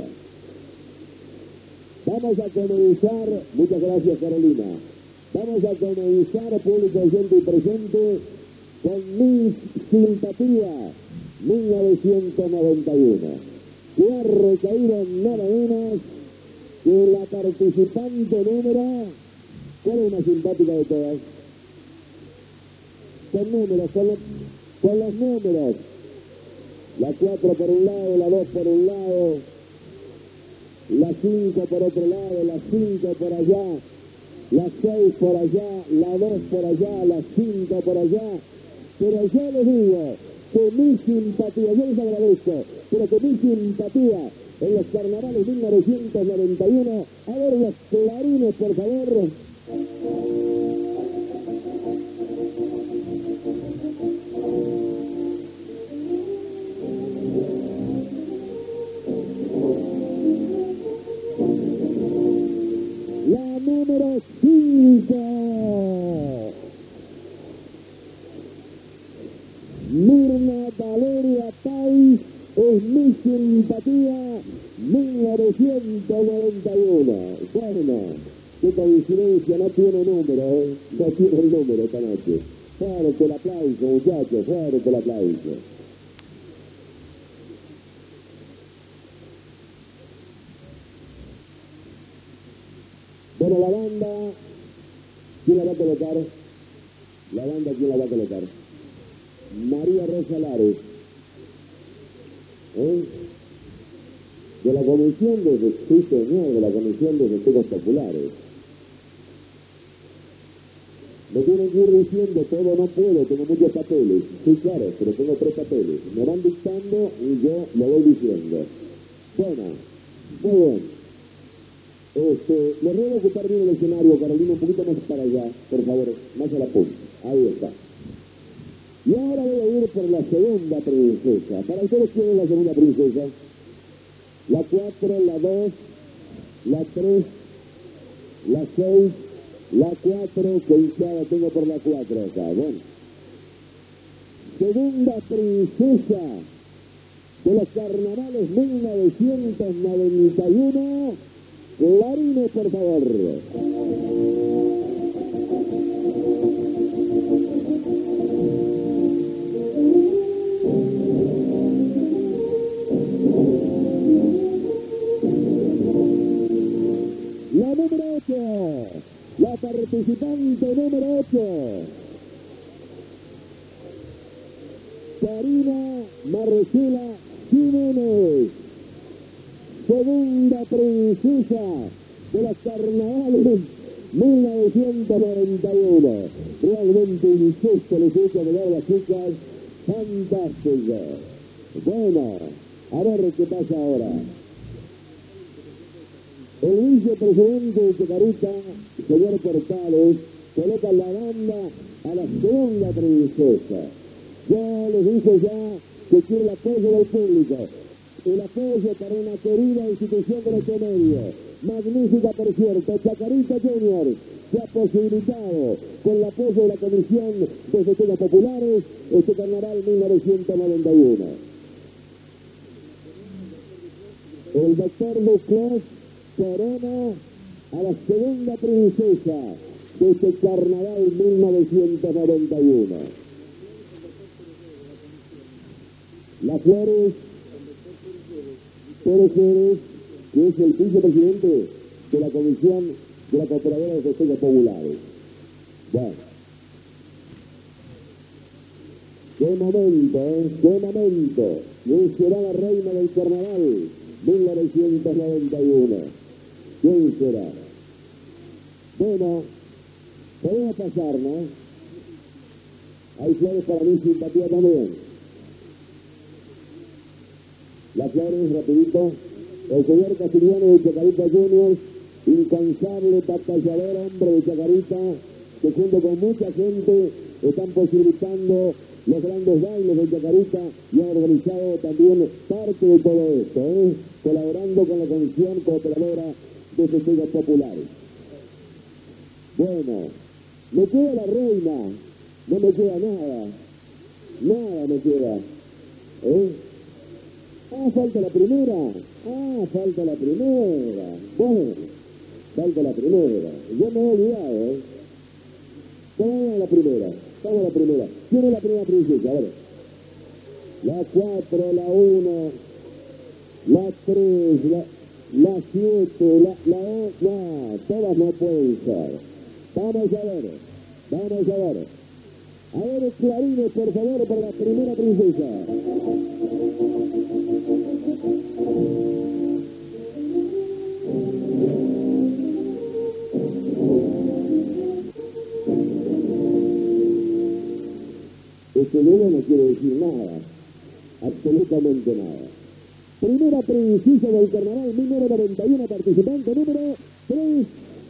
Vamos a comenzar, muchas gracias Carolina, vamos a comenzar, público oyente y presente, con Miss Simpatía mil novecientos noventa y uno, que ha recaído nada menos que la participante número, ¿cuál es la más simpática de todas? Con números, con los, con los números. La cuatro por un lado, la dos por un lado, la cinco por otro lado, la cinco por allá, la seis por allá, la dos por allá, la cinco por allá. Pero yo les digo que mi simpatía, yo les agradezco, pero que mi simpatía en los carnavales mil novecientos noventa y uno, a ver los clarines, por favor. La número cinco. Mirna Valeria Pais es mi simpatía mil novecientos noventa y uno. Bueno, qué coincidencia, no tiene número, ¿eh? No tiene el número esta noche. Fuerte el aplauso, muchachos, fuerte el aplauso. Bueno, la banda, ¿quién la va a colocar? La banda, ¿quién la va a colocar? María Rosa Lares, ¿eh? De la Comisión de sí, señor, de la Comisión de Festejos Populares. Me tienen que ir diciendo todo, no puedo, tengo muchos papeles. Sí, claro, pero tengo tres papeles. Me van dictando y yo lo voy diciendo. Bueno, muy bien. Este, les ruego ocupar bien el escenario, Carolina, un poquito más para allá, por favor, más a la punta. Ahí está. Y ahora voy a ir por la segunda princesa. ¿Para ustedes quién es la segunda princesa? La cuatro, la dos, la tres, la seis, la cuatro, que ya la tengo por la cuatro acá. Bueno. Segunda princesa de los carnavales mil novecientos noventa y uno, clarines, por favor. participante número ocho. Karina Marcela Jiménez, segunda princesa de los carnavales mil novecientos noventa y uno. Realmente un susto les hizo de ver a las chicas, fantástica. Bueno, a ver qué pasa ahora. El vicepresidente de Chacarita, señor Portales, coloca la banda a la segunda princesa. Ya les dice ya que quiere el apoyo del público, el apoyo para una querida institución de nuestro medio. Magnífica, por cierto, Chacarita Junior se ha posibilitado con el apoyo de la Comisión de Festejos Populares este carnaval mil novecientos noventa y uno. El doctor Duclos corona a la segunda princesa de este carnaval mil novecientos noventa y uno. Las Flores Pérez Pérez, que es el vicepresidente de la Comisión de la Cooperadora de Festejos Populares. Bueno. ¡Qué momento, eh! ¡Qué momento! ¿Quién será la reina del carnaval mil novecientos noventa y uno? ¿Quién será? Bueno, podemos pasar, ¿no? Hay flores para mi simpatía también. Las Flores, rapidito. El señor Castiglione de Chacarita Juniors, incansable batallador, hombre de Chacarita, que junto con mucha gente están posibilitando los grandes bailes de Chacarita y han organizado también parte de todo esto, ¿eh? Colaborando con la Comisión Cooperadora de Festejos Populares. Bueno, me queda la reina, no me queda nada, nada me queda, ¿eh? Ah, falta la primera. Ah, falta la primera. Bueno, falta la primera. Yo me he olvidado, ¿eh? ¿Cómo es la primera? ¿Cómo es la primera? ¿Quién es la primera princesa? A ver. La cuatro, la uno, la tres, la, la siete, la, la ocho. No, todas no pueden ser. Vamos a ver. Vamos a ver. A ver, clarines, por favor, para la primera princesa. Este número no quiere decir nada, absolutamente nada. Primera princesa del carnaval mil novecientos noventa y uno, participante número tres.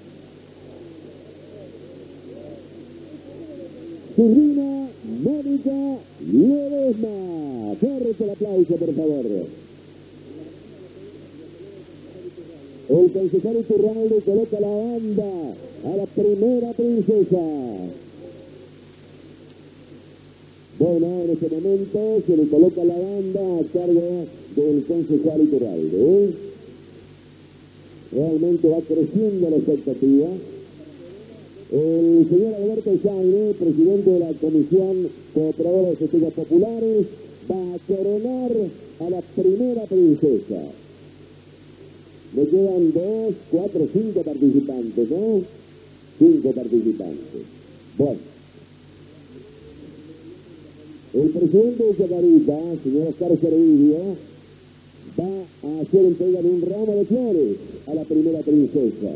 Silvina Mónica Ledesma. Fuerte el aplauso, por favor. El concejal Iturralde coloca la banda a la primera princesa. Bueno, en este momento se le coloca la banda a cargo del concejal Iturralde, ¿eh? Realmente va creciendo la expectativa. El señor Alberto Zaire, presidente de la Comisión Cooperadora de Festejos Populares, va a coronar a la primera princesa. Me quedan dos, cuatro, cinco participantes, ¿no? Cinco participantes. Bueno. El presidente de Chacarita, señor Oscar Servidio, va a hacer entrega de un ramo de flores a la primera princesa.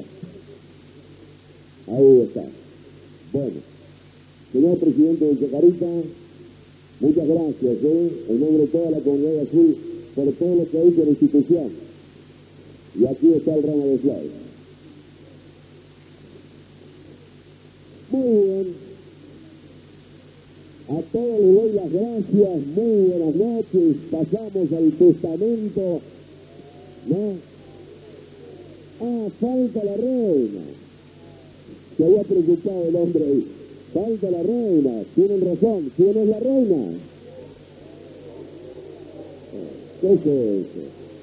Ahí está. Bueno, señor presidente de Chacarita, muchas gracias, ¿eh? En nombre de toda la comunidad azul, por todo lo que ha hecho la institución. Y aquí está el ramo de flores. Muy bien. A todos les doy las gracias, muy buenas noches. Pasamos al testamento, ¿no? Ah, falta la reina. Se había preocupado el hombre ahí. Falta la reina, tienen razón. ¿Quién es la reina? ¿Qué es eso?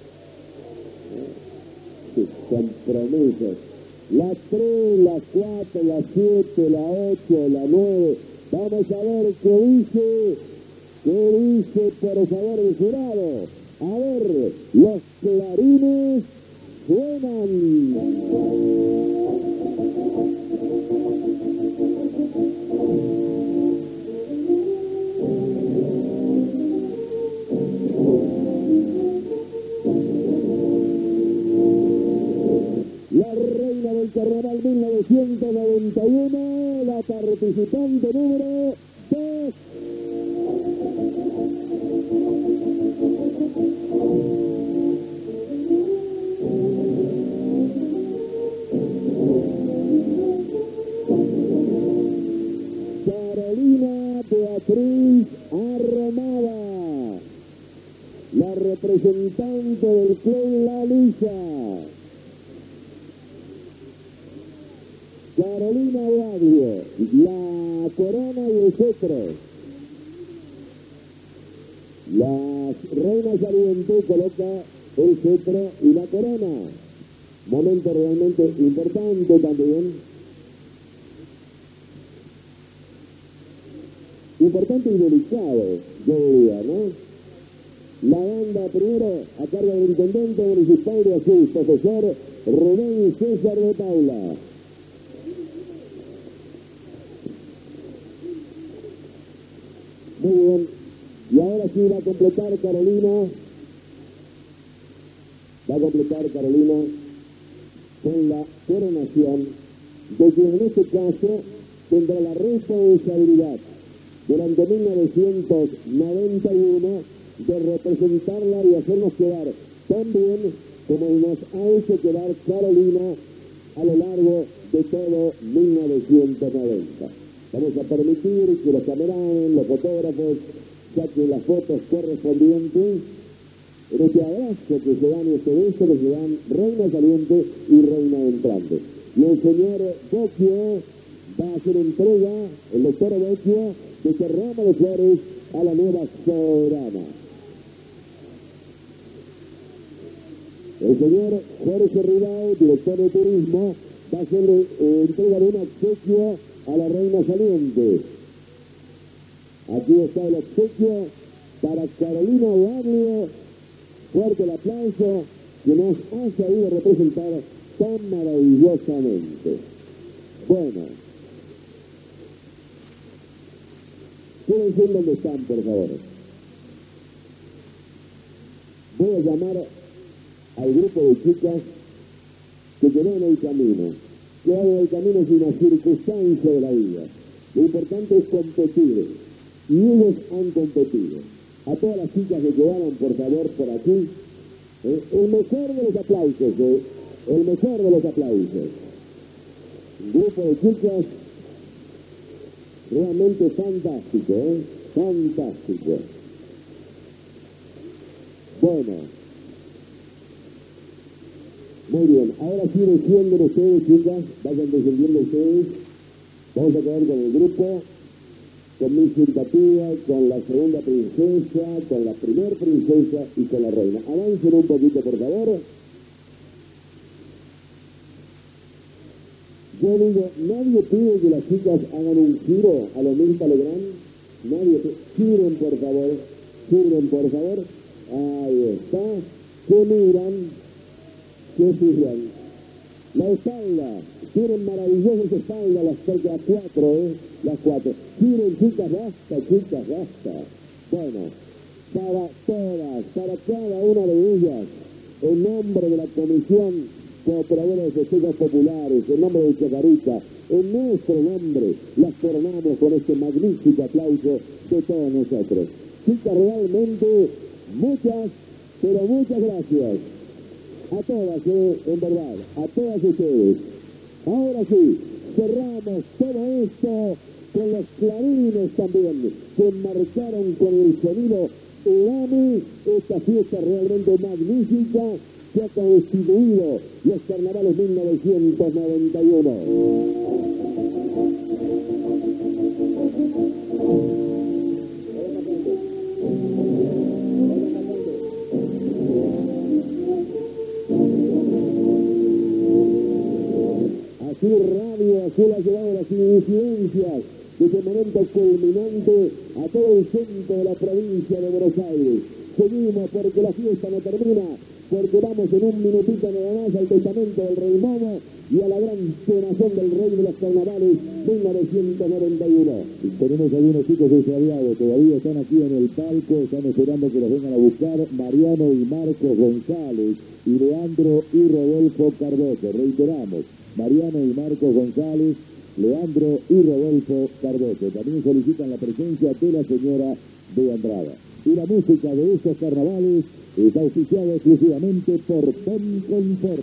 Qué compromisos. La tres, la cuatro, la siete, la ocho, la nueve. Vamos a ver qué dice, qué dice, por favor, el jurado. A ver, los clarines suenan. Carnaval mil novecientos noventa y uno, la participante número dos. Carolina Beatriz Armada, la representante del Club La Lisa. Carolina Baglio, la corona y el cetro. La reina saliente coloca el cetro y la corona. Momento realmente importante también. Importante y delicado, yo diría, ¿no? La banda primero a cargo del intendente municipal de Azul, profesor Rubén César de Paula. Muy bien, y ahora sí va a completar Carolina, va a completar Carolina con la coronación de quien en este caso tendrá la responsabilidad durante mil novecientos noventa y uno de representarla y hacernos quedar tan bien como nos ha hecho quedar Carolina a lo largo de todo mil novecientos noventa. Vamos a permitir que los cameramen, los fotógrafos, saquen las fotos correspondientes en este abrazo que se dan y este beso que se dan reina saliente y reina entrante. Y el señor Bocchio va a hacer entrega, el doctor Bocchio, de este ramo de flores a la nueva soberana. El señor Jorge Ribao, director de turismo, va a hacer eh, entrega de un obsequio a la reina saliente. Aquí está el obsequio para Carolina Baglio. Fuerte el aplauso que nos ha sabido representar tan maravillosamente. Bueno, quédense donde están, por favor. Voy a llamar al grupo de chicas que quedó en el camino. Quedar en el camino es una circunstancia de la vida. Lo importante es competir. Y ellos han competido. A todas las chicas que quedaron, por favor, por aquí, eh, el mejor de los aplausos, eh, el mejor de los aplausos. Un grupo de chicas realmente fantástico, ¿eh? Fantástico. Bueno. Muy bien, ahora sí descienden ustedes, chicas, vayan descendiendo ustedes. Vamos a quedar con el grupo, con mi simpatía, con la segunda princesa, con la primer princesa y con la reina. Avancen un poquito, por favor. Yo digo, nadie pide que las chicas hagan un giro a los Mirta Legrand. Nadie pide. Giren, por favor. Giren, por favor. Ahí está. ¿Qué miran? ¿Qué fijan? La espalda. Tienen maravillosas espaldas las, las cuatro, ¿eh? Las cuatro. Giren, chicas, basta, chicas, basta. Bueno, para todas, para cada una de ellas, en nombre de la Comisión Cooperadora de Festejos Populares, en nombre de Chacarita, en nuestro nombre, las coronamos con este magnífico aplauso de todos nosotros. Chicas, realmente, muchas, pero muchas gracias. A todas, eh, en verdad, a todas ustedes. Ahora sí, cerramos todo esto con los clarines también, que marcaron con el sonido Urani esta fiesta realmente magnífica que ha constituido los carnavales mil novecientos noventa y uno. Así Radio Azul ha llevado las incidencias de este momento culminante a todo el centro de la provincia de Buenos Aires. Seguimos porque la fiesta no termina. porque vamos en un minutito nada más al testamento del Rey Momo y a la gran cenación del Rey de los Carnavales mil novecientos noventa y uno. Y tenemos algunos chicos extraviados, todavía están aquí en el palco, están esperando que los vengan a buscar, Mariano y Marcos González, y Leandro y Rodolfo Cardoso. Reiteramos, Mariano y Marcos González, Leandro y Rodolfo Cardoso. También solicitan la presencia de la señora de Andrada. Y la música de estos carnavales está auspiciada exclusivamente por Tom Confort.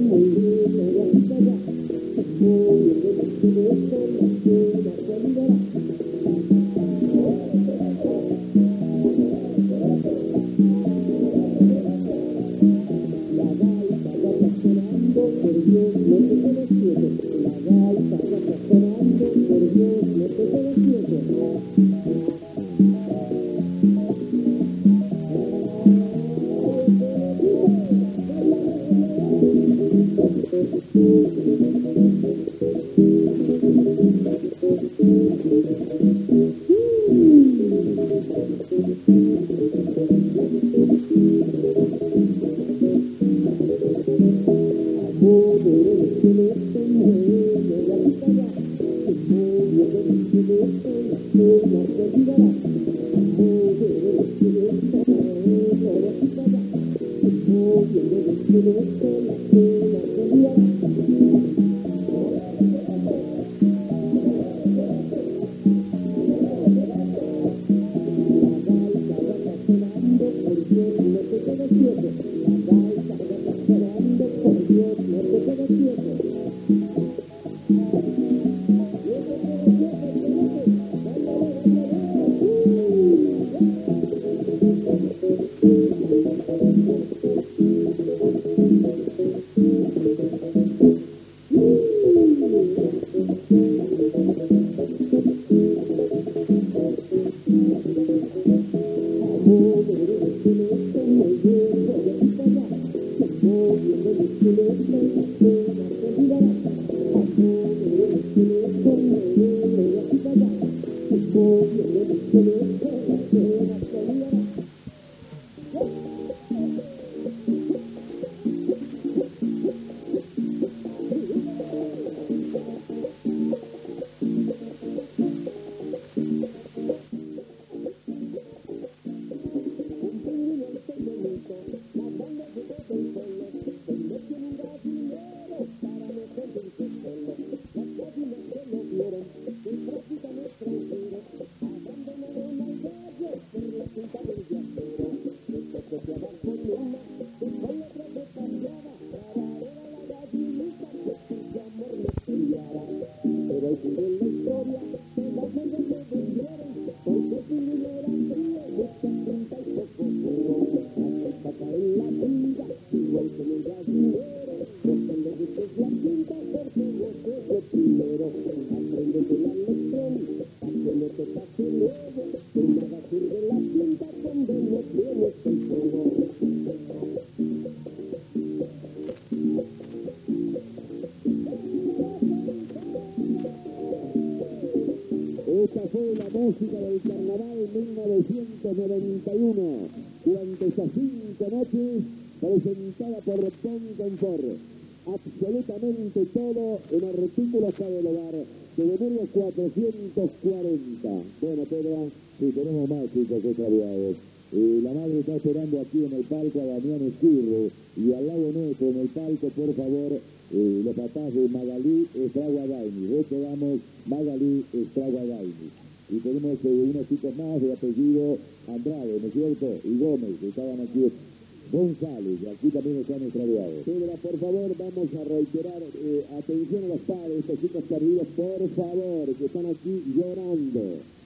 Esta fue la música del Carnaval mil novecientos noventa y uno. Durante esas cinco noches, presentada por Tom Confort. Absolutamente todo en artículos para el hogar. De número cuatrocientos cuarenta. Bueno, Pedro, sí, tenemos más chicos extraviados. Eh, la madre está esperando aquí en el palco a Damián Esquirro, y al lado nuestro en el palco, por favor, eh, los papás de Magalí Estraguadaini. Recordamos Magalí Estraguadaini. Y tenemos eh, unos chicos más de apellido Andrade, ¿no es cierto? Y Gómez, que estaban aquí. González, aquí también están extraviados. Pedro, por favor, vamos a reiterar, eh, atención a los padres, estos chicos perdidos, por favor, que están aquí llorando.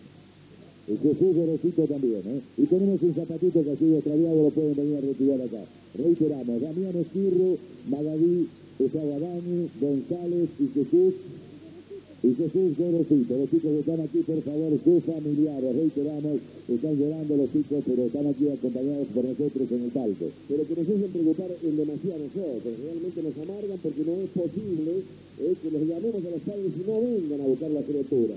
El Jesús Gorosito también, ¿eh? Y tenemos un zapatito que ha sido extraviado, lo pueden venir a retirar acá. Reiteramos, Damián Esquirro, Magadí, Esaguadani, González y Jesús, y Jesús Gorosito. Los chicos que están aquí, por favor, sus familiares, reiteramos, están llorando los chicos, pero están aquí acompañados por nosotros en el palco. Pero que nos hacen preocupar en demasiado nosotros, realmente nos amargan porque no es posible eh, que les llamemos a los padres y no vengan a buscar las criaturas.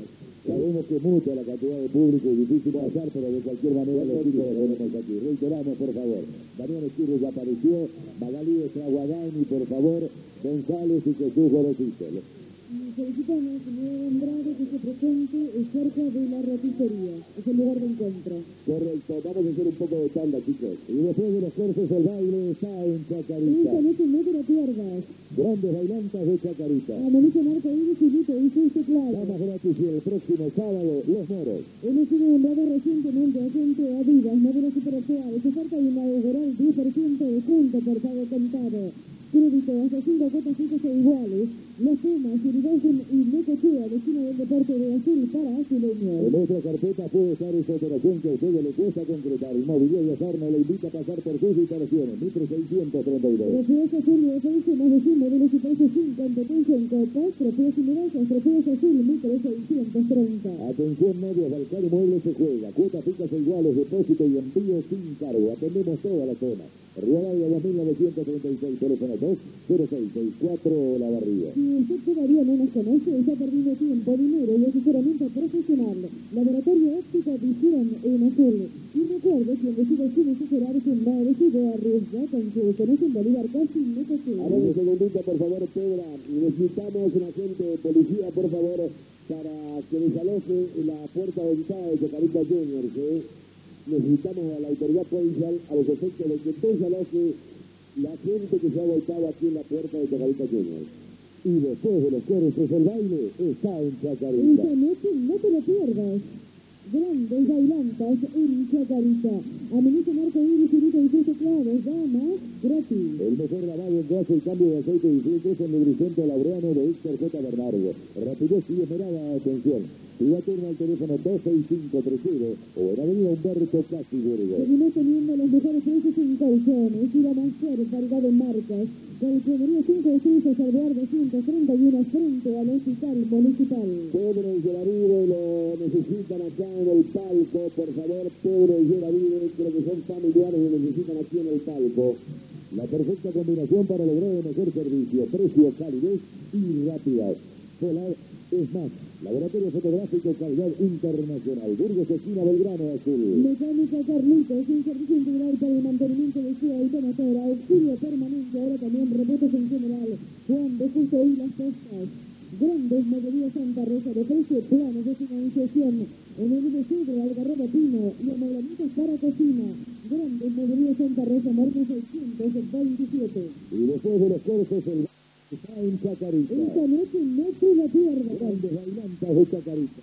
Sabemos que es mucha la cantidad de público y difícil pasar, pero de cualquier manera los chicos los tenemos aquí. Reiteramos, por favor. Damián Esquirre ya apareció, Magalí Estraguadani, por favor, González y Jesús Gorosito. Solicitamos, señor Andrade, que se presente cerca de la roticería. Es el lugar de encuentro. Correcto, vamos a hacer un poco de tanda, chicos. Y después de los cortes, el baile está en Chacarita. Esta noche no te la pierdas. Grandes bailantas de Chacarita. Amanece Marco Iris y Lito, dice este claro. Damas gratis y el próximo sábado, Los Moros. Hemos sido nombrado recientemente agente Adidas, modelo superactual. Se falta de inaugurar diez por ciento de descuento por pago contado. Crédito hasta cinco cuotas fijas e iguales. Los Pumas, Irigoyen y Necochea, destino del deporte de Azul para azuleños. En nuestra carpeta puede estar esa operación que a usted le cuesta concretar. Inmobiliaria Sarna le invita a pasar por sus instalaciones. Mitre seiscientos treinta y dos. Trofeos Azul y ofrece más de cien modelos y precios sin competencia en copas. Trofeos y medallas, Trofeos Azul, Mitre seiscientos treinta. Atención, medios, Balcar Muebles se juega. Cuotas fijas e iguales, depósito y envío sin cargo. Atendemos toda la zona. Rivadavia dos mil novecientos treinta y seis, teléfono dos cero seis seis cuatro La Barriga. Si usted todavía no nos conoce, está perdiendo tiempo, dinero y asesoramiento profesional. Laboratorio Óptica Visión en Azul. Y recuerde, quien decide sin asesorarse no decide arriesga con que conoce en Bolívar casi no se queda. A ver, un segundito, por favor, Pedra. Necesitamos un agente de policía, por favor, para que desaloje la puerta de entrada de Chacarita Juniors, ¿eh? Necesitamos a la autoridad policial a los efectos de que desaloje la gente que se ha volcado aquí en la puerta de Chacarita Juniors. Y después de los cortes, el baile está en Chacarita. Esta noche no te lo pierdas. Grandes bailantas en Chacarita. Amanece Marco Iris y Lito y sus teclados. Damas gratis. El mejor lavado en grasa y cambio de aceite y filtros en lubricante Laureano de Víctor J. Bernardo. Rapidez y esmerada atención. Pida turno al teléfono dos seis cinco tres cero o en Avenida Humberto Casi Burgo. Seguimos teniendo los mejores precios en colchones y la mayor variedad de marcas. Colchonería cinco estrellas Alvear doscientos treinta y uno frente al Hospital Municipal. Pedro y Geravide lo necesitan acá en el palco, por favor. Pedro y Geravide, creo que son familiares y necesitan aquí en el palco. La perfecta combinación para lograr el mejor servicio, precio, calidez y rapidez. Polar es más. Laboratorio Fotográfico Calidad Internacional. Burgos, esquina Belgrano, Azul. Mecánica Carlitos, un servicio integral para el mantenimiento de su automotora. Auxilio permanente, ahora también repuestos en general. Juan de Justo y Las Costas. Grandes Moderías Santa Rosa de precio, planes de financiación. En el de Cedro, Algarrobo Pino y amoblamientos para cocina. Grandes Moderías Santa Rosa, marca seiscientos veintisiete. Y después de los cortes, el está en Chacarita. Esta noche no se la pierda. Grandes bailantas de Chacarita.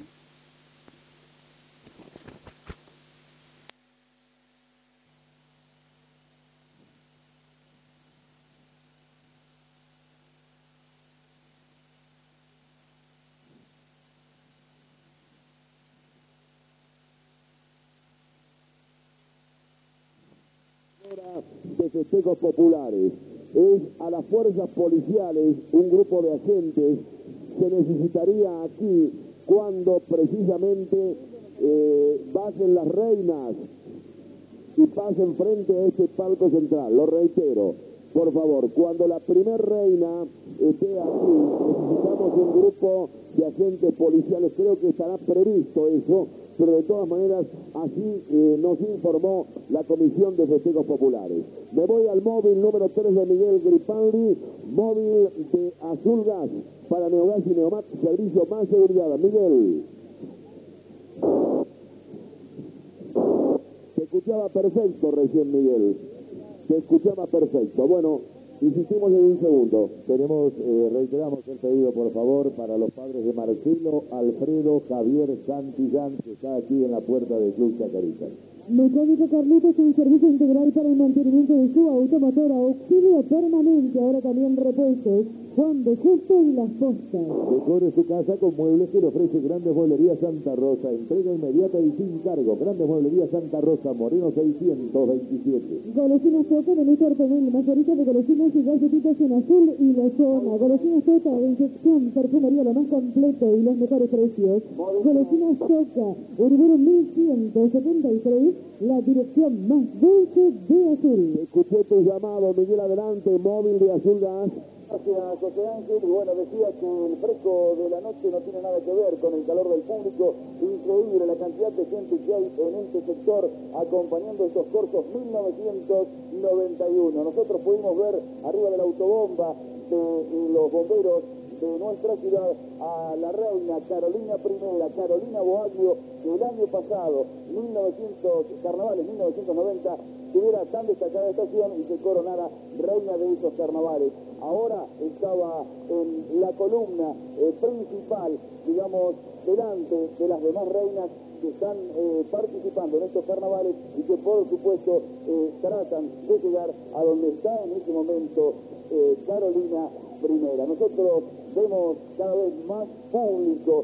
De festejos populares. Es a las fuerzas policiales, un grupo de agentes se necesitaría aquí cuando precisamente eh, pasen las reinas y pasen frente a este palco central. Lo reitero, por favor, cuando la primer reina esté aquí, necesitamos un grupo de agentes policiales. Creo que estará previsto eso, pero de todas maneras así eh, nos informó la Comisión de Festejos Populares. Me voy al móvil número tres de Miguel Gripaldi, móvil de Azul Gas para Neogas y Neomat, servicio más seguridad. Miguel. Te escuchaba perfecto recién, Miguel. Te escuchaba perfecto. Bueno, insistimos en un segundo. Tenemos, eh, reiteramos el pedido, por favor, para los padres de Marcelo, Alfredo, Javier Santillán, que está aquí en la puerta del Club Chacarita. Mecánica Carlitos, un servicio integral para el mantenimiento de su automotora. Auxilio permanente, ahora también repuestos. Juan de Justo y Las Postas. Decore su casa con muebles que le ofrece Grandes Mueblerías Santa Rosa. Entrega inmediata y sin cargo. Grandes Mueblerías Santa Rosa, Moreno seiscientos veintisiete. Golosinas Tota de Néstor Tonel, mayorista de golosinas y galletitas en azul y lozona. Golosinas Tota de infección, perfumería lo más completo y los mejores precios. Golosinas Tota, Uriburu mil ciento setenta y tres, la dirección más dulce de Azul. Escuché tu llamado, Miguel, adelante, móvil de Azul Gas. Gracias, José Ángel. Y bueno, decía que el fresco de la noche no tiene nada que ver con el calor del público. Increíble la cantidad de gente que hay en este sector acompañando estos corsos mil novecientos noventa y uno. Nosotros pudimos ver arriba de la autobomba de los bomberos de nuestra ciudad a la reina Carolina primera, Carolina Boaglio, que el año pasado, mil novecientos, carnavales mil novecientos noventa, tuviera tan destacada estación y se coronara reina de esos carnavales. Ahora estaba en la columna eh, principal, digamos, delante de las demás reinas que están eh, participando en estos carnavales y que por supuesto eh, tratan de llegar a donde está en este momento eh, Carolina primera. Nosotros vemos cada vez más público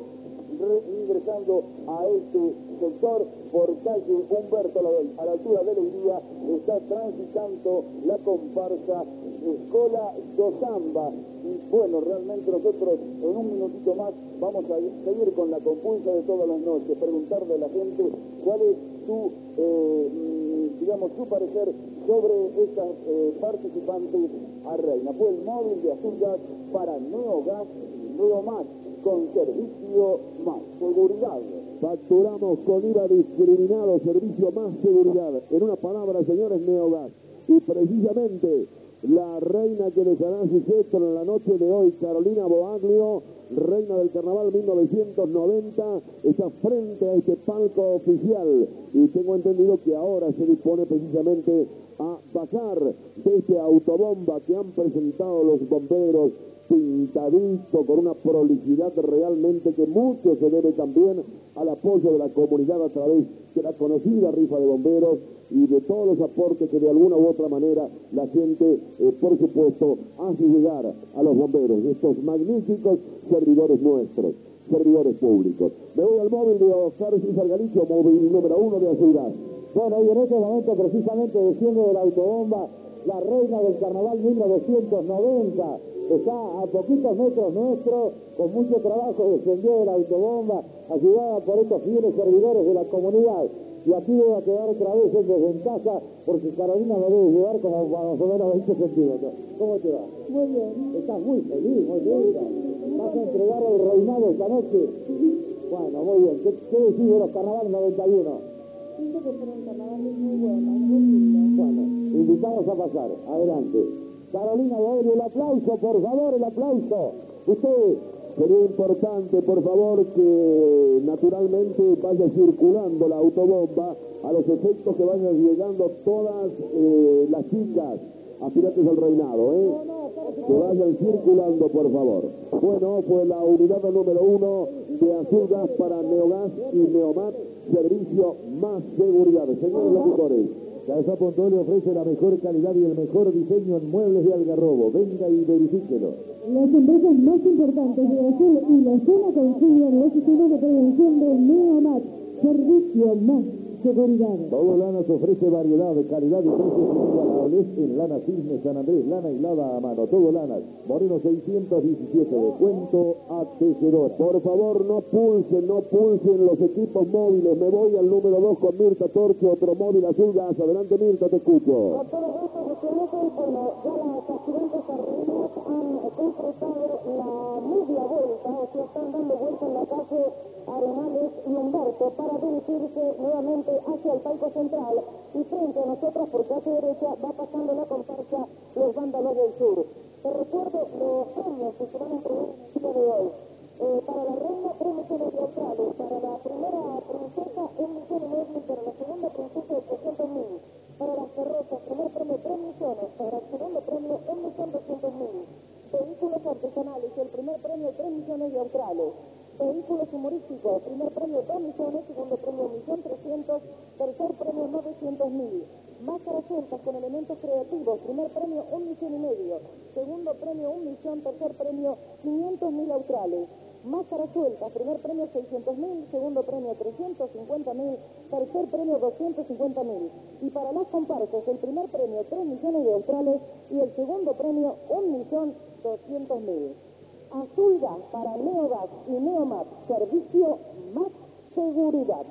ingresando a este sector por calle Humberto Lavoy. A la altura de Leiría está transitando la comparsa Escola do Samba. Y bueno, realmente nosotros en un minutito más vamos a seguir con la compulsa de todas las noches, preguntarle a la gente cuál es su, eh, digamos, su parecer sobre estas eh, participantes a reina. Fue el móvil de Azulgas para Neogas y Neomat, con servicio más seguridad. Facturamos con I V A discriminado, servicio más seguridad. En una palabra, señores, Neogas. Y precisamente la reina que dejará su cetro en la noche de hoy, Carolina Boaglio, reina del carnaval mil novecientos noventa, está frente a este palco oficial. Y tengo entendido que ahora se dispone precisamente a bajar de este autobomba que han presentado los bomberos, pintadito, con una prolijidad realmente que mucho se debe también al apoyo de la comunidad a través de la conocida rifa de bomberos y de todos los aportes que de alguna u otra manera la gente, eh, por supuesto, hace llegar a los bomberos, estos magníficos servidores nuestros, servidores públicos. Me voy al móvil de Oscar César Galicio, móvil número uno de Azulgas. Bueno, y en este momento precisamente desciende de la autobomba la reina del carnaval mil novecientos noventa. Está a poquitos metros nuestro, con mucho trabajo descendió de la autobomba, ayudada por estos fieles servidores de la comunidad. Y aquí voy a quedar otra vez en desventaja, porque Carolina me debe llevar como más o menos veinte centímetros. ¿Cómo te va? Muy bien. Estás muy feliz, muy linda. ¿Vas a entregar el reinado esta noche? Bueno, muy bien. ¿Qué, qué decís de los carnavales noventa y uno? Siento que fueron carnavales muy buenos, muy lindos. Bueno, invitados a pasar. Adelante. Carolina Boaglio, el aplauso, por favor, el aplauso. Usted. Sería importante, por favor, que naturalmente vaya circulando la autobomba a los efectos que vayan llegando todas eh, las chicas aspirantes al reinado, ¿eh? Que vayan circulando, por favor. Bueno, fue la unidad número uno de Azulgas para Neogas y Neomat, servicio más seguridad. Señores locutores, Casa Pontón le ofrece la mejor calidad y el mejor diseño en muebles de Algarrobo. Venga y verifíquelo. Las empresas más importantes de Azul y la zona confían los sistemas de prevención de Neomat, servicio más seguridad. Todo Lanas ofrece variedad, calidad y precios inigualables en Lana Cisne, San Andrés, lana hilada a mano. Todo Lanas, Moreno seiscientos diecisiete, descuento a tejedor. por favor, no pulsen, no pulsen los equipos móviles. Me voy al número dos con Mirta Torche, otro móvil Azulgas. Adelante, Mirta, te escucho. A todos estos ustedes, bueno, ya las aspirantes a reinas han completado la media vuelta, o sea, están dando vuelta en la calle Arenales y Humberto para dirigirse nuevamente hacia el palco central, y frente a nosotros por calle derecha va pasando la comparsa Los Vándalos del Sur. Te recuerdo los premios que se van a entregar en el día de hoy. Eh, para la reina, tres millones de australes. Para la primera princesa, un millón y medio. Para la segunda princesa, ochocientos mil. Para las carrozas, primer premio, tres millones. Para el segundo premio, un millón doscientos mil. Vehículos artesanales, el primer premio, tres millones de australes. Vehículos humorísticos, primer premio, dos millones. Segundo premio, un millón trescientos. Tercer premio, novecientos mil. Máscaras sueltas con elementos creativos, primer premio, un millón y medio. Segundo premio, un millón. Tercer premio, quinientos mil australes. Máscaras sueltas, primer premio seiscientos mil, segundo premio trescientos cincuenta mil, tercer premio doscientos cincuenta mil. Y para las comparsas, el primer premio tres millones de australes y el segundo premio un millón doscientos mil. Azulgas para Neogas y Neomat, servicio más seguridad.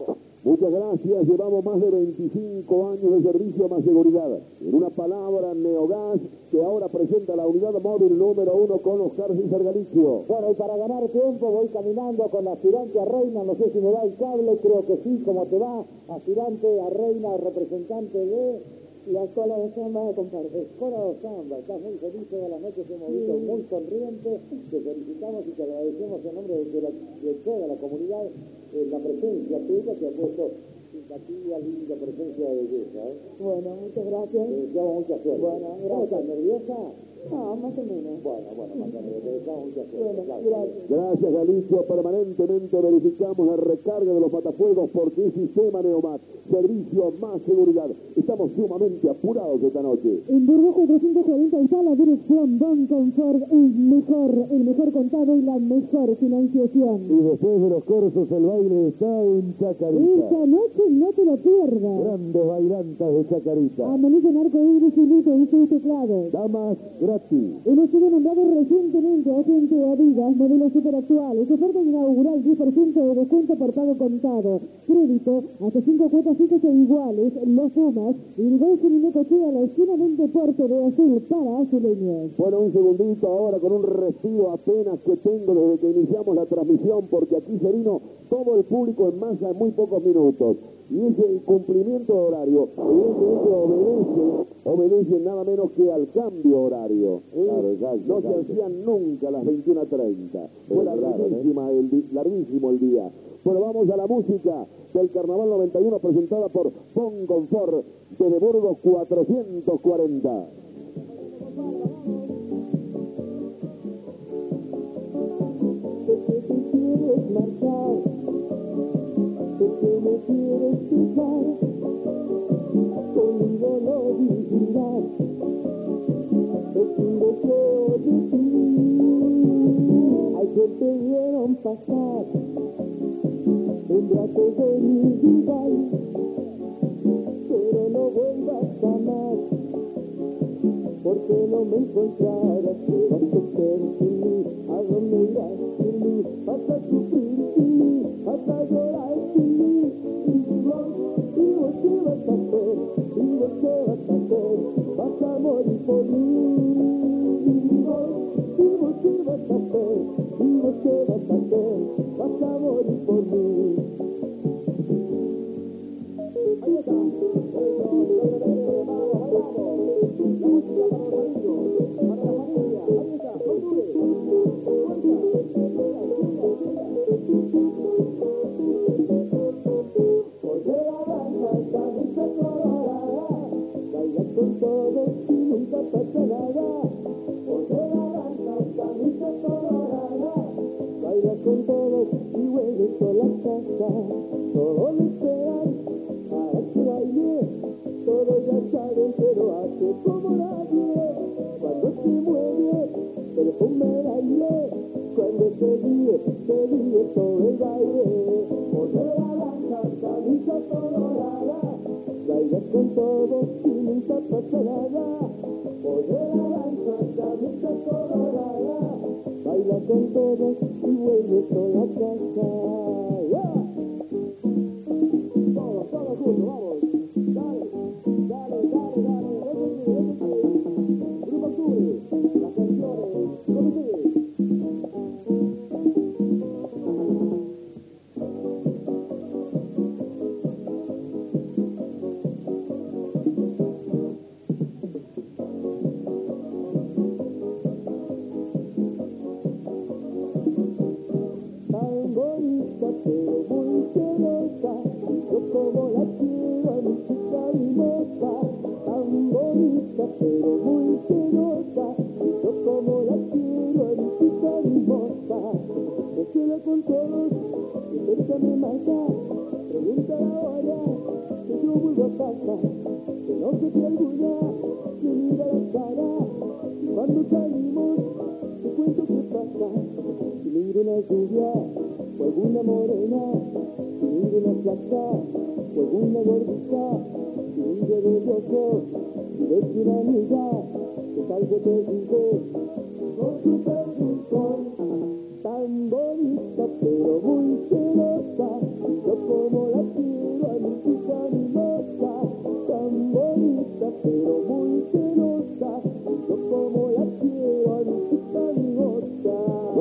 Muchas gracias, llevamos más de veinticinco años de servicio más seguridad. En una palabra, Neogas, que ahora presenta la unidad móvil número uno con Oscar César Galicio. Bueno, y para ganar tiempo voy caminando con la aspirante a reina, no sé si me da el cable, creo que sí, ¿cómo te va? Aspirante a reina, representante de la Escuela de Samba, compadre. Escuela de Samba, estás muy feliz todas las noches, hemos visto sí. Muy sonriente, te felicitamos y te agradecemos en nombre de, la, de toda la comunidad eh, la presencia tuya que ha puesto simpatía, linda presencia de belleza. ¿eh? Bueno, muchas gracias. Te deseamos mucha suerte. Bueno, gracias. ¿Estás nerviosa? No, más o menos. Bueno, bueno, más o menos, te deseamos mucha suerte. Bueno, gracias. gracias. Gracias, Galicio. Permanentemente verificamos la recarga de los matafuegos porque es Sistema Neomat. Servicio más seguridad. Estamos sumamente apurados esta noche. En Burgos cuatrocientos cuarenta está la dirección Bon Confort, el mejor, el mejor contado y la mejor financiación. Y después de los cursos el baile está en Chacarita. Esta noche no te lo pierdas. Grandes bailantas de Chacarita. Amanece en arco iris y luces y sus teclados. Damas gratis. Hemos sido nombrados recientemente agente de Adidas, modelos superactuales. Oferta inaugural, diez por ciento de descuento por pago contado. Crédito, hasta cinco cuotas fijas e iguales. Los Pumas, Irigoyen y Necochea, la esquina del deporte de azul para azuleños. Bueno, un segundito ahora con un respiro apenas que tengo desde que iniciamos la transmisión, porque aquí se vino todo el público en masa en muy pocos minutos. Y ese cumplimiento de horario, evidentemente obedece, obedece nada menos que al cambio horario. ¿eh? Claro, exacto, no exacto. se hacían nunca a las veintiuna treinta. Fue Claro, larguísima el di- larguísimo el día. Bueno, vamos a la música del Carnaval noventa y uno presentada por Bon Confort desde Burgos cuatrocientos cuarenta. Quieres marchar, porque me quieres fijar, conmigo no vivirás, es un deseo de ti. Hay que te vieron pasar, en brazos de mi rival, pero no vuelvas jamás, porque no me encontrarás. ¿Qué vas a hacer sin mí? ¿A dónde irás sin mí? Vas a sufrir sin mí, vas a llorar sin mí. Y vos, y vos qué vas a hacer, y vos qué vas a hacer, vas a morir por mí. Y vos, y vos qué vas a hacer, y vos qué vas a hacer, vas a morir por mí. Ahí está, para la familia, ahí está, Honduras, porque la banda camisa colorada, baila con todos y nunca pasa nada. Porque la banda camisa colorada, baila con todos y vuelve sola a casa. Todos le esperan para que baile, todos ya saben pero hace como nadie. Cuando se mueve, perfume el aire, cuando se ríe, se ríe todo el baile. Porque la blanca camisa colorada, baila con todos y nunca pasa nada. Porque la blanca camisa colorada, baila con todos y vuelve sola a casa. ¡Yeah! Todos, todos juntos, vamos. Dale, dale, dale, dale. Grupo Azul, las canciones, ¿cómo sigue? Tan bonita pero muy celosa, yo como la quiero a mi chica mimosa. Tan bonita pero muy celosa, yo como la quiero a mi chica mimosa. Me queda con todos, que cerca me mata, pregunta ahora que yo vuelvo a casa, que no se te alguna, que mira la cara, y cuando salimos, te cuento qué pasa. Si miro una lluvia, o alguna morena, si miro una flaca, o alguna gordita, si miro de ojos, si ves una amiga, que tal que te digo, con su perdición, tan bonita pero muy celosa, yo como la quiero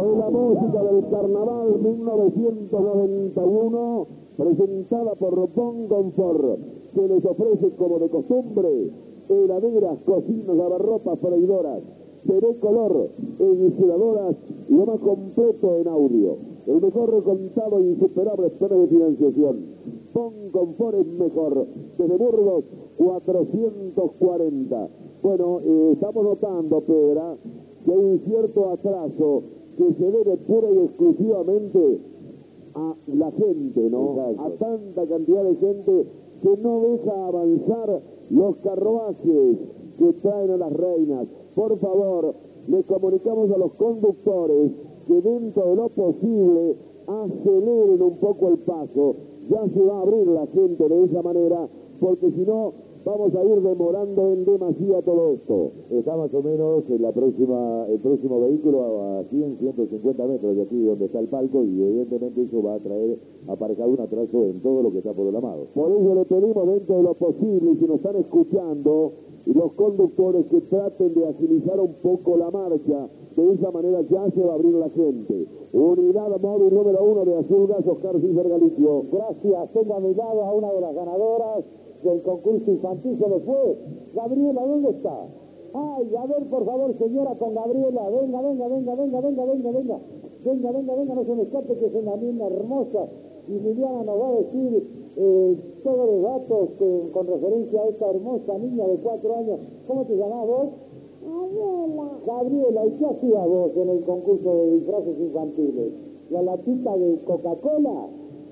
Es la música del Carnaval mil novecientos noventa y uno, presentada por Bon Confort, que les ofrece, como de costumbre, heladeras, cocinas, lavarropas, freidoras, T V color, insuladoras y lo más completo en audio. El mejor recontado e insuperables planes de financiación. Bon Confort es mejor. Desde Burgos, cuatrocientos cuarenta. Bueno, eh, estamos notando, Pedra, que hay un cierto atraso que se debe pura y exclusivamente a la gente, ¿no? Exacto. A tanta cantidad de gente que no deja avanzar los carruajes que traen a las reinas. Por favor, les comunicamos a los conductores que dentro de lo posible aceleren un poco el paso. Ya se va a abrir la gente de esa manera, porque si no vamos a ir demorando en demasía todo esto. Está más o menos en la próxima, el próximo vehículo a cien, ciento cincuenta metros de aquí donde está el palco, y evidentemente eso va a traer aparejado un atraso en todo lo que está programado. Por eso le pedimos dentro de lo posible, y si nos están escuchando, y los conductores, que traten de agilizar un poco la marcha. De esa manera ya se va a abrir la gente. Unidad móvil número uno de Azul Gas, Oscar César Galicio. Gracias, tengo a mi lado a una de las ganadoras del concurso infantil. Se le fue. Gabriela, ¿dónde está? Ay, a ver, por favor, señora, con Gabriela. Venga, venga, venga, venga, venga, venga, venga. Venga, venga, venga, no se me escape, que es una niña hermosa. Y Liliana nos va a decir eh, todos los datos que, con referencia a esta hermosa niña de cuatro años. ¿Cómo te llamás vos? Gabriela. Gabriela, ¿y qué hacías vos en el concurso de disfraces infantiles? ¿La latita de Coca-Cola?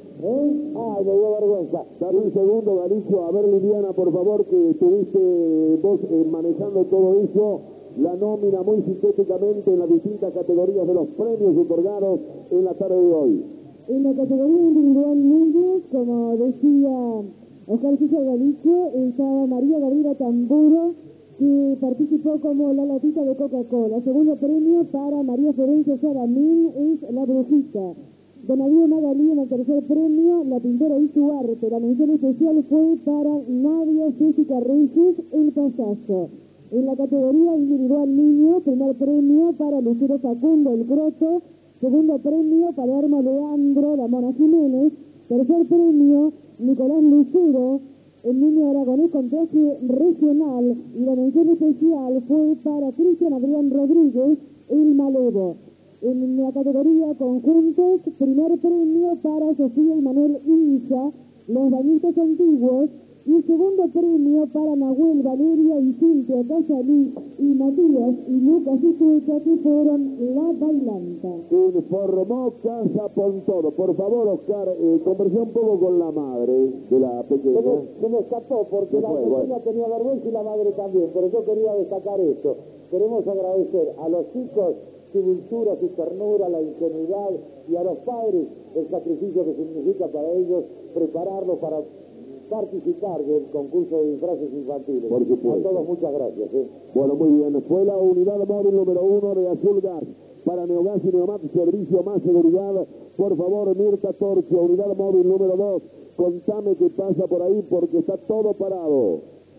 ¿Eh? Ay, me dio vergüenza. Dame un segundo, Galicio. A ver, Liliana, por favor, que estuviste vos eh, manejando todo eso. La nómina muy sintéticamente en las distintas categorías de los premios otorgados en la tarde de hoy. En la categoría individual niños, como decía Oscar César Galicio, estaba María Gabriela Tamburo, que participó como la latita de Coca-Cola. Segundo premio para María Florencia Saramín es La Brujita. Donadio Magalí en el tercer premio, La Pintora y su arte. La mención especial fue para Nadia Jessica Reyes, El Payaso. En la categoría individual niño, primer premio para Lucero Facundo, El Groto. Segundo premio, Palermo Leandro, La Mona Jiménez. Tercer premio, Nicolás Lucero, el niño aragonés con traje regional. Y la mención especial fue para Cristian Adrián Rodríguez, El Malevo. En la categoría conjuntos, primer premio para Sofía y Manuel Inza, Los Bañitos Antiguos. Y segundo premio para Nahuel, Valeria y Cintia Casalí y Matías y Lucas y Tueca, que fueron La Bailanta. Informó Casa Pontodo. Por favor, Oscar, eh, conversé un poco con la madre de la pequeña. Se me, se me escapó porque la fue, pequeña bueno. tenía vergüenza y la madre también, pero yo quería destacar esto. Queremos agradecer a los chicos su dulzura, su ternura, la ingenuidad, y a los padres el sacrificio que significa para ellos prepararlos para participar del concurso de disfraces infantiles. Por supuesto. A todos muchas gracias. ¿eh? Bueno, muy bien. Fue la unidad móvil número uno de Azul Gas. Para Neogas y Neomat, servicio más seguridad. Por favor, Mirta Torcio, unidad móvil número dos. Contame qué pasa por ahí, porque está todo parado.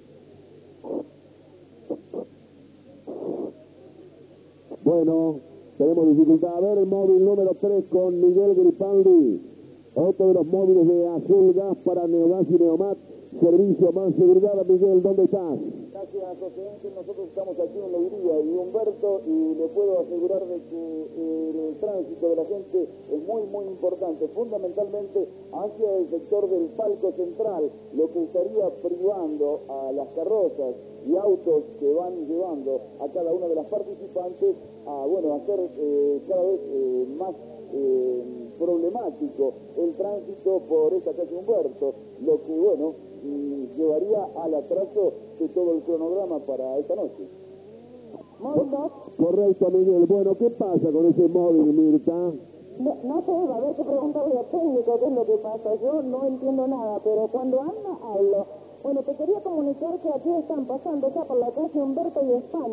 Bueno, tenemos dificultad. A ver, el móvil número tres con Miguel Gripaldi. Otro de los móviles de Azul Gas para Neogas y Neomat. Servicio más seguridad. Miguel, ¿dónde estás? Gracias, José Ángel. Nosotros estamos aquí en Leiría y Humberto, y le puedo asegurar de que el tránsito de la gente es muy, muy importante, fundamentalmente hacia el sector del palco central, lo que estaría privando a las carrozas y autos que van llevando a cada una de las participantes a, bueno, hacer eh, cada vez eh, más eh, problemático el tránsito por esta calle Humberto, lo que, bueno, mm, llevaría al atraso de todo el cronograma para esta noche. Móvil dos. Correcto, Miguel. Bueno, ¿qué pasa con ese móvil, Mirta? No, no sé, va a haber que preguntarle a técnico qué es lo que pasa. Yo no entiendo nada, pero cuando hablo, hablo. Bueno, te quería comunicar que aquí están pasando ya por la calle Humberto y España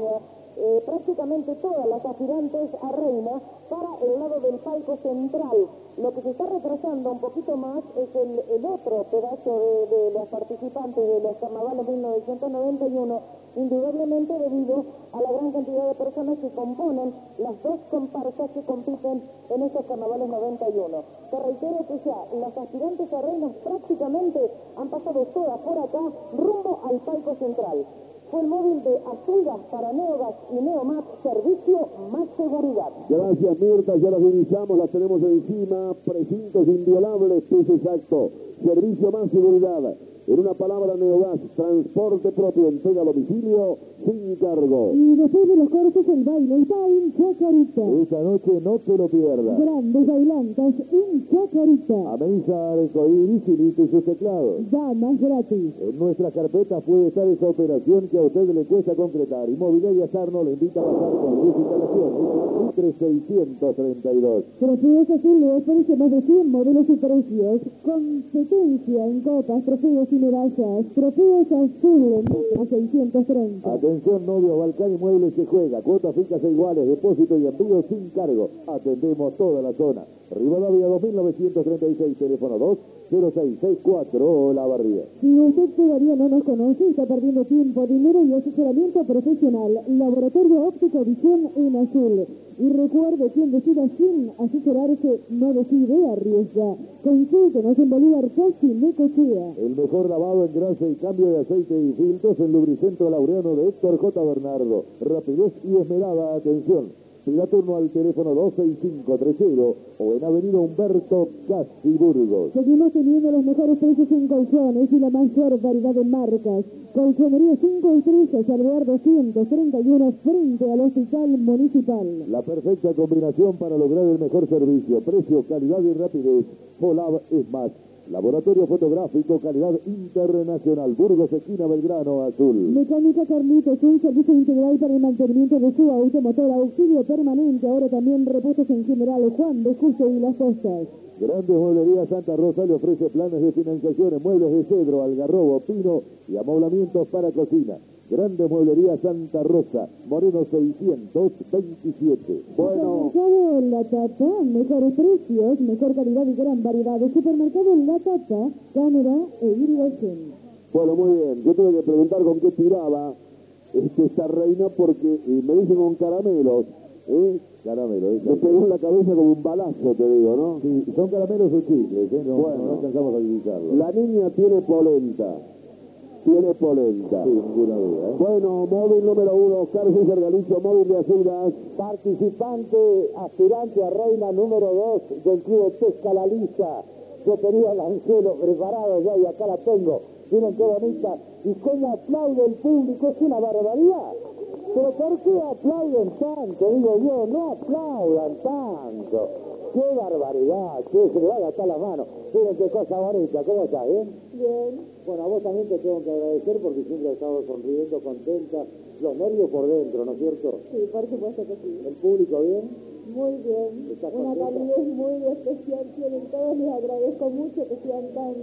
eh, prácticamente todas las aspirantes a reina para el lado del palco central. Lo que se está retrasando un poquito más es el, el otro pedazo de, de los participantes de los carnavales mil novecientos noventa y uno, indudablemente debido a la gran cantidad de personas que componen las dos comparsas que compiten en estos carnavales noventa y uno. Te reitero que ya las aspirantes a reinas prácticamente han pasado todas por acá rumbo al palco central. Fue el móvil de Azulgas para Neogas y Neomat, servicio más seguridad. Gracias, Mirta, ya las divisamos, las tenemos encima, precintos inviolables, peso exacto, servicio más seguridad. En una palabra, Neogas, transporte propio, entrega a domicilio, sin cargo. Y después de los cortes, el baile está en Chacarita. Esta noche no te lo pierdas. Grandes bailantes en Chacarita. Ameniza Arcoíris y liste sus teclados. Damas gratis. En nuestras carpetas puede estar esa operación que a usted le cuesta concretar. Inmobiliaria Sarno le invita a pasar con diez instalaciones. Mitre seiscientos treinta y dos. Trofeos Azul le ofrece más de cien modelos y precios. Competencia en copas, trofeos y medallas. Trofeos Azul a seiscientos treinta. Atención, novios, Balcán y Muebles se juega. Cuotas fijas e iguales, depósito y envío sin cargo. Atendemos toda la zona. Rivadavia dos mil novecientos treinta y seis, teléfono dos cero seis seis cuatro, La Barría. Si usted todavía no nos conoce, está perdiendo tiempo, dinero y asesoramiento profesional. Laboratorio Óptico Visión en Azul. Y recuerde, quien decida sin asesorarse, no decide, arriesga. Consúltenos en Bolívar Casi Necochea. El mejor lavado en grasa y cambio de aceite y filtros en Lubricentro Laureano de Héctor J. Bernardo. Rapidez y esmerada atención. Pida turno al teléfono dos seis cinco tres cero o en Avenida Humberto Casi Burgos. Seguimos teniendo los mejores precios en colchones y la mayor variedad de marcas. Colchonería cinco estrellas, Alvear doscientos treinta y uno, frente al Hospital Municipal. La perfecta combinación para lograr el mejor servicio, precio, calidad y rapidez. Folab es más. Laboratorio Fotográfico, calidad internacional. Burgos, esquina Belgrano, Azul. Mecánica Carlitos, un servicio integral para el mantenimiento de su automotor, auxilio permanente, ahora también repuestos en general. Juan de Justo y Las Costas. Grandes Mueblerías Santa Rosa le ofrece planes de financiación en muebles de cedro, algarrobo, pino y amoblamientos para cocina. Grandes Mueblerías Santa Rosa, Moreno seiscientos veintisiete. Bueno. Supermercado La Tata, mejores precios, mejor calidad y gran variedad. Supermercado La Tata, Canadá e Irigoyen. Bueno, muy bien. Yo tuve que preguntar con qué tiraba este, esta reina porque eh, me dicen con caramelos. ¿eh? Caramelo, Me pegó en la cabeza como un balazo, te digo, ¿no? Sí, son caramelos o chicles, ¿eh? No, bueno, no alcanzamos a utilizarlos. La niña tiene polenta. Tiene polenta. Sí, ninguna duda, ¿eh? Bueno, móvil número uno, Oscar César Galicio, móvil de Azulgas. Participante, aspirante a reina número dos del Club de Pesca La Lisa. Yo tenía el anzuelo preparado ya y acá la tengo. Miren qué bonita. Y cómo aplaude el público, es una barbaridad. Pero ¿por qué aplauden tanto? Digo yo, no aplaudan tanto. ¡Qué barbaridad! Que se le va a gastar la mano. Miren qué cosa bonita. ¿Cómo estás? ¿Bien? Bien. Bueno, a vos también te tengo que agradecer porque siempre has estado sonriendo, contenta. Los nervios por dentro, ¿no es cierto? Sí, por supuesto que sí. ¿El público bien? Muy bien. ¿Estás Una contenta? calidez muy especial tienen todos. Les agradezco mucho que sean tan,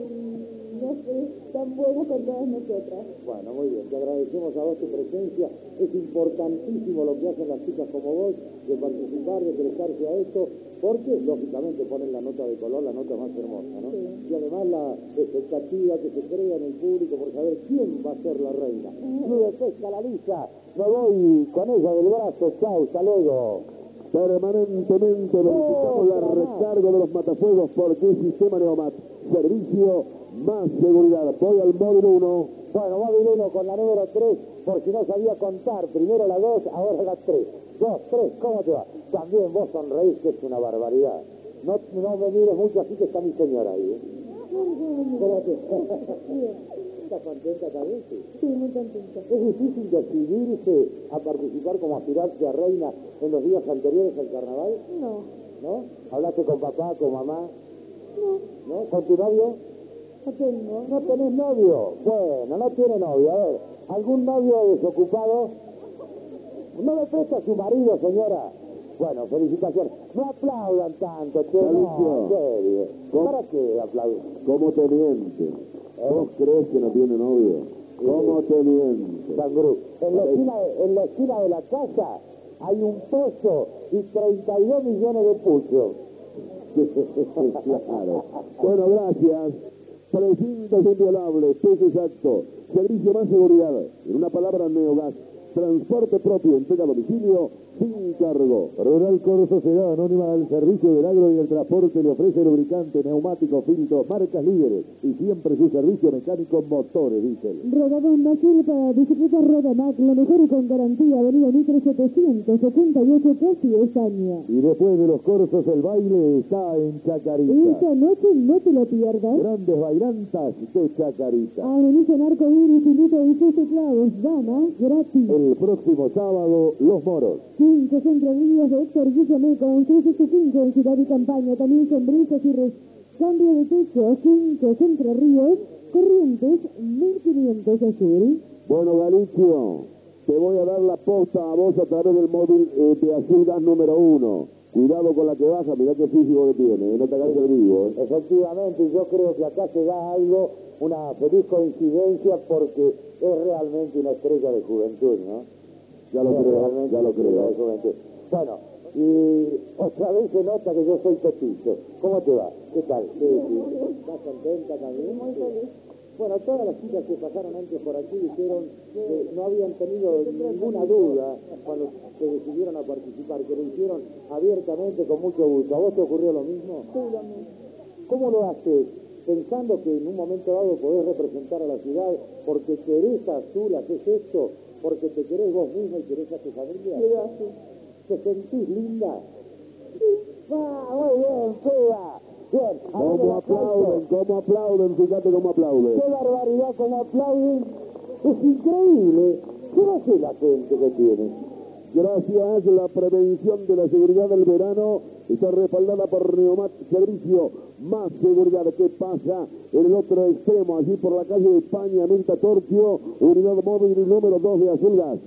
no sé, tan buenos con todas nosotras. Bueno, muy bien. Te agradecemos a vos tu presencia. Es importantísimo lo que hacen las chicas como vos, de participar, de prestarse a esto, porque lógicamente ponen la nota de color, la nota más hermosa, ¿no? Sí. Y además la expectativa que se crea en el público por saber quién va a ser la reina. Club de Pesca La Lisa, me voy con ella del brazo, chau, hasta luego. Permanentemente verificamos la recarga de los matafuegos porque es sistema Neomat. Servicio más seguridad. Voy al móvil uno. Bueno, móvil uno con la número tres, por si no sabía contar. Primero la dos, ahora la tres. Dos, tres, ¿cómo te va? También vos sonreís, que es una barbaridad. No, no me mires mucho, así que está mi señora ahí, ¿eh? ¿Cómo te ¿Estás contenta también? Sí. Sí, muy contenta. ¿Es difícil decidirse a participar como aspirante a reina en los días anteriores al carnaval? No. ¿No? ¿Hablaste con papá, con mamá? No. ¿No? ¿Con tu novio? No tengo. ¿No tenés novio? Bueno, no tiene novio. A ver, ¿algún novio desocupado? No le presta a su marido, señora. Bueno, felicitaciones. No aplaudan tanto, che. No, en serio. ¿Para qué aplauden? ¿Cómo te miente? ¿Vos crees que no tiene novio? ¿Cómo te miente? Sangrú. En la, esquina de, en la esquina de la casa hay un pozo y treinta y dos millones de puchos. Claro. Bueno, gracias. Precintos inviolables, peso exacto, servicio más seguridad. En una palabra, Neogas. Transporte propio, entrega a domicilio, sin cargo. Rural Cor Sociedad Anónima al servicio del agro y el transporte le ofrece lubricante, neumático, filtro, marcas líderes y siempre su servicio mecánico motores diésel. Rodadón Masilpa, bicicleta Rodamac, lo mejor y con garantía, avenida Mitre setecientos setenta y ocho, casi España. Y después de los corsos el baile está en Chacarita. Esta noche no te lo pierdas. Grandes bailantas de Chacarita. Amenizan Arco Iris, Filito y sus teclados, dama, gratis. El próximo sábado, Los Moros. Quince Centro Ríos de Héctor Guillemeco, ofrece su quince en Ciudad y Campaña, también sombrillas y res. Cambio de techo, quince Centro Ríos, Corrientes, mil quinientos azul. Bueno, Galicio, te voy a dar la posta a vos a través del móvil eh, de Azul Gas número uno. Cuidado con la que baja, mirá qué físico que tiene, eh, no te hagas el vivo. Eh. Efectivamente, yo creo que acá se da algo, una feliz coincidencia, porque es realmente una estrella de juventud, ¿no? Ya lo es creo, realmente ya lo una estrella creo. de juventud. Bueno, y otra vez se nota que yo soy petizo. ¿Cómo te va? ¿Qué tal? ¿Qué decís? ¿Estás contenta también? Muy feliz. Bueno, todas las chicas que pasaron antes por aquí dijeron que no habían tenido ninguna duda cuando se decidieron a participar, que lo hicieron abiertamente, con mucho gusto. ¿A vos te ocurrió lo mismo? Sí, lo mismo. ¿Cómo lo haces? Pensando que en un momento dado podés representar a la ciudad porque querés a Azul, haces esto, porque te querés vos misma y querés a tu familia. Quiero Azul. ¿Te sentís linda? Sí. Ah, muy bien, fea. Bien, a ver, ¿Cómo aplauden? ¿Cómo aplauden? Fíjate cómo aplauden. qué barbaridad, cómo aplauden. Es increíble. ¿Qué va a hacer la gente que tiene? Gracias, la prevención de la seguridad del verano está respaldada por Neomat, servicio más seguridad. ¿Qué pasa en el otro extremo? Allí por la calle de España, Mirta Torchio, unidad móvil número dos de Azul Gas.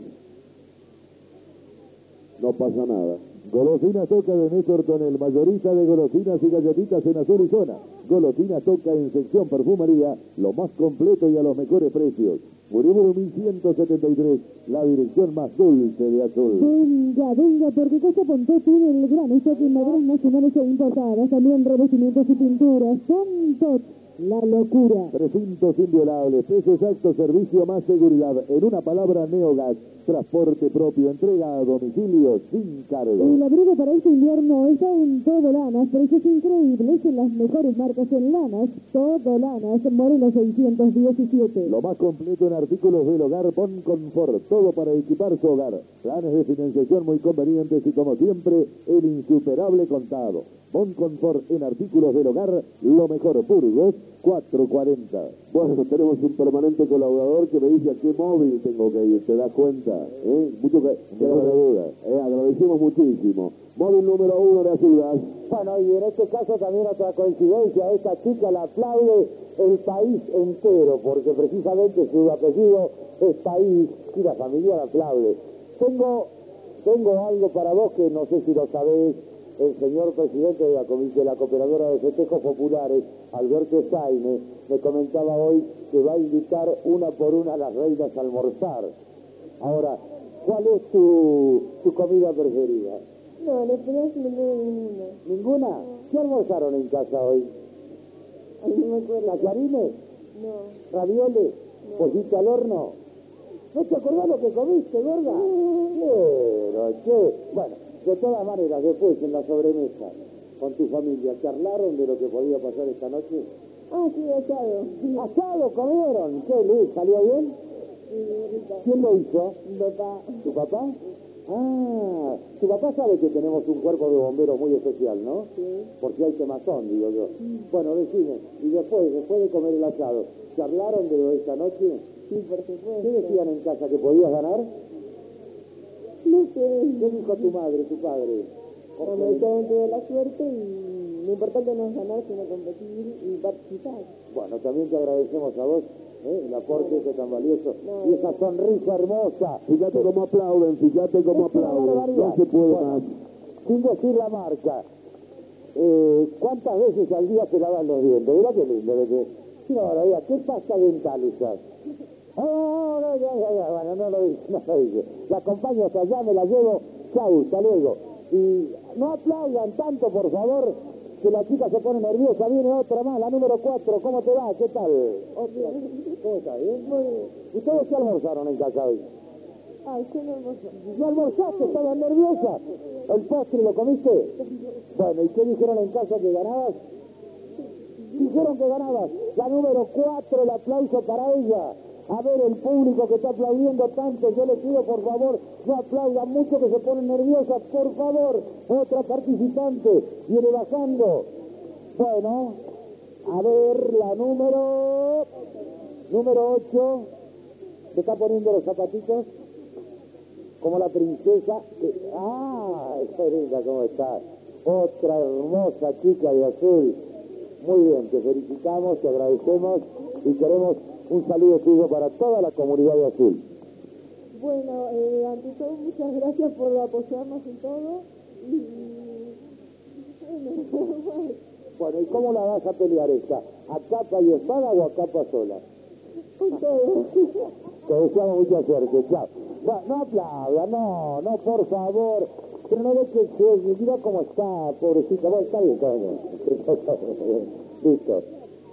No pasa nada. Golosinas Toca de Néstor Tonel, mayorista de golosinas y galletitas en Azul y Zona. Golosinas Toca en sección perfumería, lo más completo y a los mejores precios. Uriburu mil ciento setenta y tres, la dirección más dulce de Azul. Venga, venga, porque Casa Pontó tiene el gran stock en maderas nacionales e importadas, también revestimientos y pinturas. Pontó, la locura. Precintos inviolables, peso exacto, servicio más seguridad. En una palabra, Neogas, transporte propio, entrega a domicilio sin cargo. El abrigo para este invierno está en todo lanas, precios increíbles en las mejores marcas en lanas, todo lanas, Morelos seiscientos diecisiete. Lo más completo en artículos del hogar, Bon Confort, todo para equipar su hogar. Planes de financiación muy convenientes y como siempre, el insuperable contado. Bon Confort en artículos del hogar, lo mejor. Burgos cuatrocientos cuarenta. Bueno, tenemos un permanente colaborador que me dice a qué móvil tengo que ir, ¿te das cuenta? ¿Eh? Mucho que, que No, no duda. eh, agradecemos muchísimo. Móvil número uno de Azul Gas. Bueno, y en este caso también otra coincidencia, a esta chica la aplaude el país entero, porque precisamente su apellido es País y la familia la aplaude. Tengo, tengo algo para vos que no sé si lo sabés. El señor presidente de la, de la Cooperadora de Festejos Populares, Alberto Saine, me comentaba hoy que va a invitar una por una a las reinas a almorzar. Ahora, ¿cuál es tu, tu comida preferida? No, de frías no tengo ninguna. ¿Ninguna? ¿Qué almorzaron en casa hoy? Ay, no me acuerdo. ¿Tallarines? No. ¿Ravioles? ¿Pollito al horno? ¿No te acordás lo que comiste, gorda? Pero, che. Bueno, de todas maneras, después en la sobremesa, con tu familia, ¿charlaron de lo que podía pasar esta noche? Ah, sí, asado. ¿Asado comieron? ¿Qué, Luis? ¿Salió bien? Sí, rica. ¿Quién lo hizo? Mi papá. ¿Tu papá? Ah, tu papá sabe que tenemos un cuerpo de bomberos muy especial, ¿no? Sí. Porque hay quemazón, digo yo. Bueno, decime, y después, después de comer el asado, ¿charlaron de lo de esta noche? Sí, por supuesto. ¿Qué decían en casa, que podías ganar? No sé. ¿Qué dijo tu madre, tu padre? No, me desearon toda la suerte y lo importante no es ganar, sino competir y participar. Bueno, también te agradecemos a vos, ¿eh? El aporte ese tan valioso No, y esa sonrisa hermosa. Fíjate cómo aplauden, fíjate cómo Es una aplauden. barbaridad. No se puede Bueno, más. sin decir la marca, eh, ¿cuántas veces al día se lavan los dientes? Mirá qué lindo. Que... Sí, no, ahora, ¿qué pasta dental usás? Oh, no, ya, ya, ya, bueno, no lo dice, no lo dice. La acompaño hasta allá, me la llevo, chau, hasta luego. Y no aplaudan tanto, por favor, que la chica se pone nerviosa. Viene otra más, la número cuatro. ¿Cómo te va? ¿Qué tal? Otra. ¿Cómo está? ¿Bien? Muy bien. ¿Ustedes qué almorzaron en casa hoy? Ay, ¿qué no almorzó? ¿No almorzaste? ¿Estabas nerviosa? ¿El postre lo comiste? Bueno, ¿y qué dijeron en casa que ganabas? Dijeron que ganabas. La número cuatro, el aplauso para ella. A ver, el público que está aplaudiendo tanto, yo les pido, por favor, no aplaudan mucho, que se ponen nerviosas, por favor. Otra participante viene bajando. Bueno, a ver, la número... Número ocho. ¿Se está poniendo los zapatitos? Como la princesa. ¡Ah! Esperita, ¿cómo está? Otra hermosa chica de azul. Muy bien, te felicitamos, te agradecemos y queremos un saludo tuyo para toda la comunidad de azul. Bueno, eh, ante todo, muchas gracias por apoyarnos en todo. Y bueno, Bueno, ¿y cómo la vas a pelear esta? ¿A capa y espada o a capa sola? con todo. Te deseamos mucha suerte, chao. No, no aplauda, no, no, por favor. Pero no ve que se mira cómo está, pobrecita. Bueno, está bien, está bien. Listo.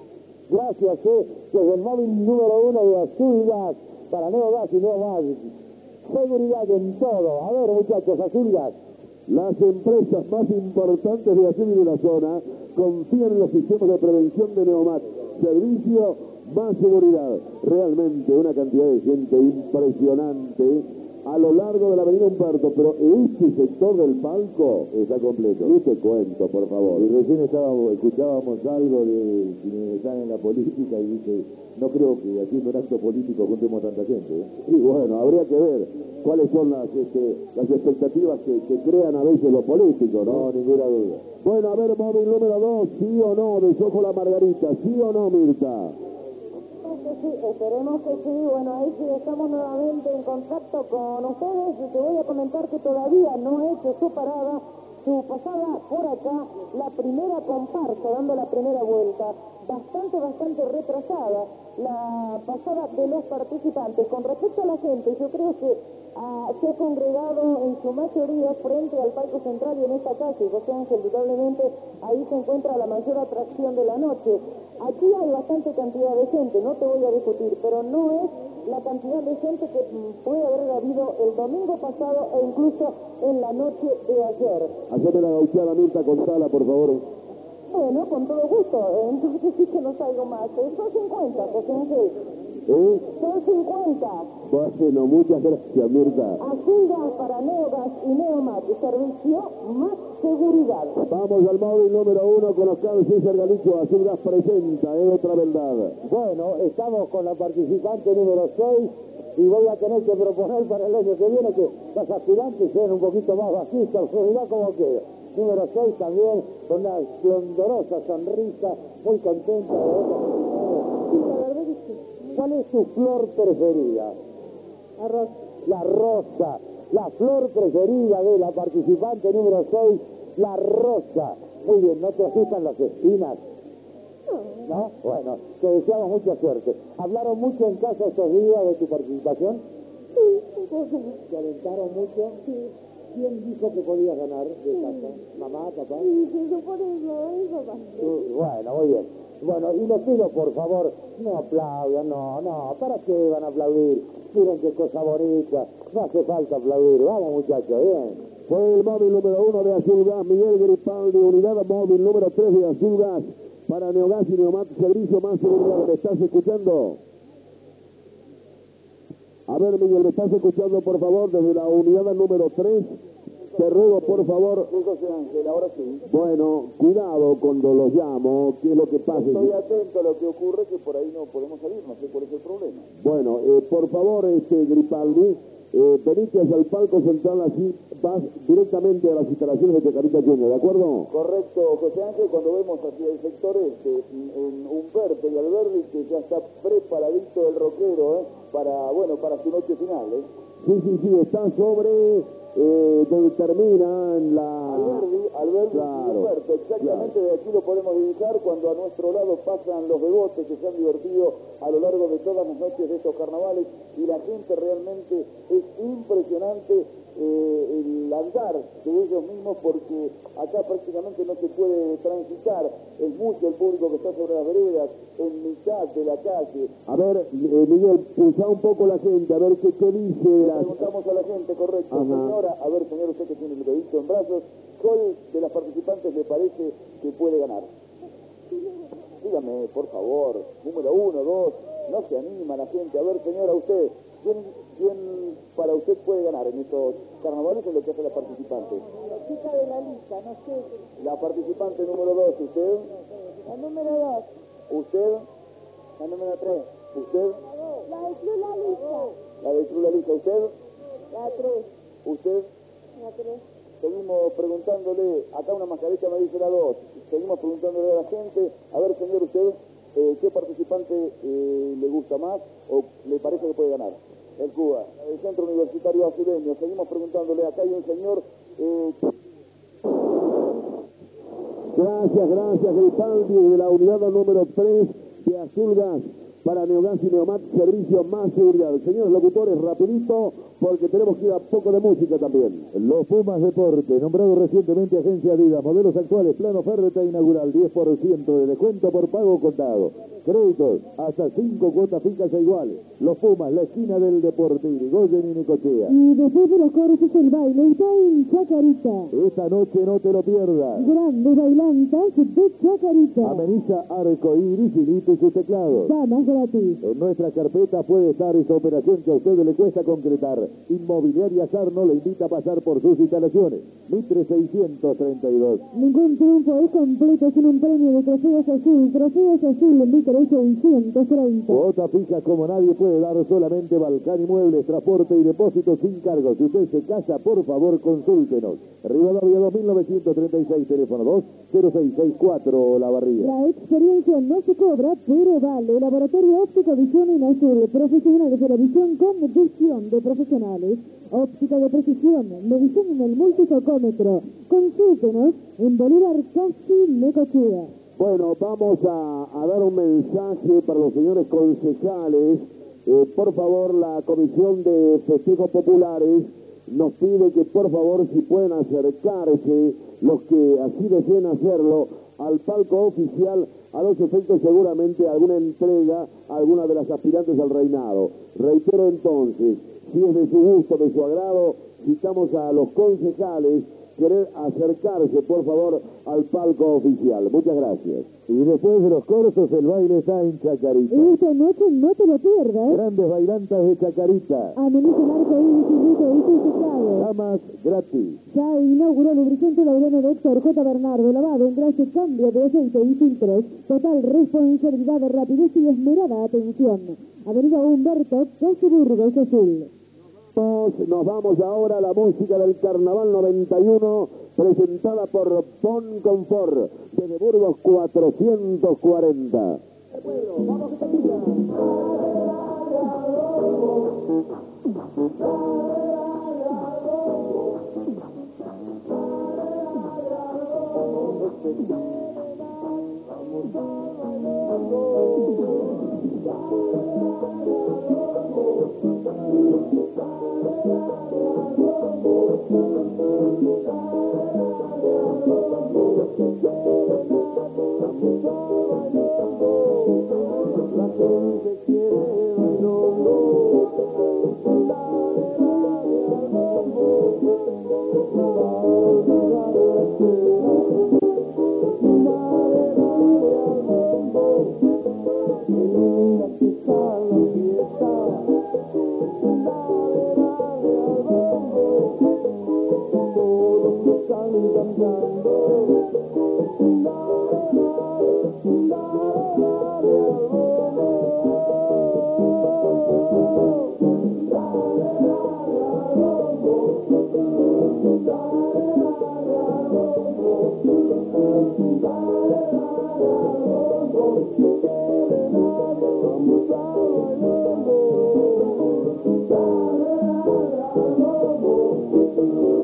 Gracias, eh, desde el móvil número uno de Azul Gas, para Neogas y Neogas. Seguridad en todo. A ver, muchachos, Azul Gas. Las empresas más importantes de Azul y de la zona confían en los sistemas de prevención de Neomat. Servicio, más seguridad. Realmente una cantidad de gente impresionante a lo largo de la avenida Humberto, pero este sector del palco está completo. Y te cuento, por favor. Y recién estábamos, escuchábamos algo de quienes están en la política y dice, no creo que haciendo un acto político juntemos tanta gente. ¿eh? Y bueno, habría que ver cuáles son las, este, las expectativas que, que crean a veces los políticos, ¿no? No, ninguna duda. Bueno, a ver, móvil número dos, sí o no, de Sojo la Margarita, sí o no, Mirta. Que sí, esperemos que sí. Bueno, ahí sí estamos nuevamente en contacto con ustedes y te voy a comentar que todavía no ha hecho su parada, su pasada por acá, la primera comparsa, dando la primera vuelta, bastante, bastante retrasada, la pasada de los participantes. Con respecto a la gente, yo creo que ah, se ha congregado en su mayoría frente al palco central y en esta calle, José Ángel, indudablemente ahí se encuentra la mayor atracción de la noche. Aquí hay bastante cantidad de gente, no te voy a discutir, pero no es la cantidad de gente que puede haber habido el domingo pasado e incluso en la noche de ayer. Haceme la gauchada, Mirta, con Sala, por favor. Bueno, con todo gusto, entonces sí que no salgo más. Son cincuenta, José Ángel. ¿Eh? Son cincuenta. Bueno, muchas gracias, Mirta. Azul Gas para Neogas y Neomat, servicio más seguridad. Vamos al móvil número uno con Oscar César Galicio. Azul Gas presenta, es otra verdad. Bueno, estamos con la participante número seis y voy a tener que proponer para el año que viene que los aspirantes sean un poquito más bajistas. Mirá cómo queda. Número seis también, con una esplendorosa sonrisa, muy contenta de haber participado. ¿Cuál es su flor preferida? Arroz. La rosa. La flor preferida de la participante número seis, la rosa. Muy bien, ¿no te asustan las espinas? No. ¿No? Bueno, te deseamos mucha suerte. ¿Hablaron mucho en casa estos días de tu participación? Sí, un poco. ¿Te alentaron mucho? Sí. ¿Quién dijo que podías ganar de casa? ¿Mamá, papá? Sí, se supone que mamá y papá. Tú- Bueno, muy bien. Bueno, y les pido, por favor, no aplaudan, no, no. ¿Para qué van a aplaudir? Miren qué cosa bonita. No hace falta aplaudir. Vamos, muchachos, bien. Fue el móvil número uno de Azul Gas, Miguel Gripaldi, unidad móvil número tres de Azul Gas, para Neogas y Neomat, servicio más seguridad. ¿Me estás escuchando? A ver, Miguel, ¿me estás escuchando, por favor, desde la unidad número tres? Te ruego, por favor. Sí, José Ángel, ahora sí. Bueno, cuidado cuando los llamo, qué es lo que pasa. Estoy atento a lo que ocurre, que por ahí no podemos salir, no sé cuál es el problema. Bueno, eh, por favor, este Gripaldi, eh, venite hacia el palco central, así vas directamente a las instalaciones de Chacarita Junior, ¿de acuerdo? Correcto, José Ángel, cuando vemos hacia el sector este, en Humberto y Alberdi, que ya está preparadito el rockero, ¿eh? para, bueno, para su noche final, ¿eh? Sí, sí, sí, está sobre eh, donde termina en la... Alberdi, Alberdi Claro, y Humberto, exactamente claro. de aquí lo podemos divisar cuando a nuestro lado pasan los bebotes que se han divertido a lo largo de todas las noches de estos carnavales y la gente realmente es impresionante eh, el andar de ellos mismos porque acá prácticamente no se puede transitar, es mucho el público que está sobre las veredas, en mitad de la calle. A ver, eh, Miguel, pulsa un poco la gente, a ver qué, qué dice. Le La... preguntamos a la gente, correcto, Ajá. señora, a ver señor, usted que tiene el bebito en brazos, ¿cuál de las participantes le parece que puede ganar? Dígame, por favor, número uno, dos, no se anima la gente. A ver, señora, usted, ¿quién, quién para usted puede ganar en estos carnavales en lo que hace la participante? La chica de la lista, no sé. La participante número dos, ¿usted? La número dos. ¿Usted? La número tres. ¿Usted? La de Club La Lista. La de Cruz La Lista, ¿usted? La tres. ¿Usted? La tres. Seguimos preguntándole, acá una mascarita me dice la dos, seguimos preguntándole a la gente, a ver señor, usted, eh, ¿qué participante eh, le gusta más o le parece que puede ganar? El Cuba, el Centro Universitario Azuleño, seguimos preguntándole, acá hay un señor... Eh, Gracias, gracias, Gritaldi, de la unidad número tres de Azulgas para Neogas y Neomat, servicio más seguridad. Señores locutores, rapidito, porque tenemos que ir a poco de música también. Los Pumas Deporte, nombrado recientemente Agencia Adidas, modelos actuales, plano Ferreta inaugural, diez por ciento de descuento por pago contado. Créditos, hasta cinco cuotas fijas e iguales. Los Pumas, la esquina del deporte, Irigoyen y Necochea. Y después de los coros es el baile, está en Chacarita. Esta noche no te lo pierdas. Grandes bailantas de Chacarita. Ameniza Arco Iris y Lito y sus teclados. Damas gratis. En nuestra carpeta puede estar esa operación que a usted le cuesta concretar. Inmobiliaria Sarno le invita a pasar por sus instalaciones. Mitre seiscientos treinta y dos. Ningún triunfo es completo sin un premio de Trofeos Azul. Trofeos Azul en Mitre seiscientos treinta. Cuotas fijas como nadie puede dar, solamente Balcán Inmuebles, transporte y depósito sin cargos. Si usted se casa, por favor, consúltenos. Rivadavia dos mil novecientos treinta y seis, teléfono dos cero seis seis cuatro, La Barría. La experiencia no se cobra, pero vale. Laboratorio Óptico Visión en Azul. Profesionales de la visión con visión de profesionales. Óptica de precisión. Medición en el multifocómetro. Consúltenos en Bolívar Casi Necochea. Bueno, vamos a, a dar un mensaje para los señores concejales. Eh, por favor, la Comisión de Festejos Populares nos pide que por favor si pueden acercarse, los que así deseen hacerlo, al palco oficial, a los efectos seguramente alguna entrega a alguna de las aspirantes al reinado. Reitero entonces, si es de su gusto, de su agrado, citamos a los concejales querer acercarse, por favor, al palco oficial. Muchas gracias. Y después de los corsos, el baile está en Chacarita. Esta noche no te lo pierdas. Grandes bailantas de Chacarita. Ameniza el arco iris y Lito y sus teclados. Damas gratis. Ya inauguró lubricante Laureano de Héctor J. Bernardo, lavado, engrase, cambio de aceite y filtros. Total responsabilidad, rapidez y esmerada atención. Avenida Humberto, Casi Burgos Azul. Nos vamos ahora a la música del Carnaval noventa y uno, presentada por Pon Confort, desde Burgos cuatrocientos cuarenta. La gente quiere Vamos a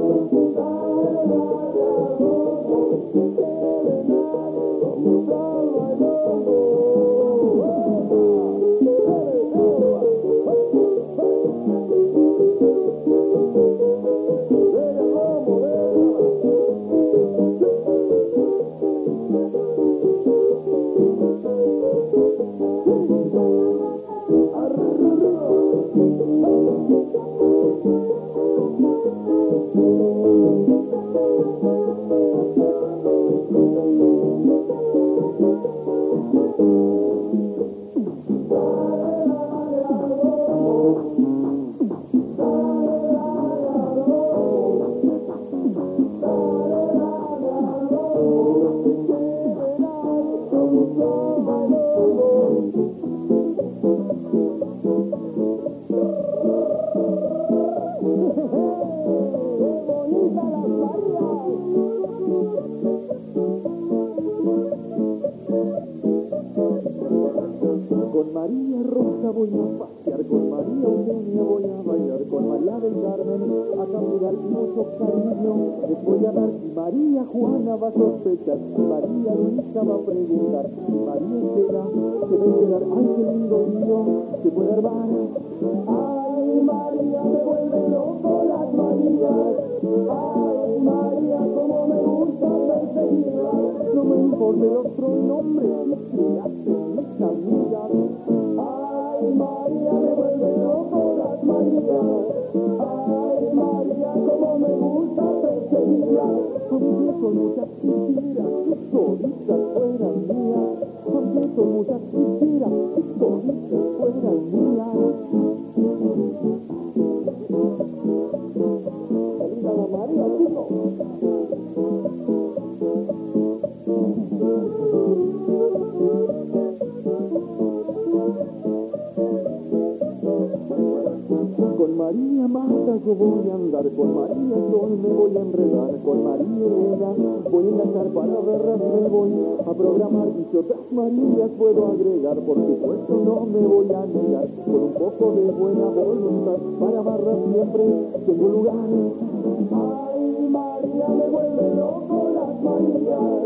Con María Rosa voy a pasear, con María Eugenia voy a bailar, con María del Carmen a caminar mucho cariño. Les voy a dar si María Juana va a sospechar, si María Luisa va a preguntar, si María Estela se va a quedar, ay qué lindo lío se puede armar. Ay María me vuelve loco las Marías, ay María como me gusta perseguirla, no me importa el otro nombre, si hacen mis amigas. Ay María me vuelve loco las Marías, ay María como me gusta perseguirla, aunque con muchas quisiera que toditas fueran mías, aunque con muchas quisiera que toditas fueran mías. ¡Viva la María, chicos! Con María Marta yo voy a andar, con María Sol me voy a enredar, con María Elena voy a enganchar, para verlas me voy a programar, y si otras Marías puedo agregar, por supuesto no me voy a negar, con un poco de buena voluntad, para amarrar siempre tengo lugar. Ay María me vuelve loco las Marías,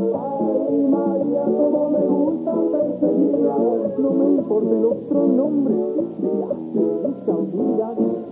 ay María como me gusta perseguirla, no me importa el otro nombre, si hace mis amigas.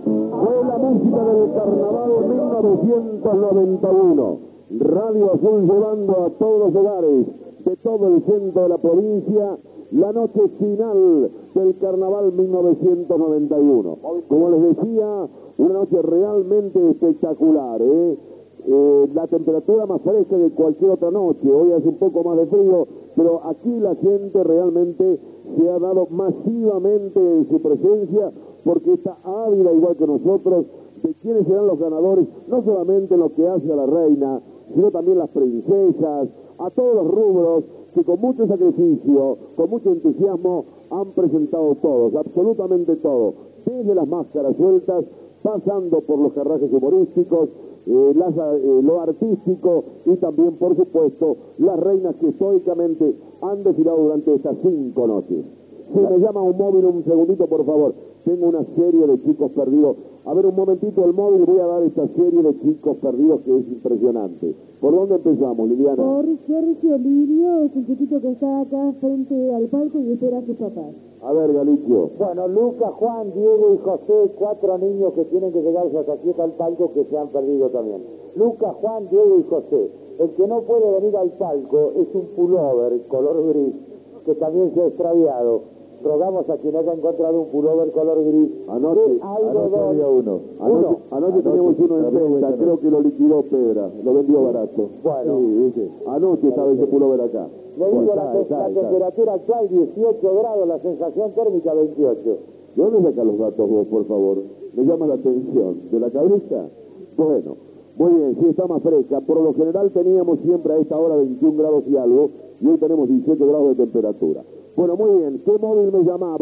Fue la música del Carnaval mil novecientos noventa y uno. Radio Azul llevando a todos los hogares de todo el centro de la provincia la noche final del Carnaval mil novecientos noventa y uno. Como les decía, una noche realmente espectacular, ¿eh? Eh, la temperatura más fresca que cualquier otra noche. Hoy hace un poco más de frío, pero aquí la gente realmente se ha dado masivamente su presencia porque está ávida, igual que nosotros, de quiénes serán los ganadores, no solamente en lo que hace a la reina, sino también las princesas, a todos los rubros que con mucho sacrificio, con mucho entusiasmo han presentado todos, absolutamente todo, desde las máscaras sueltas, pasando por los carrajes humorísticos, eh, las, eh, lo artístico y también, por supuesto, las reinas que estoicamente han desfilado durante estas cinco noches. Si me llama un móvil un segundito, por favor. Tengo una serie de chicos perdidos. A ver, un momentito el móvil, voy a dar esta serie de chicos perdidos que es impresionante. ¿Por dónde empezamos, Liliana? Por Sergio Lirio, es un chiquito que está acá frente al palco y espera a sus papás. A ver, Galicio. Bueno, Lucas, Juan, Diego y José, cuatro niños que tienen que llegar hasta aquí al palco que se han perdido también. Lucas, Juan, Diego y José. El que no puede venir al palco es un pullover color gris que también se ha extraviado. Rogamos a quien haya encontrado un pullover color gris. Anoche, anoche había uno. Anoche, uno. anoche teníamos uno en venta, creo que lo liquidó Pedra, lo vendió barato. Bueno. Sí, ¿viste? Anoche estaba ese pullover acá. Le digo, Bueno, la, está, está, la está. temperatura actual dieciocho grados, la sensación térmica veintiocho. ¿De dónde sacas los datos vos, por favor? Me llama la atención. ¿De la cabeza? Bueno, muy bien, sí está más fresca. Por lo general teníamos siempre a esta hora veintiún grados y algo, y hoy tenemos dieciocho grados de temperatura. Bueno, muy bien. ¿Qué móvil me llamaba?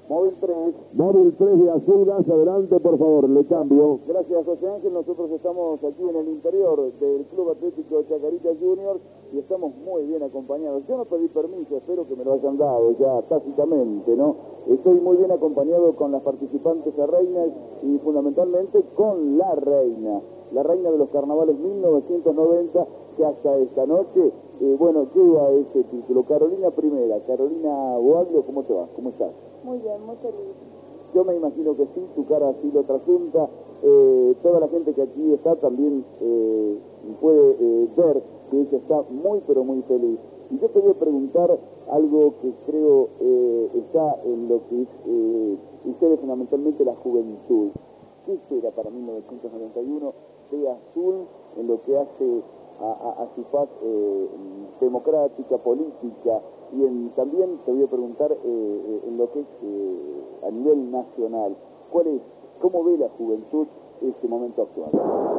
Móvil tres. Móvil tres de Azul Gas, adelante por favor, le cambio. Gracias, José Ángel. Nosotros estamos aquí en el interior del Club Atlético Chacarita Juniors y estamos muy bien acompañados. Yo no pedí permiso, espero que me lo hayan dado ya tácitamente, ¿no? Estoy muy bien acompañado con las participantes a reinas y fundamentalmente con la reina, la reina de los carnavales mil novecientos noventa, que hasta esta noche, eh, bueno, lleva ese título. Carolina Primera, Carolina Boaglio, ¿cómo te va? ¿Cómo estás? Muy bien, muy feliz. Yo me imagino que sí, tu cara así lo trasunta. Eh, toda la gente que aquí está también eh, puede eh, ver que ella está muy, pero muy feliz. Y yo te voy a preguntar algo que creo eh, está en lo que es, eh, ustedes fundamentalmente la juventud. ¿Qué espera para mil novecientos noventa y uno de Azul en lo que hace a, a, a su faz eh, democrática, política? Y en, también te voy a preguntar eh, en lo que es eh, a nivel nacional, ¿cuál es, cómo ve la juventud este momento actual?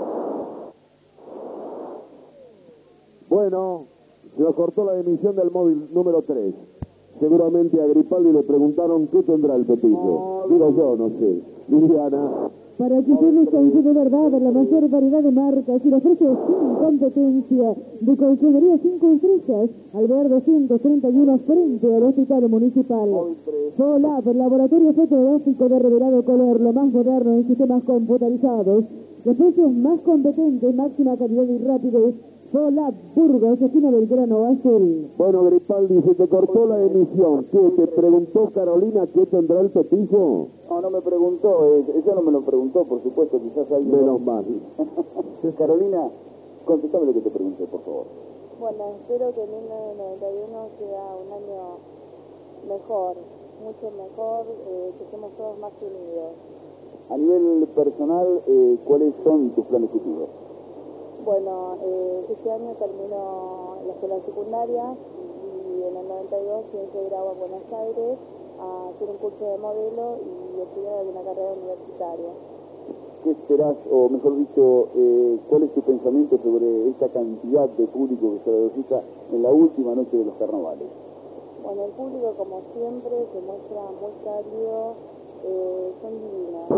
Bueno, se nos cortó la emisión del móvil número tres. Seguramente a Gripaldi le preguntaron qué tendrá el Pepillo. Digo yo, no sé. Liliana. Para que ustedes consigan de verdad la mayor variedad de marcas y le ofrece sin competencia de colchonería cinco estrellas al ver doscientos treinta y uno frente al Hospital Municipal. Solab, laboratorio fotográfico de revelado color, lo más moderno en sistemas computarizados. Los precios más competentes, máxima calidad y rapidez. Solab, Burgos, esquina Belgrano, Azul. Bueno, Gripaldi, se te cortó la emisión. ¿Qué te preguntó Carolina qué tendrá el Pepillo? No, no me preguntó, eh, ella no me lo preguntó, por supuesto, quizás alguien... Menos mal. Carolina, contestame lo que te pregunté, por favor. Bueno, espero que mil novecientos noventa y uno sea un año mejor, mucho mejor, eh, que estemos todos más unidos. A nivel personal, eh, ¿cuáles son tus planes futuros? Bueno, eh, este año termino la escuela secundaria y en el noventa y dos pienso ir a Buenos Aires a hacer un curso de modelo y estudiar alguna carrera universitaria. ¿Qué esperás, o mejor dicho, eh, cuál es tu pensamiento sobre esta cantidad de público que se registra en la última noche de los carnavales? Bueno, el público, como siempre, se muestra muy cálido, eh, son divinos.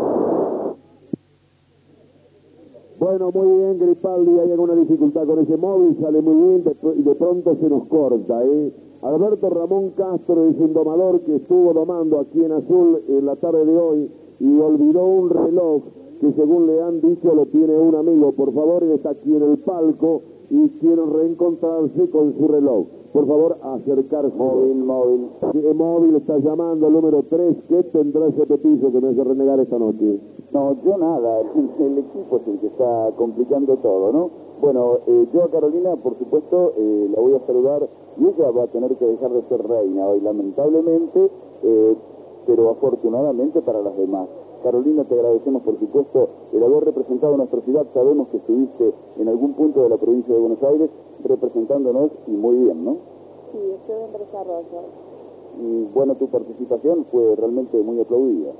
Bueno, muy bien, Gripaldi, hay alguna dificultad con ese móvil, sale muy bien de, y de pronto se nos corta, ¿eh? Alberto Ramón Castro es un domador que estuvo domando aquí en Azul en la tarde de hoy y olvidó un reloj que, según le han dicho, lo tiene un amigo. Por favor, él está aquí en el palco y quiere reencontrarse con su reloj. Por favor, acercarse. Móvil, móvil. ¿Qué móvil está llamando? El número tres. ¿Qué tendrá ese Pepillo que me hace renegar esta noche? No, yo nada. El equipo es el que está complicando todo, ¿no? Bueno, eh, yo a Carolina, por supuesto, eh, la voy a saludar y ella va a tener que dejar de ser reina hoy, lamentablemente, eh, pero afortunadamente para las demás. Carolina, te agradecemos, por supuesto, el haber representado a nuestra ciudad. Sabemos que estuviste en algún punto de la provincia de Buenos Aires representándonos y muy bien, ¿no? Sí, estuve en desarrollo. Y bueno, tu participación fue realmente muy aplaudida.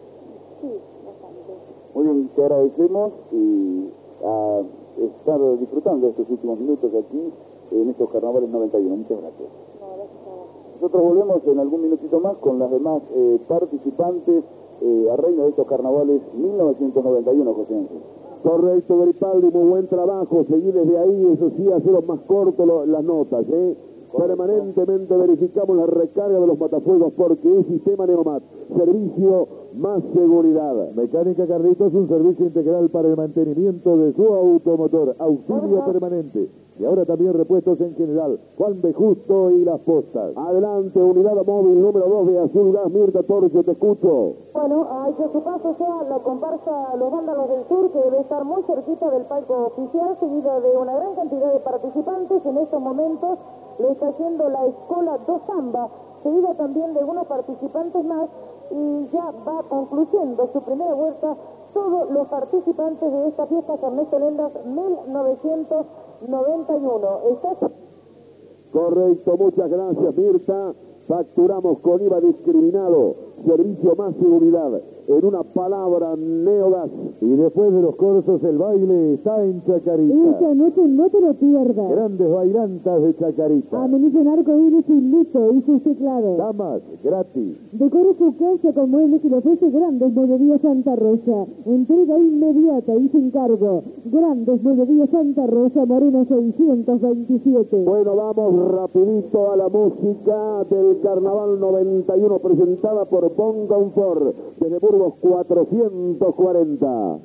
Sí, bastante. Muy bien, te agradecemos y a estar disfrutando de estos últimos minutos aquí en estos carnavales noventa y uno. Muchas gracias. No, gracias a vos. Nosotros volvemos en algún minutito más con las demás eh, participantes eh, a reina de estos carnavales mil novecientos noventa y uno, José Ángel. Correcto, Gripaldi, muy buen trabajo. Seguí desde ahí, eso sí, haceros más cortos lo, las notas, ¿eh? Permanentemente verificamos la recarga de los matafuegos porque es sistema Neomat, servicio más seguridad. Mecánica Carlitos, un servicio integral para el mantenimiento de su automotor, auxilio permanente. Y ahora también repuestos en general, Juan B. Justo y Las Postas. Adelante, unidad móvil número dos de Azul Gas, Mirta Torcio, te escucho. Bueno, hay que su paso sea la comparsa Los Vándalos del Sur, que debe estar muy cerquita del palco oficial, seguida de una gran cantidad de participantes. En estos momentos le está haciendo la Escola do Samba, seguida también de algunos participantes más, y ya va concluyendo su primera vuelta todos los participantes de esta fiesta Ernesto Lendas mil novecientos noventa y uno. ¿Estás? Correcto, muchas gracias, Mirta. Facturamos con I V A discriminado, servicio más seguridad. en una palabra, Neogas. Y después de los corsos, el baile está en Chacarita. Esta noche no te lo pierdas. Grandes bailantas de Chacarita. Amenizan arcoíris y Lito y sus teclados. Damas, gratis. Decore su casa con muebles y le ofrece Grandes Mueblerías Santa Rosa. Entrega inmediata y sin cargo. Grandes Mueblerías Santa Rosa, Moreno seiscientos veintisiete. Bueno, vamos rapidito a la música del Carnaval noventa y uno presentada por Bon Confort desde Burgos cuatrocientos cuarenta.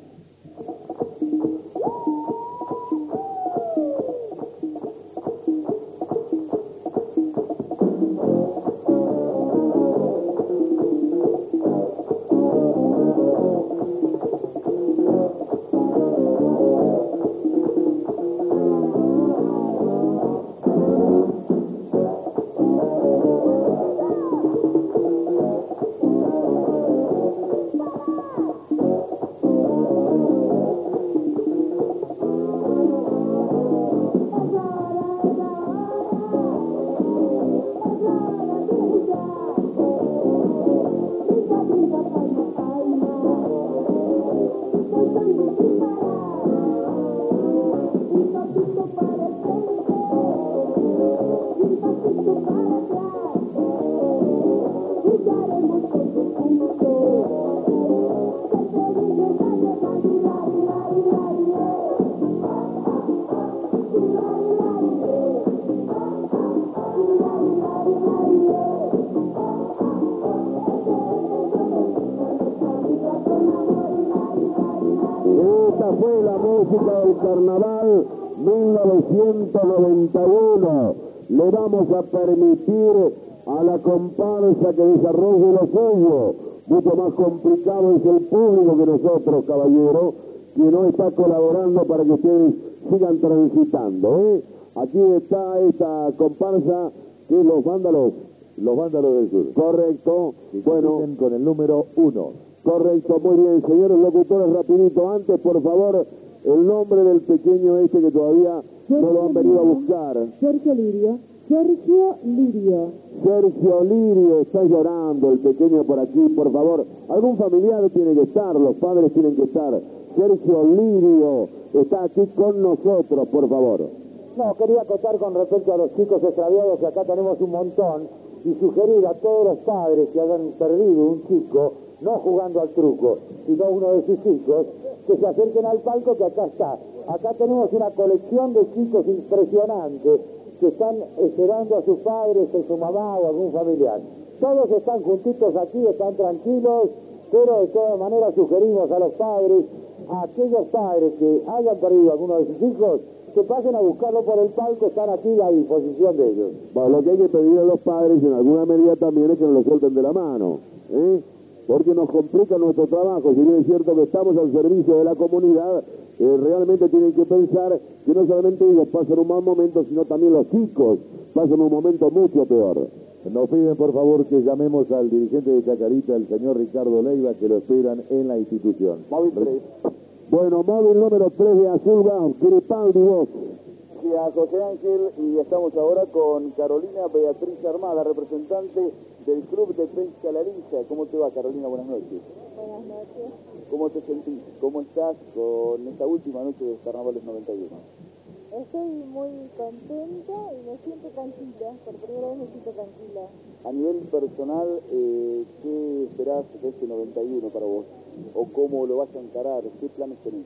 Esta fue la música del Carnaval mil novecientos noventa y uno. Le vamos a permitir a la comparsa que desarrolle lo suyo. Mucho más complicado es el público que nosotros, caballero, que no está colaborando para que ustedes sigan transitando, ¿eh? Aquí está esta comparsa que es los vándalos. Los vándalos del sur. Correcto. Y bueno, con el número uno. Correcto, muy bien, señores locutores, rapidito. Antes, por favor, el nombre del pequeño este que todavía no lo han venido a buscar. Sergio Lirio. Sergio Lirio. Sergio Lirio, está llorando el pequeño por aquí, por favor. Algún familiar tiene que estar, los padres tienen que estar. Sergio Lirio está aquí con nosotros, por favor. No, quería acotar con respecto a los chicos extraviados, que acá tenemos un montón, y sugerir a todos los padres que hayan perdido un chico, no jugando al truco, sino uno de sus hijos, que se acerquen al palco, que acá está. Acá tenemos una colección de chicos impresionantes que están esperando a sus padres, a su mamá o algún familiar. Todos están juntitos aquí, están tranquilos, pero de todas maneras sugerimos a los padres, a aquellos padres que hayan perdido a alguno de sus hijos, que pasen a buscarlo por el palco, están aquí a disposición de ellos. Bueno, lo que hay que pedir a los padres en alguna medida también es que nos lo suelten de la mano, ¿eh? Porque nos complica nuestro trabajo. Si bien es cierto que estamos al servicio de la comunidad, eh, realmente tienen que pensar que no solamente ellos pasan un mal momento, sino también los chicos pasan un momento mucho peor. Nos piden por favor que llamemos al dirigente de Chacarita, el señor Ricardo Leiva, que lo esperan en la institución. Móvil tres. Bueno, móvil número tres de Azulga, Cripaldi vos. Sí, a José Ángel, y estamos ahora con Carolina Beatriz Armada, representante del Club de Pesca La Lisa. ¿Cómo te va, Carolina? Buenas noches. Buenas noches. ¿Cómo te sentís? ¿Cómo estás con esta última noche de Carnavales noventa y uno? Estoy muy contenta y me siento tranquila. Por primera vez me siento tranquila. A nivel personal, eh, ¿qué esperás de este noventa y uno para vos? ¿O cómo lo vas a encarar? ¿Qué planes tenés?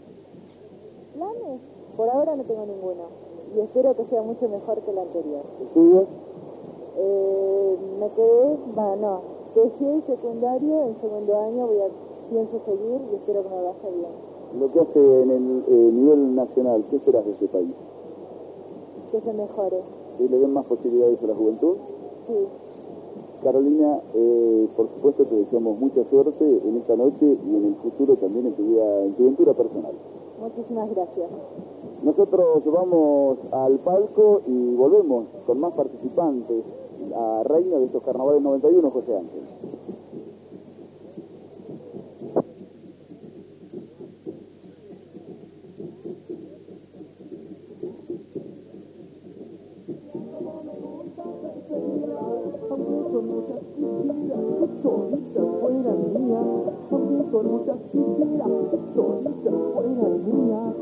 ¿Planes? Por ahora no tengo ninguno. Y espero que sea mucho mejor que el anterior. ¿Estudios? Eh, me quedé, bueno, no, dejé el secundario, en segundo año voy a, pienso seguir y espero que me vaya bien. Lo que hace en el eh, nivel nacional, ¿qué esperás de este país? Que se mejore. ¿Que le den más posibilidades a la juventud? Sí. Carolina, eh, por supuesto te deseamos mucha suerte en esta noche y en el futuro también en tu vida, en tu aventura personal. Muchísimas gracias. Nosotros vamos al palco y volvemos con más participantes, a reina de estos carnavales noventa y uno, José Ángel. Solita fuera mía, porque son muchas quisiera, son muchas buenas mías.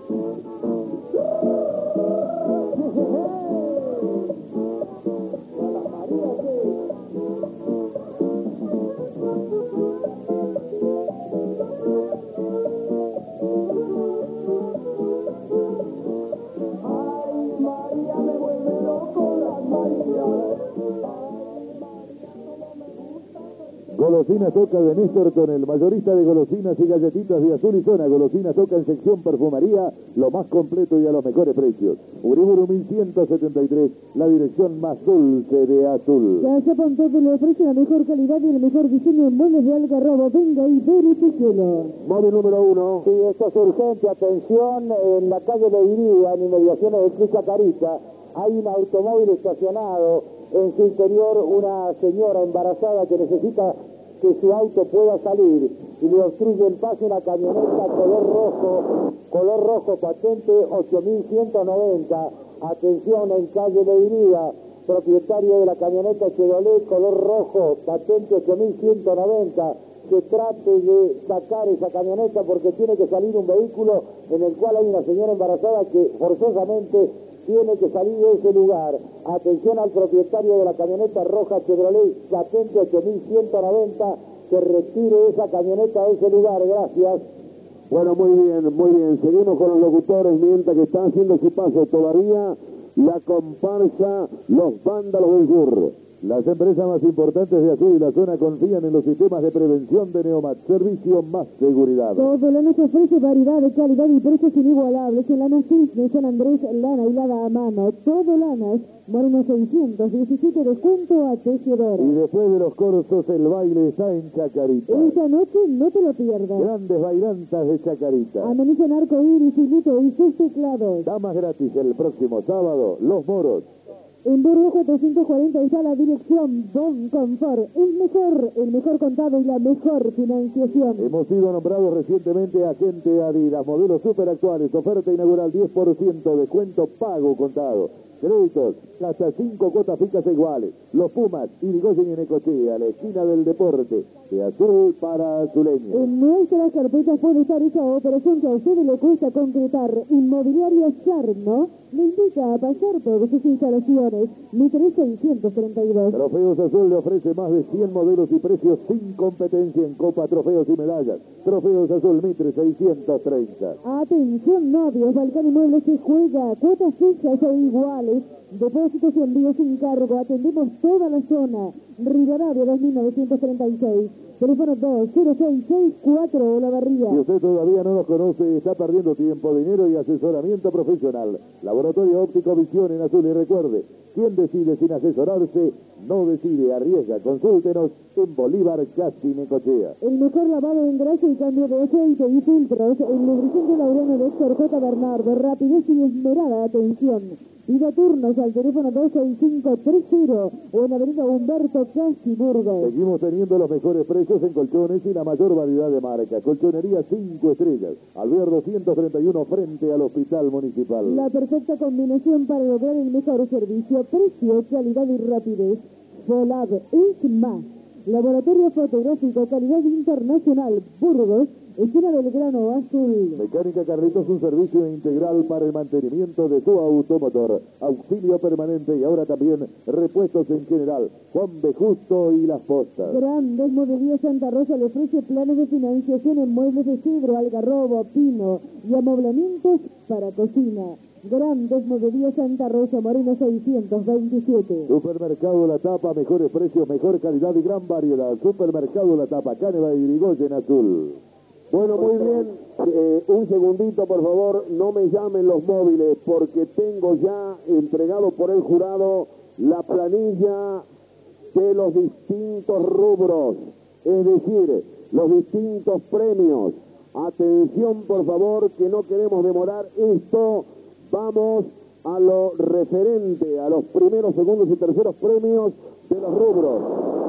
Golosinas Toca de Néstor con el mayorista de golosinas y galletitas de Azul y Zona. Golosinas Toca en sección perfumería, lo más completo y a los mejores precios. Uriburu mil ciento setenta y tres, la dirección más dulce de Azul. Casa Pontote le ofrece la mejor calidad y el mejor diseño en muebles de Algarrobo. Venga y verifíquelo. Móvil número uno. Sí, esto es urgente, atención, en la calle de Iría, en inmediaciones de Club Chacarita, hay un automóvil estacionado, en su interior una señora embarazada que necesita que su auto pueda salir y le obstruye el paso una camioneta color rojo, color rojo patente ocho mil ciento noventa, atención en calle de Iría, propietario de la camioneta Chevrolet color rojo patente ocho mil ciento noventa, que trate de sacar esa camioneta porque tiene que salir un vehículo en el cual hay una señora embarazada que forzosamente tiene que salir de ese lugar. Atención al propietario de la camioneta roja Chevrolet patente ocho mil ciento noventa, que retire esa camioneta de ese lugar. Gracias. Bueno, muy bien, muy bien. Seguimos con los locutores mientras que están haciendo su paso todavía la comparsa Los Vándalos del Sur. Las empresas más importantes de Azul y la zona confían en los sistemas de prevención de Neomat. Servicio más seguridad. Todo Lanas ofrece variedad de calidad y precios inigualables en Lanas Cisne, San Andrés, lana hilada a mano. Todo Lanas, Moreno seiscientos diecisiete, descuento a tejedor. Y después de los corsos, el baile está en Chacarita. Esta noche no te lo pierdas. Grandes bailantas de Chacarita. Amenizan arco iris, hilito y sus teclados. Damas gratis el próximo sábado, Los Moros. En Burgos cuatrocientos cuarenta está la dirección Bon Confort. El mejor, el mejor contado y la mejor financiación. Hemos sido nombrados recientemente agente Adidas. Modelos super actuales. Oferta inaugural diez por ciento. Descuento pago contado. Créditos hasta cinco cuotas fijas e iguales. Los Pumas, Irigoyen y Necochea, la esquina del deporte. De Azul para Azuleño. En nuestras carpetas puede estar esa operación que a ustedes le cuesta concretar. Inmobiliaria Charno le invita a pasar por sus instalaciones. Mitre seiscientos treinta y dos. Trofeos Azul le ofrece más de cien modelos y precios sin competencia en copa, trofeos y medallas. Trofeos Azul Mitre seiscientos treinta. Atención novios, Balcán Inmuebles se juega cuotas fijas e iguales. Depósitos y envíos sin cargo. Atendemos toda la zona. Rivadavia dos mil novecientos treinta y seis. Teléfono dos cero seis seis cuatro Olavarría. Si usted todavía no nos conoce, está perdiendo tiempo, dinero y asesoramiento profesional. Laboratorio Óptico Visión en Azul. Y recuerde, quien decide sin asesorarse, no decide, arriesga. Consúltenos en Bolívar, Casi, Necochea. El mejor lavado en grasa y cambio de aceite y filtros. El lubricante Laureano de Héctor J. Bernardo. Rapidez y esmerada atención. Pida turnos al teléfono dos seis cinco tres cero o en avenida Humberto Casi, Burgos. Seguimos teniendo los mejores precios en colchones y la mayor variedad de marcas. Colchonería cinco estrellas. Alvear doscientos treinta y uno frente al Hospital Municipal. La perfecta combinación para lograr el mejor servicio, precio, calidad y rapidez. Folab es más. Laboratorio Fotográfico, calidad internacional, Burgos, esquina del Grano Azul. Mecánica Carritos, un servicio integral para el mantenimiento de tu automotor. Auxilio permanente y ahora también repuestos en general. Juan B. Justo y Las Postas. Grandes Mobiliarios Santa Rosa le ofrece planes de financiación en muebles de cedro, algarrobo, pino y amoblamientos para cocina. Grandes Mobiliarios Santa Rosa, Moreno seiscientos veintisiete. Supermercado La Tapa, mejores precios, mejor calidad y gran variedad. Supermercado La Tapa, Cáneva y Irigoyen Azul. Bueno, muy bien. Eh, un segundito, por favor. No me llamen los móviles porque tengo ya entregado por el jurado la planilla de los distintos rubros. Es decir, los distintos premios. Atención, por favor, que no queremos demorar esto. Vamos a lo referente a los primeros, segundos y terceros premios de los rubros.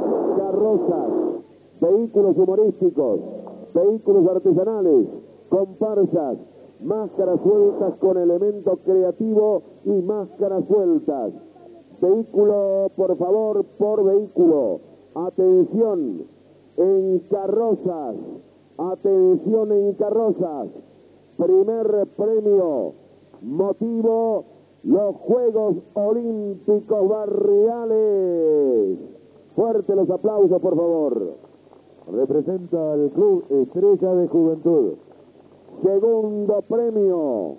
Carrozas, vehículos humorísticos, vehículos artesanales, comparsas, máscaras sueltas con elemento creativo y máscaras sueltas. Vehículo, por favor, por vehículo. Atención, en carrozas. Atención en carrozas. Primer premio. Motivo, los Juegos Olímpicos Barriales. Fuerte los aplausos, por favor. Representa al Club Estrella de Juventud. Segundo premio.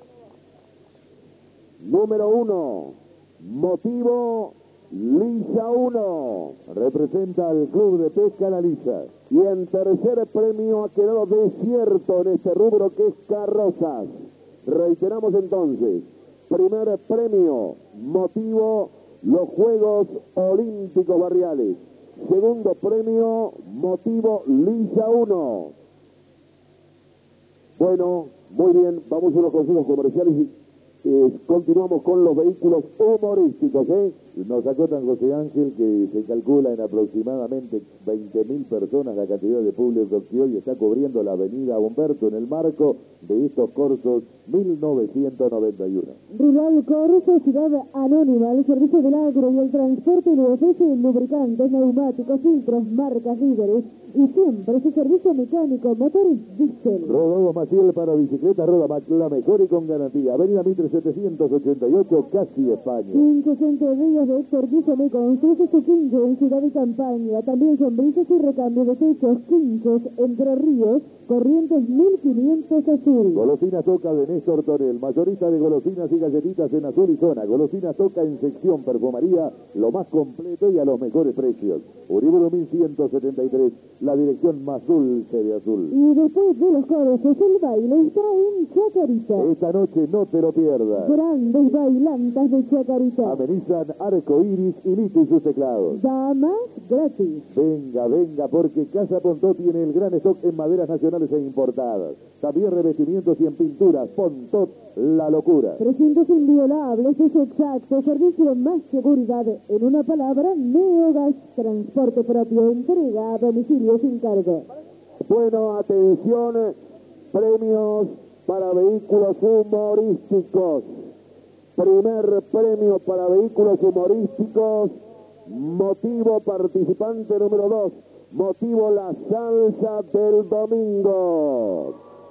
Número uno. Motivo, Lisa uno. Representa al Club de Pesca La Lisa. Y en tercer premio ha quedado desierto en este rubro que es carrozas. Reiteramos entonces. Primer premio, motivo, los Juegos Olímpicos Barriales. Segundo premio, motivo, Lisa uno. Bueno, muy bien, vamos a unos consejos comerciales y eh, continuamos con los vehículos humorísticos, ¿eh? Nos acotan, José Ángel, que se calcula en aproximadamente veinte mil personas la cantidad de público que hoy está cubriendo la avenida Humberto en el marco de estos cursos mil novecientos noventa y uno. Rural Corso, Ciudad Anónima, el servicio del agro y el transporte le ofrece lubricantes, neumáticos, filtros, marcas líderes y siempre su servicio mecánico, motores diésel. Rodado Maciel para bicicletas, Rodamac, la mejor y con garantía. Avenida Mitre setecientos ochenta y ocho, casi España. Quince centelillas de Héctor Díaz construye su quince en Ciudad de Campaña. También sombrillas y recambio de techos, quince Entre Ríos, Corrientes mil quinientos Azul. Golosinas Toca de Néstor Torel, mayorista de golosinas y galletitas en Azul y Zona. Golosinas Toca en sección perfumería, lo más completo y a los mejores precios. Uriburu mil ciento setenta y tres, la dirección más dulce de Azul. Y después de los coros, el baile está en Chacarita. Esta noche no te lo pierdas. Grandes bailantas de Chacarita. Amenizan Arco Iris y Lito y sus teclados. Damas gratis. Venga, venga, porque Casa Pontó tiene el gran stock en maderas nacionales e importadas. También revestimientos y en pinturas. Pontot, la locura. Precios inviolables, es exacto. Servicio más seguridad. En una palabra, Neogas. Transporte propio, entrega a domicilio sin cargo. Bueno, atención, premios para vehículos humorísticos. Primer premio para vehículos humorísticos, motivo participante número dos, motivo la salsa del domingo.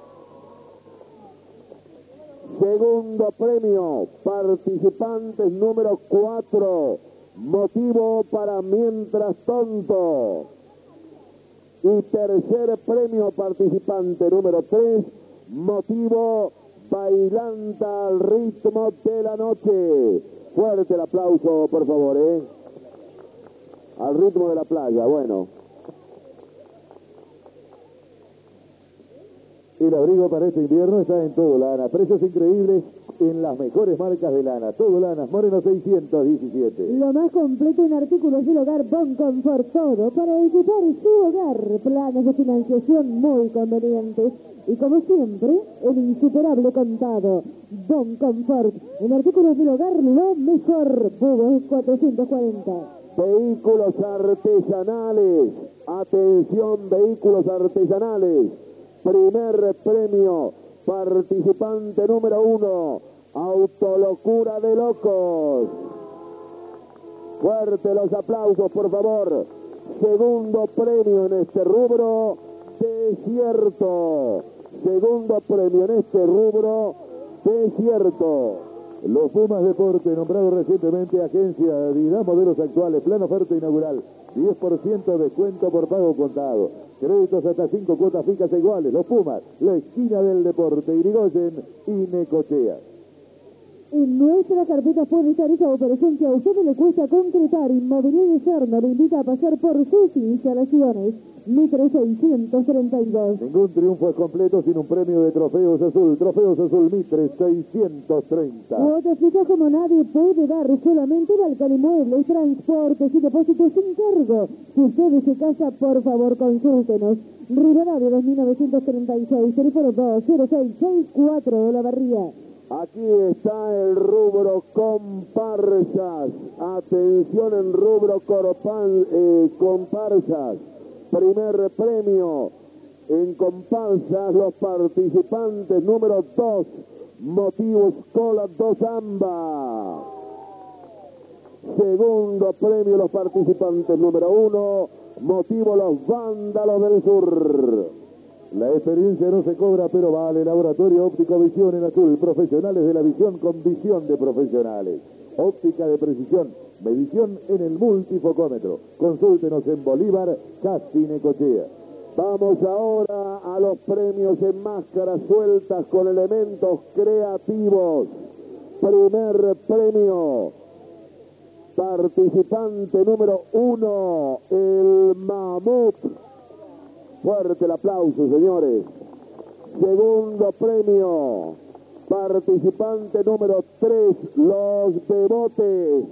Segundo premio, participantes número cuatro, motivo para Mientras Tonto. Y tercer premio, participante número tres, motivo Bailanta al ritmo de la noche. Fuerte el aplauso, por favor, ¿eh? Al ritmo de la playa, bueno. El abrigo para este invierno está en Todo Lana. Precios increíbles en las mejores marcas de lana. Todo Lana, Moreno seiscientos diecisiete. Lo más completo en artículos del hogar Bon Confort. Todo para equipar su hogar. Planes de financiación muy convenientes. Y como siempre, el insuperable contado. Bon Confort. En artículos del hogar, lo mejor. Bubos cuatrocientos cuarenta. Vehículos artesanales. Atención, vehículos artesanales. Primer premio, participante número uno, Autolocura de Locos. Fuerte los aplausos, por favor. Segundo premio en este rubro, Desierto. Segundo premio en este rubro, Desierto. Los Pumas Deporte, nombrado recientemente agencia Adidas, modelos actuales, plan oferta inaugural, diez por ciento descuento por pago contado, créditos hasta cinco cuotas fijas e iguales. Los Pumas, la esquina del deporte, Irigoyen y Necochea. En nuestra carpeta puede estar esa operación que a usted le cuesta concretar. Inmobiliario Serna le invita a pasar por sus instalaciones. Mitre seiscientos treinta y dos. Ningún triunfo es completo sin un premio de Trofeos Azul. Trofeos Azul Mitre seiscientos treinta. Cuotas fijas como nadie puede dar. Solamente Balcán Muebles, transportes y depósitos sin cargo. Si usted se casa, por favor, consúltenos. Rivadavia dos mil novecientos treinta y seis, teléfono dos cero seis seis cuatro, La Barría. Aquí está el rubro comparsas. Atención en rubro corpan, eh, comparsas. Primer premio en comparsas, los participantes número dos, motivos Cola dos Amba. Segundo premio, los participantes número uno, motivo los Vándalos del Sur. La experiencia no se cobra, pero vale. Laboratorio Óptico Visión en Azul. Profesionales de la visión con visión de profesionales. Óptica de precisión. Medición en el multifocómetro. Consúltenos en Bolívar, Casi Necochea. Vamos ahora a los premios en máscaras sueltas con elementos creativos. Primer premio. Participante número uno, el Mamut. Fuerte el aplauso, señores. Segundo premio. Participante número tres, los Bebotes.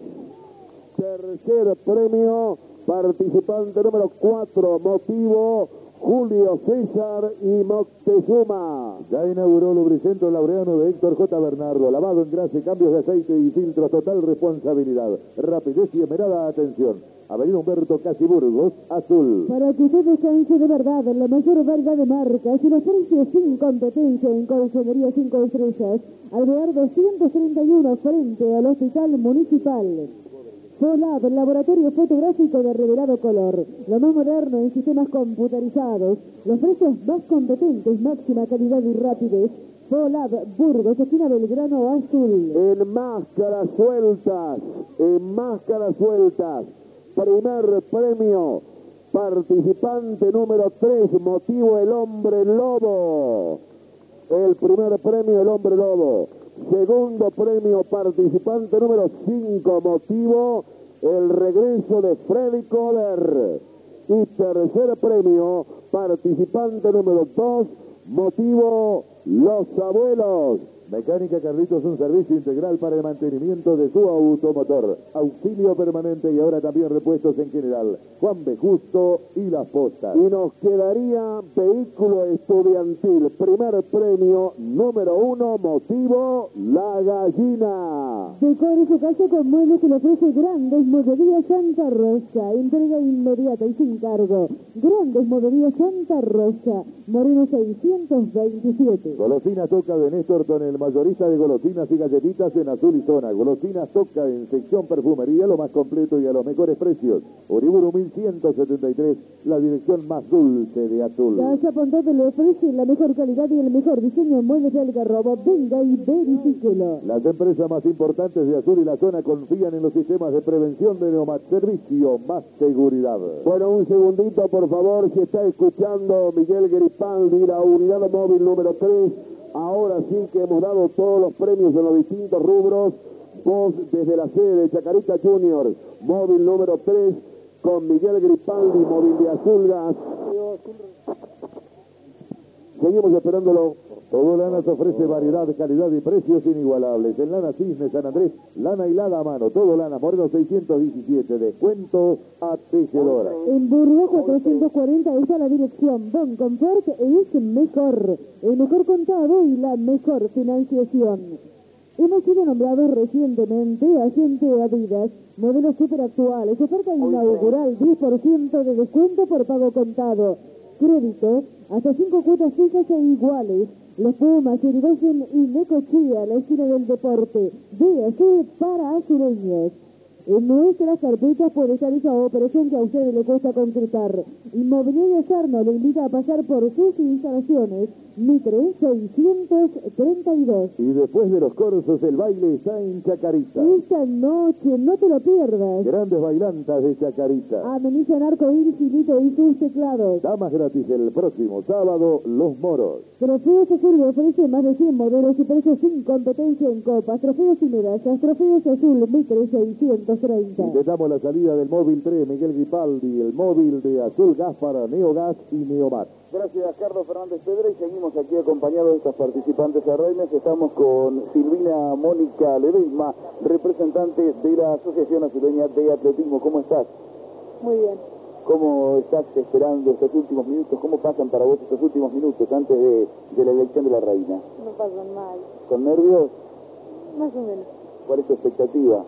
Tercer premio. Participante número cuatro, motivo Julio César y Moctezuma. Ya inauguró Lubricentro Laureano de Héctor J. Bernardo. Lavado, engrase, cambios de aceite y filtros, total responsabilidad. Rapidez y esmerada atención. Avenida Humberto Casi Burgos, Azul. Para que usted descanse de verdad en la mayor variedad de marcas y los precios sin competencia en colchonería cinco estrellas, Alvear doscientos treinta y uno frente al Hospital Municipal. Folab, laboratorio fotográfico de revelado color. Lo más moderno en sistemas computarizados. Los precios más competentes, máxima calidad y rapidez. Folab, Burgos, esquina Belgrano, Azul. En máscaras sueltas, en máscaras sueltas. Primer premio, participante número tres, motivo el Hombre Lobo. El primer premio, el Hombre Lobo. Segundo premio, participante número cinco, motivo el regreso de Freddy Kohler. Y tercer premio, participante número dos, motivo Los Abuelos. Mecánica Carlitos, un servicio integral para el mantenimiento de su automotor. Auxilio permanente y ahora también repuestos en general. Juan B. Justo y Las Postas. Y nos quedaría vehículo estudiantil. Primer premio, número uno, motivo La Gallina. Decore su casa con muebles que le ofrece Grandes Mueblerías Santa Rosa. Entrega inmediata y sin cargo. Grandes Mueblerías Santa Rosa. Moreno seiscientos veintisiete. Golosinas Toca de Néstor Tonel, mayorista de golosinas y galletitas en Azul y Zona. Golosinas Toca en sección perfumería, lo más completo y a los mejores precios. Uriburu mil ciento setenta y tres, la dirección más dulce de Azul. Casa Pontate le ofrece la mejor calidad y el mejor diseño en muebles de Algarrobo. Venga y verifíquelo. Las empresas más importantes de Azul y la Zona confían en los sistemas de prevención de Neomat. Servicio más seguridad. Bueno, un segundito, por favor, si está escuchando Miguel Gripaldi, la unidad móvil número tres. Ahora sí que hemos dado todos los premios en los distintos rubros. Vos desde la sede de Chacarita Junior, móvil número tres, con Miguel Gripaldi, móvil de Azul Gas. Seguimos esperándolo. Todo Lanas ofrece variedad, calidad y precios inigualables. En Lana Cisne, San Andrés, lana hilada a mano. Todo Lana, Moreno seiscientos diecisiete. Descuento a tejedora. En Burgos cuatrocientos cuarenta está la dirección. Bon Confort es mejor. El mejor contado y la mejor financiación. Hemos sido nombrados recientemente agente Adidas. Modelos super actuales. Oferta inaugural, diez por ciento de descuento por pago contado. Crédito, hasta cinco cuotas fijas e iguales. Los Pumas, Irigoyen y Necochea, la esquina del deporte. De Azul para azuleños. En nuestras carpetas puede estar esa operación que a ustedes le cuesta concretar. Inmobiliaria Sarno le invita a pasar por sus instalaciones. Mitre seiscientos treinta y dos. Y después de los cursos, el baile está en Chacarita. Esta noche, no te lo pierdas. Grandes bailantas de Chacarita. Amenizan Arco Iris y sus teclados. Damas gratis el próximo sábado, Los Moros. Trofeos Azul le ofrece más de cien modelos y precios sin competencia en copas. Trofeos y medallas. Trofeos Azul, Mitre seiscientos treinta. Y le damos la salida del móvil tres, Miguel Gripaldi, el móvil de Azul Gas para Neogas y Neomat. Gracias, Carlos Fernández Pedra, y seguimos aquí acompañados de estas participantes arroimes. Estamos con Silvina Mónica Ledesma, representante de la Asociación Azuleña de Atletismo. ¿Cómo estás? Muy bien. ¿Cómo estás esperando estos últimos minutos? ¿Cómo pasan para vos estos últimos minutos antes de, de la elección de la reina? No pasan mal. ¿Con nervios? Más o menos. ¿Cuál es tu expectativa?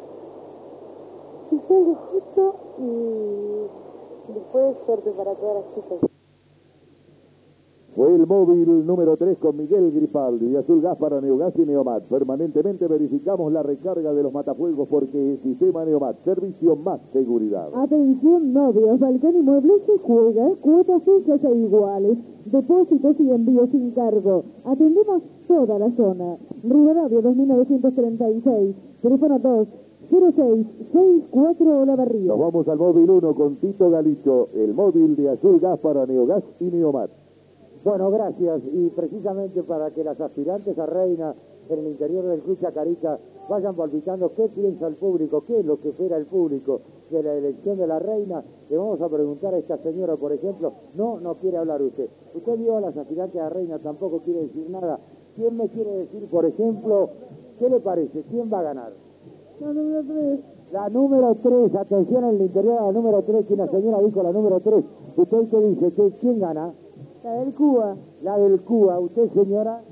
Si salgo justo y después suerte para todas las chicas. Fue el móvil número tres con Miguel Grifaldi y Azul Gas para Neogas y Neomat. Permanentemente verificamos la recarga de los matafuegos porque el sistema Neomat, servicio más seguridad. Atención novios, Balcán Inmuebles se juega, cuotas fijas e iguales, depósitos y envíos sin cargo. Atendemos toda la zona. Rivadavia dos mil novecientos treinta y seis, teléfono dos cero seis seis cuatro Olavarría. Nos vamos al móvil uno con Tito Galicho, el móvil de Azul Gas para Neogas y Neomat. Bueno, gracias. Y precisamente para que las aspirantes a reina en el interior del Club Chacarita vayan palpitando qué piensa el público, qué es lo que espera el público de la elección de la reina, le vamos a preguntar a esta señora, por ejemplo. No, no quiere hablar usted. Usted vio a las aspirantes a reina, tampoco quiere decir nada. ¿Quién me quiere decir, por ejemplo, qué le parece? ¿Quién va a ganar? La número tres. La número tres, atención en el interior a la número tres, que una señora dijo la número tres. ¿Usted qué dice? ¿Qué, ¿Quién gana? La del Cuba. La del Cuba. ¿Usted, señora?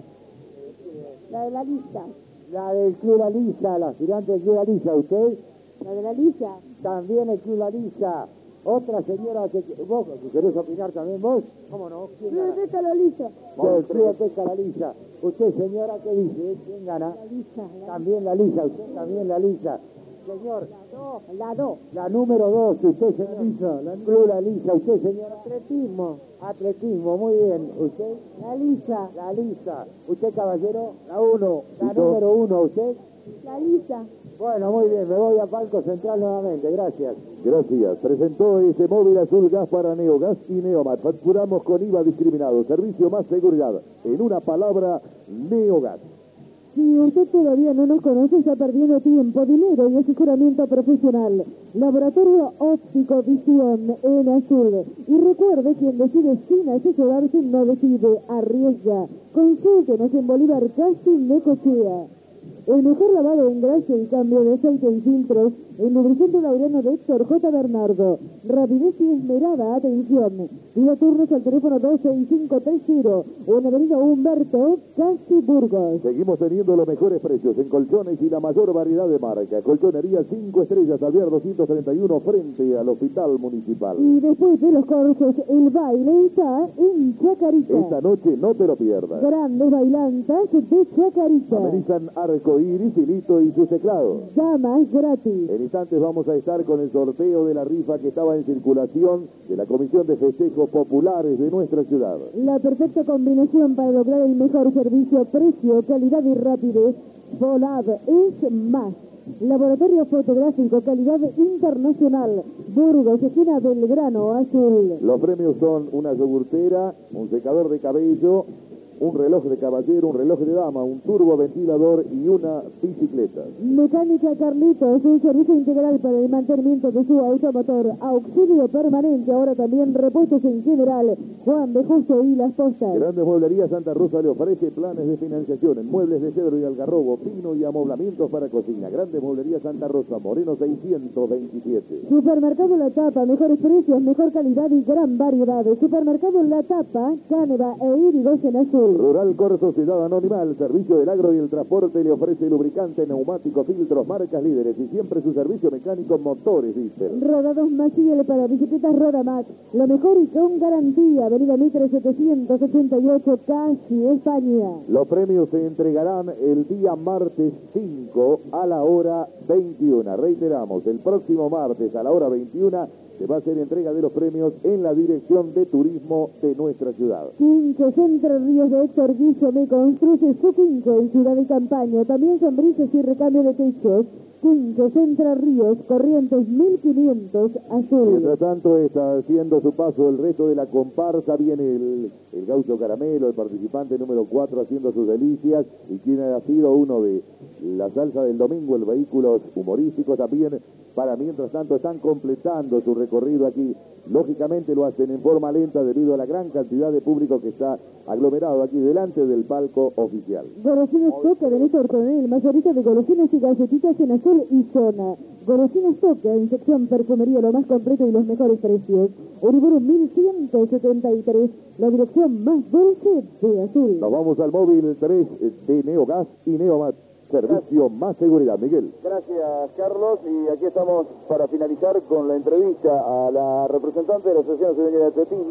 La de la lista. La del Club La Lisa, la aspirante del Club La Lisa. ¿Usted? La de la lista. También el Club La Lisa. Otra señora que... ¿Vos querés opinar también vos? ¿Cómo no? ¿Quién Club gana? de Pesca La Lista. Del Club de Pesca La Lisa. ¿Usted, señora, qué dice? ¿Quién gana? La lista. La, También La Lisa. ¿Usted también La Lisa? Señor, dos. La dos. la número dos, usted, señor. Lisa, la Club La Lisa. ¿Usted, señora? Atletismo. Atletismo, muy bien. ¿Usted? La lista. La Lisa. ¿Usted, caballero? La uno. La Tito. número uno, ¿usted? La lista. Bueno, muy bien, me voy a Palco Central nuevamente, gracias. Gracias. Presentó ese móvil Azul Gas para Neogas y Neomat. Facturamos con I V A discriminado. Servicio más seguridad. En una palabra, Neogas. Si usted todavía no nos conoce, está perdiendo tiempo, dinero y asesoramiento profesional. Laboratorio Óptico Visión en Azul. Y recuerde, quien decide sin asesorarse no decide, arriesga. Consúltenos en Bolívar Casi Necochea. El mejor lavado en grasa y cambio de aceite y filtros, el lubricante laureano de Héctor J. Bernardo. Rapidez y esmerada atención. Pida turnos al teléfono dos seis cinco tres cero o en avenida Humberto, Casi Burgos. Seguimos teniendo los mejores precios en colchones y la mayor variedad de marca. Colchonería cinco estrellas, Alvear doscientos treinta y uno, frente al Hospital Municipal. Y después de los corsos, el baile está en Chacarita. Esta noche no te lo pierdas. Grandes bailantas de Chacarita. Amenizan Arco Iris, Hilito y sus teclados. Damas gratis. En instantes vamos a estar con el sorteo de la rifa que estaba en circulación de la Comisión de Festejos Populares de nuestra ciudad. La perfecta combinación para lograr el mejor servicio, precio, calidad y rapidez. Volab es más. Laboratorio fotográfico, calidad internacional. Burgos, esquina Belgrano, Azul. Los premios son una yogurtera, un secador de cabello, un reloj de caballero, un reloj de dama, un turboventilador y una bicicleta. Mecánica Carlitos, un servicio integral para el mantenimiento de su automotor. Auxilio permanente, ahora también repuestos en general. Juan de Justo y Las Postas. Grandes Mueblería Santa Rosa le ofrece planes de financiación en muebles de cedro y algarrobo, pino y amoblamientos para cocina. Grandes Mueblería Santa Rosa, Moreno seiscientos veintisiete. Supermercado La Tapa, mejores precios, mejor calidad y gran variedad. Supermercado La Tapa, Cáneva e Irigoyen en Azul. Rural Cor Sociedad Anónima, el servicio del agro y el transporte le ofrece lubricante, neumático, filtros, marcas líderes y siempre su servicio mecánico motores diésel. Rodados Maciel para bicicletas Rodamax, lo mejor y con garantía. Avenida Mitre setecientos ochenta y ocho, Casi, España. Los premios se entregarán el día martes cinco a la hora veintiuna. Reiteramos, el próximo martes a la hora veintiuna se va a hacer entrega de los premios en la Dirección de Turismo de nuestra ciudad. Quincho Entre Ríos de Héctor Guillomé construye su quincho en Ciudad de Campaña. También sombrillas y recambio de techos. Quincho Entre Ríos, Corrientes mil quinientos, Azul. Mientras tanto está haciendo su paso el resto de la comparsa. Viene el, el Gaucho Caramelo, el participante número cuatro haciendo sus delicias. Y quien ha sido uno de la salsa del domingo, el vehículo humorístico también. Para mientras tanto están completando su recorrido aquí. Lógicamente lo hacen en forma lenta debido a la gran cantidad de público que está aglomerado aquí delante del palco oficial. Golosinas Toca de Néstor Coronel, mayorista de golosinas y galletitas en Azul y zona. Golosinas Toca, en sección perfumería, lo más completo y los mejores precios. Uriburu mil ciento setenta y tres, la dirección más dulce de Azul. Nos vamos al móvil tres de Neogas y Neomat. Servicio más seguridad, Miguel. Gracias, Carlos. Y aquí estamos para finalizar con la entrevista a la representante de la Asociación Nacional de Atletismo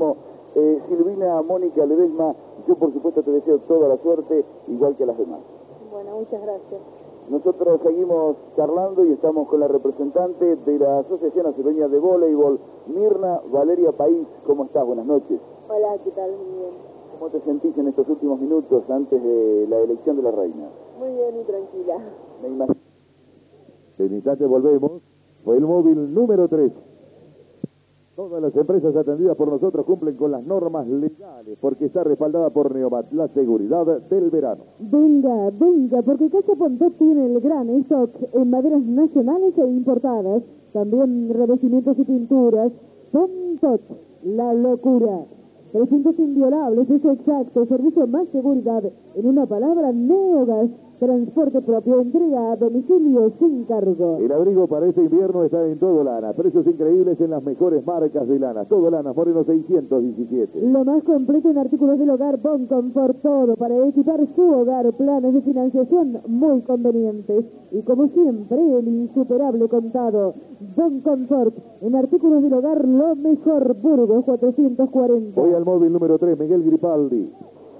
Eh, Silvina, Mónica Ledesma, yo por supuesto te deseo toda la suerte, igual que a las demás. Bueno, muchas gracias. Nosotros seguimos charlando y estamos con la representante de la Asociación Acereña de Voleibol, Mirna Valeria País. ¿Cómo estás? Buenas noches. Hola, ¿qué tal? Muy bien. ¿Cómo te sentís en estos últimos minutos antes de la elección de la reina? Muy bien y tranquila. Me imagino. En instantes volvemos. Fue el móvil número tres. Todas las empresas atendidas por nosotros cumplen con las normas legales porque está respaldada por Neomat, la seguridad del verano. Venga, venga, porque Casa Pontot tiene el gran stock en maderas nacionales e importadas, también revestimientos y pinturas. Pontot, la locura. Recintos inviolables, eso exacto, servicio más seguridad. En una palabra, Neogas. Transporte propio, entrega a domicilio sin cargo. El abrigo para este invierno está en Todo Lana. Precios increíbles en las mejores marcas de lana. Todo Lana, Moreno seiscientos diecisiete. Lo más completo en artículos del hogar, Bon Confort, todo para equipar su hogar. Planes de financiación muy convenientes. Y como siempre, el insuperable contado. Bon Confort, en artículos del hogar, lo mejor. Burgos cuatrocientos cuarenta. Voy al móvil número tres, Miguel Gripaldi.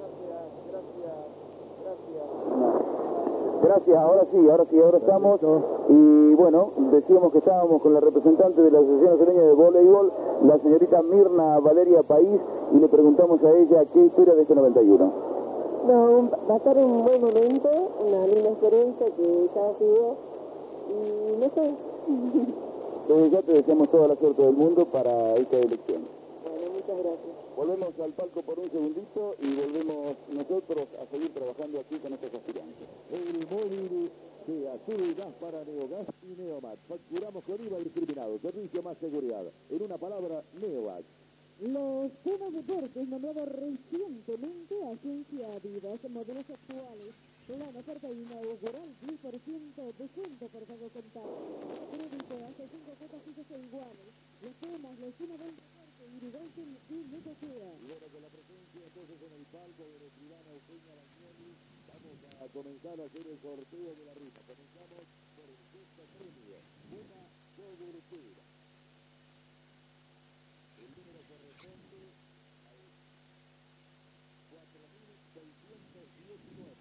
Gracias, ahora sí, ahora sí, ahora estamos. Y bueno, decíamos que estábamos con la representante de la Asociación Acereña de Voleibol, la señorita Mirna Valeria País, y le preguntamos a ella qué espera de este noventa y uno. No, va a estar un buen momento, una linda experiencia que ya ha sido, y no sé. Desde ya te deseamos toda la suerte del mundo para esta elección. Bueno, muchas gracias. Volvemos al palco por un segundito y volvemos nosotros a seguir trabajando aquí con estos aspirantes. El móvil de Azul Gas para Neogas y Neomat. Facturamos con I V A discriminado. Servicio más seguridad. En una palabra, Neogas. Los temas deportes nombrado recientemente Agencia Adidas, modelos actuales, plan oferta inaugural diez por ciento descuento por pago contado. Crédito hasta cinco cuotas fijas e iguales. Los temas, los temas del deporte, Irigoyen y Necochea. Y bueno, con la presencia entonces en el palco de la escribana Eugenia Bagnoli, vamos a comenzar a hacer el sorteo de la rifa. Comenzamos por el sexto premio, una cobertura. El número corresponde al cuatro mil seiscientos diecinueve.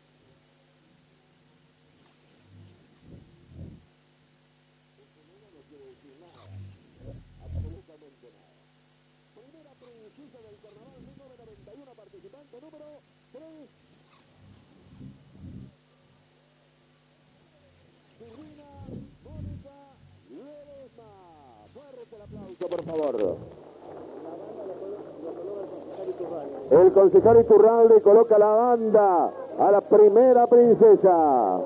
Ese número no quiere decir nada, absolutamente nada. Primera princesa del carnaval mil novecientos noventa y uno, participante número tres. Silvina Mónica Ledesma. Fuerte el aplauso, por favor. El concejal Iturralde coloca la banda a la primera princesa.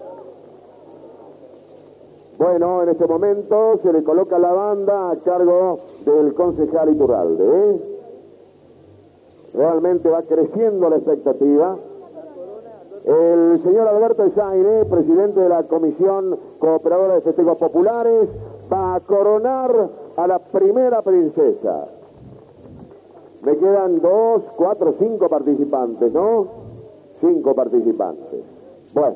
Bueno, en este momento se le coloca la banda a cargo del concejal Iturralde. ¿eh? Realmente va creciendo la expectativa. El señor Alberto Ezaire, presidente de la Comisión Cooperadora de Festejos Populares, va a coronar a la primera princesa. Me quedan dos, cuatro, cinco participantes, ¿no? Cinco participantes. Bueno.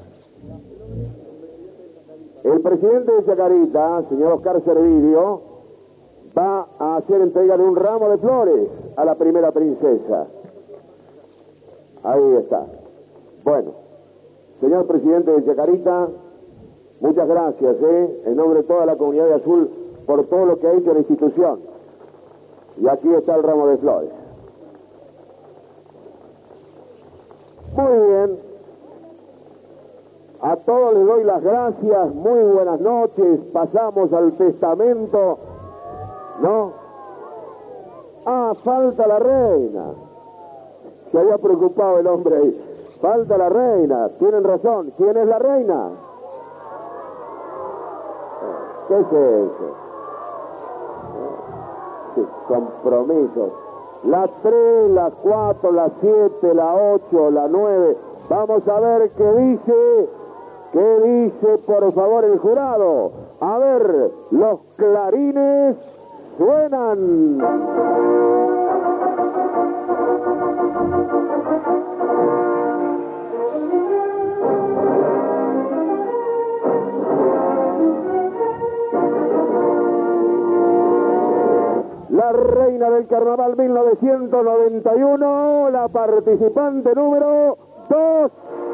El presidente de Chacarita, señor Oscar Servilio, va a hacer entrega de un ramo de flores a la primera princesa. Ahí está. Bueno, señor presidente de Chacarita, muchas gracias, ¿eh? en nombre de toda la comunidad de Azul, por todo lo que ha hecho la institución. Y aquí está el ramo de flores. Muy bien. A todos les doy las gracias, muy buenas noches. Pasamos al testamento, ¿no? Ah, falta la reina. Se había preocupado el hombre ahí. Falta la reina, tienen razón. ¿Quién es la reina? ¿Qué es eso? Sí, compromisos. La tres, la cuatro, la siete, la ocho, la nueve. Vamos a ver qué dice, qué dice por favor el jurado. A ver, los clarines suenan. La reina del Carnaval mil novecientos noventa y uno, la participante número dos.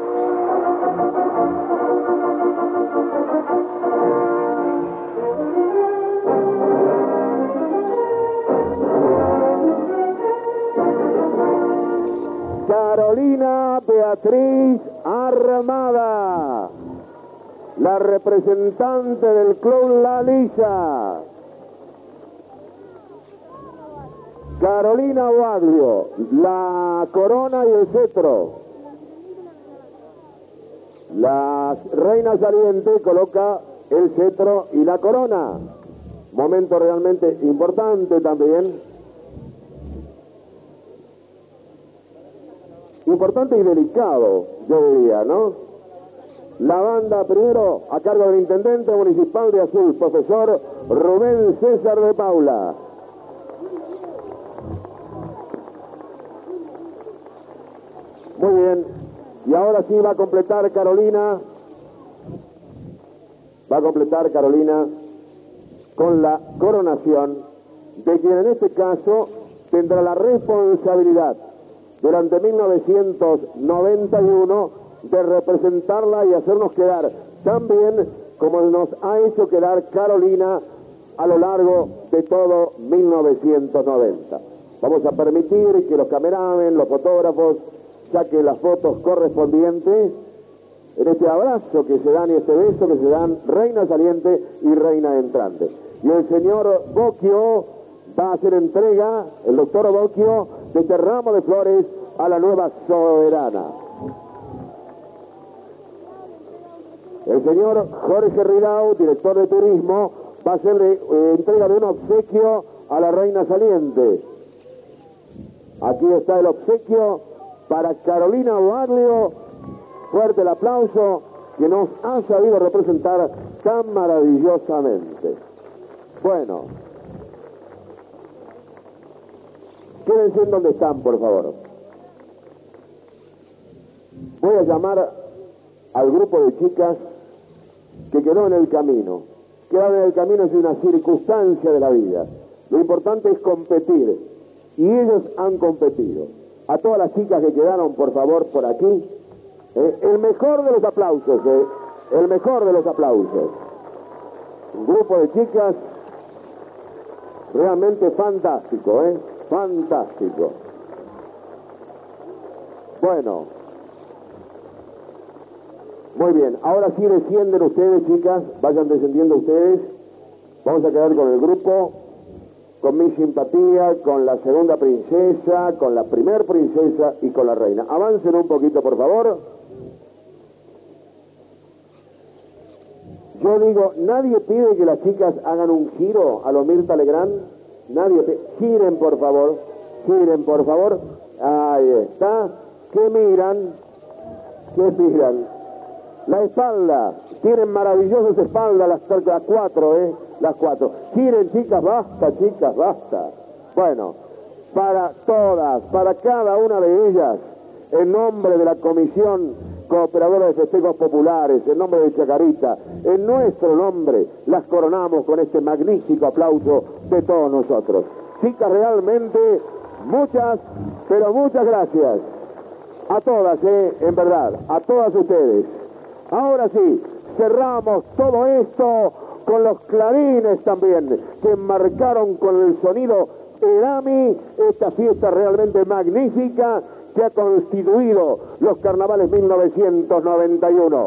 Carolina Beatriz Armada, la representante del Club La Lisa. Carolina Baglio, la corona y el cetro. La reina saliente coloca el cetro y la corona. Momento realmente importante también. Importante y delicado, yo diría, ¿no? La banda primero a cargo del intendente municipal de Azul, profesor Rubén César de Paula. Muy bien, y ahora sí va a completar Carolina, va a completar Carolina con la coronación de quien en este caso tendrá la responsabilidad durante mil novecientos noventa y uno de representarla y hacernos quedar tan bien como nos ha hecho quedar Carolina a lo largo de todo mil novecientos noventa. Vamos a permitir que los cameramen, los fotógrafos, saquen las fotos correspondientes en este abrazo que se dan y este beso que se dan reina saliente y reina entrante. Y el señor Bocchio va a hacer entrega, el doctor Bocchio, de este ramo de flores a la nueva soberana. El señor Jorge Ridao, director de turismo, va a hacerle eh, entrega de un obsequio a la reina saliente. Aquí está el obsequio para Carolina Baglio. Fuerte el aplauso, que nos ha sabido representar tan maravillosamente. Bueno, quédense en donde están, por favor. Voy a llamar al grupo de chicas que quedó en el camino. Quedar en el camino es una circunstancia de la vida. Lo importante es competir, y ellos han competido. A todas las chicas que quedaron, por favor, por aquí, eh, el mejor de los aplausos, eh, el mejor de los aplausos. Un grupo de chicas realmente fantástico, ¿eh? Fantástico. Bueno, muy bien, ahora sí descienden ustedes, chicas, vayan descendiendo ustedes. Vamos a quedar con el grupo, con mi simpatía, con la segunda princesa, con la primer princesa y con la reina. Avancen un poquito, por favor. Yo digo, nadie pide que las chicas hagan un giro a lo Mirta Legrand. Nadie pide. Giren, por favor. Giren, por favor. Ahí está. ¿Qué miran? ¿Qué miran? La espalda. Tienen maravillosas espaldas las, las cuatro, ¿eh? Las cuatro. Giren, chicas, basta, chicas, basta. Bueno, para todas, para cada una de ellas, en nombre de la Comisión Cooperadora de Festejos Populares, en nombre de Chacarita, en nuestro nombre, las coronamos con este magnífico aplauso de todos nosotros. Chicas, realmente, muchas, pero muchas gracias. A todas, ¿eh? En verdad, a todas ustedes. Ahora sí, cerramos todo esto con los clarines también, que marcaron con el sonido Erami esta fiesta realmente magnífica que ha constituido los carnavales mil novecientos noventa y uno.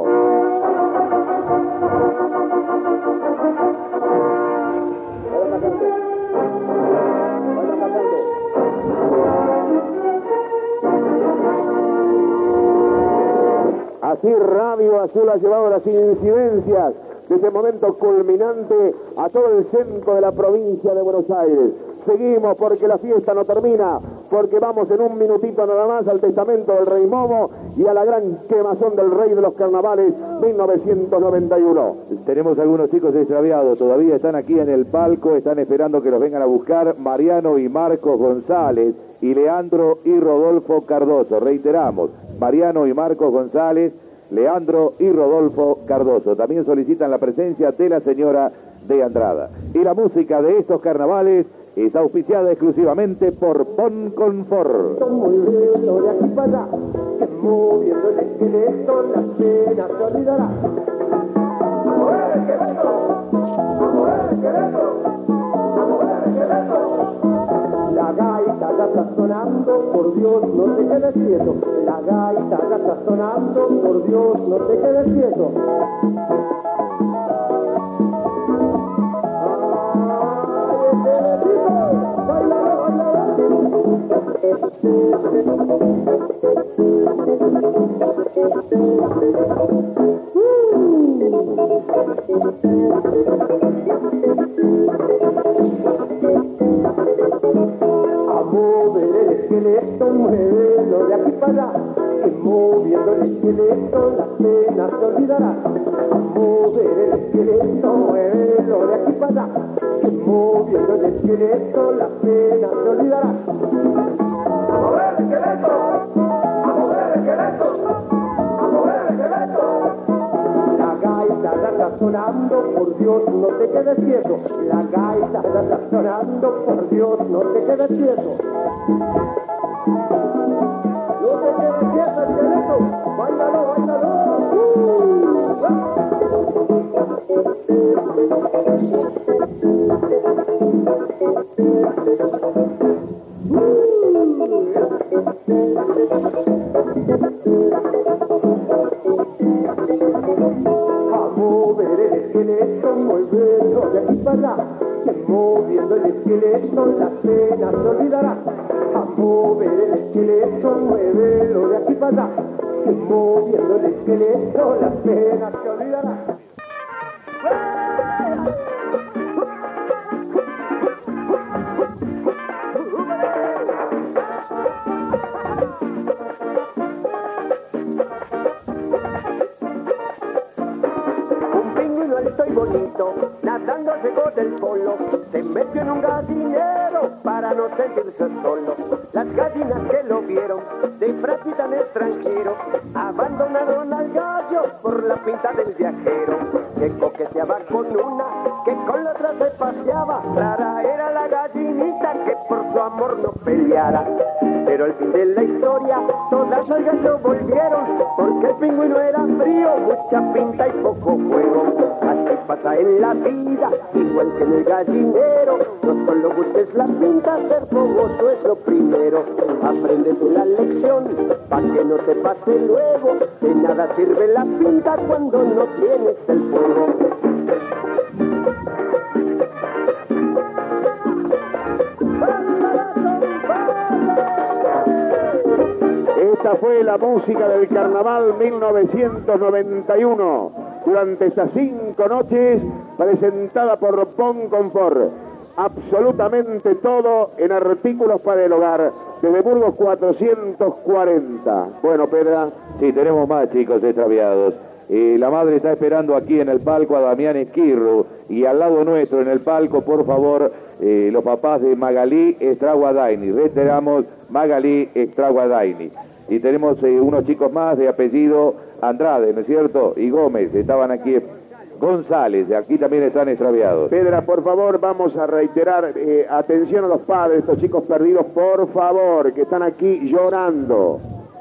Así Radio Azul ha llevado las incidencias de ese momento culminante a todo el centro de la provincia de Buenos Aires. Seguimos porque la fiesta no termina, porque vamos en un minutito nada más al testamento del Rey Momo y a la gran quemazón del Rey de los Carnavales mil novecientos noventa y uno. Tenemos algunos chicos extraviados, todavía están aquí en el palco, están esperando que los vengan a buscar Mariano y Marcos González y Leandro y Rodolfo Cardoso. Reiteramos, Mariano y Marcos González, Leandro y Rodolfo Cardoso. También solicitan la presencia de la señora de Andrada. Y la música de estos carnavales es auspiciada exclusivamente por Pon Confort. Muy bien, lo de aquí para allá, que moviendo el esqueleto, la pena se olvidará. ¡A mover el esqueleto! ¡A mover el esqueleto! ¡A mover el esqueleto! La gaita ya está sonando, por Dios, no te quedes quieto. La gaita ya está sonando, por Dios, no te quedes quieto. A mover el esqueleto, muévelo de aquí para allá, que moviendo el esqueleto la pena se olvidará. A mover el esqueleto, muévelo de aquí para allá, que moviendo el esqueleto la pena se olvidará. A mover el esqueleto, a mover el esqueleto, a mover el esqueleto. La gaita ya está sonando, por Dios, no te quedes quieto. La gaita ya está sonando, por Dios, no te quedes quieto. No te quedes quieto, esqueleto. Báilalo, báilalo. A mover el esqueleto, muévelo de aquí para allá, que moviendo el esqueleto la pena se olvidará. A mover el esqueleto, muévelo de aquí para allá, que moviendo el esqueleto la pena se olvidará. Nadándose con el polo, se metió en un gallinero para no sentirse solo. Las gallinas que lo vieron, de Brasil tan extranjero, abandonaron al gallo por la pinta del viajero, que coqueteaba con una, que con la otra se paseaba. Rara era la gallinita que por su amor no peleara. Pero al fin de la historia, todas al gallo volvieron, porque el pingüino era frío, mucha pinta y poco fuego. Así pasa en la vida, igual que en el gallinero. No solo busques la pinta, ser fogoso es lo primero. Aprende tú la lección, pa' que no te pase luego. De nada sirve la pinta cuando no tienes el fuego. Esta fue la música del Carnaval mil novecientos noventa y uno. Durante estas cinco noches, presentada por Pon Confort. Absolutamente todo en artículos para el hogar. Desde Burgos cuatrocientos cuarenta. Bueno, Pedra. Sí, tenemos más chicos extraviados. Eh, la madre está esperando aquí en el palco a Damián Esquirru. Y al lado nuestro, en el palco, por favor, eh, los papás de Magalí Estraguadaini. Reiteramos, Magalí Estraguadaini. Y tenemos eh, unos chicos más de apellido Andrade, ¿no es cierto? Y Gómez, estaban aquí. González, aquí también están extraviados. Pedra, por favor, vamos a reiterar, eh, atención a los padres, estos chicos perdidos, por favor, que están aquí llorando.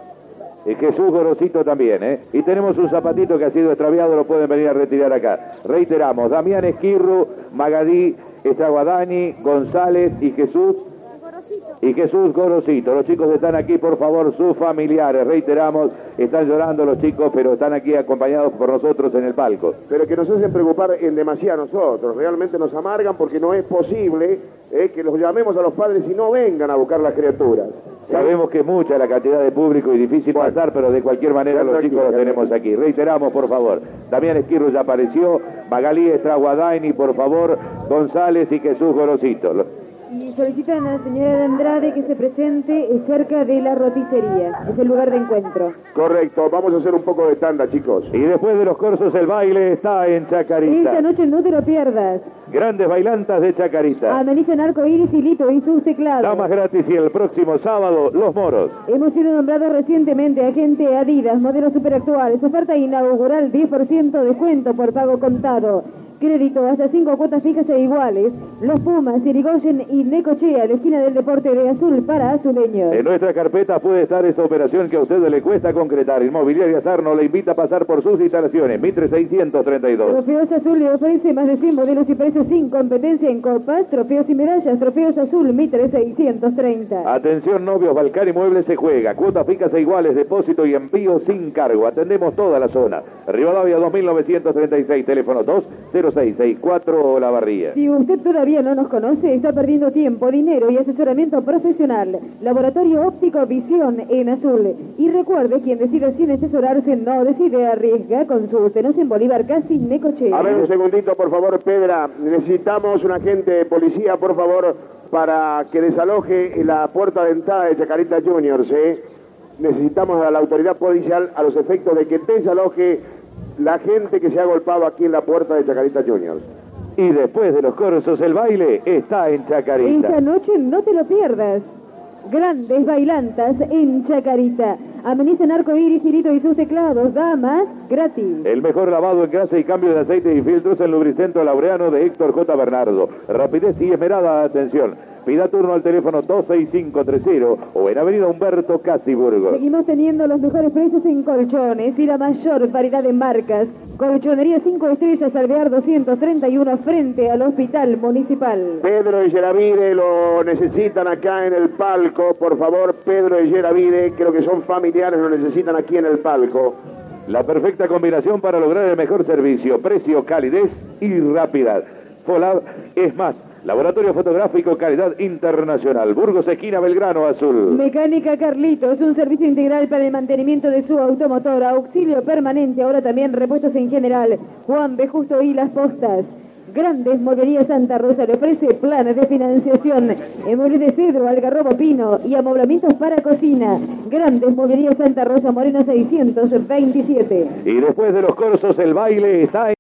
Y Jesús Gorosito también, ¿eh? Y tenemos un zapatito que ha sido extraviado, lo pueden venir a retirar acá. Reiteramos, Damián Esquirru, Magadí Estraguadaini, González y Jesús... Y Jesús Gorosito. Los chicos están aquí, por favor, sus familiares. Reiteramos, están llorando los chicos, pero están aquí acompañados por nosotros en el palco. Pero que nos hacen preocupar en demasía a nosotros. Realmente nos amargan porque no es posible eh, que los llamemos a los padres y no vengan a buscar las criaturas. Sabemos que es mucha la cantidad de público y difícil bueno, pasar, pero de cualquier manera los chicos los tenemos aquí. Reiteramos, por favor, Damián Esquirru ya apareció, Magalí Estraguadaini, por favor, González y Jesús Gorosito. Y solicitan a la señora de Andrade que se presente cerca de la roticería. Es el lugar de encuentro. Correcto, vamos a hacer un poco de tanda, chicos. Y después de los corsos, el baile está en Chacarita. Esta noche no te lo pierdas. Grandes bailantas de Chacarita. Amenizan Arco Iris y Lito y sus teclados. Damas gratis y el próximo sábado, Los Moros. Hemos sido nombrados recientemente agente Adidas, modelo superactual. Su oferta inaugural, diez por ciento descuento por pago contado. Crédito hasta cinco cuotas fijas e iguales. Los Pumas, Irigoyen y Necochea, la esquina del deporte de Azul para azuleños. En nuestra carpeta puede estar esa operación que a usted le cuesta concretar. Inmobiliaria Sarno le invita a pasar por sus instalaciones. Mitre seiscientos treinta y dos. Trofeos Azul le ofrece más de cien modelos y precios sin competencia en copas, trofeos y medallas. Trofeos Azul, Mitre seiscientos treinta. Atención novios, Balcán Inmuebles se juega. Cuotas fijas e iguales, depósito y envío sin cargo. Atendemos toda la zona. Rivadavia dos mil novecientos treinta y seis, teléfono dos cero seis seis cuatro La Barría. Si usted todavía no nos conoce, está perdiendo tiempo, dinero y asesoramiento profesional. Laboratorio Óptico Visión en Azul. Y recuerde, quien decide sin asesorarse no decide, arriesga. Consúltenos en Bolívar Casi, Necochea. A ver, un segundito, por favor, Pedra. Necesitamos un agente de policía, por favor, para que desaloje la puerta de entrada de Chacarita Juniors, ¿eh? Necesitamos a la autoridad policial a los efectos de que desaloje la gente que se ha golpeado aquí en la puerta de Chacarita Juniors. Y después de los corsos, el baile está en Chacarita. Esta noche no te lo pierdas. Grandes bailantas en Chacarita. Amenizan Arco Iris, Cirito y sus teclados. Damas, gratis. El mejor lavado en grasa y cambio de aceite y filtros en Lubricentro Laureano de Héctor J. Bernardo. Rapidez y esmerada atención. Pida turno al teléfono dos seis cinco tres cero o en Avenida Humberto Casi Burgos. Seguimos teniendo los mejores precios en colchones y la mayor variedad de marcas. Colchonería cinco estrellas Alvear doscientos treinta y uno frente al Hospital Municipal. Pedro y Yeravide lo necesitan acá en el palco. Por favor, Pedro y Yeravide, creo que son familiares, lo necesitan aquí en el palco. La perfecta combinación para lograr el mejor servicio, precio, calidez y rapidez. Folab es más. Laboratorio Fotográfico Calidad Internacional. Burgos, esquina Belgrano, Azul. Mecánica Carlitos, un servicio integral para el mantenimiento de su automotor. Auxilio permanente, ahora también repuestos en general. Juan B. Justo y Las Postas. Grandes Mueblería Santa Rosa le ofrece planes de financiación, muebles de cedro, algarrobo pino y amoblamientos para cocina. Grandes Mueblería Santa Rosa, Moreno seiscientos veintisiete. Y después de los corsos, el baile está en...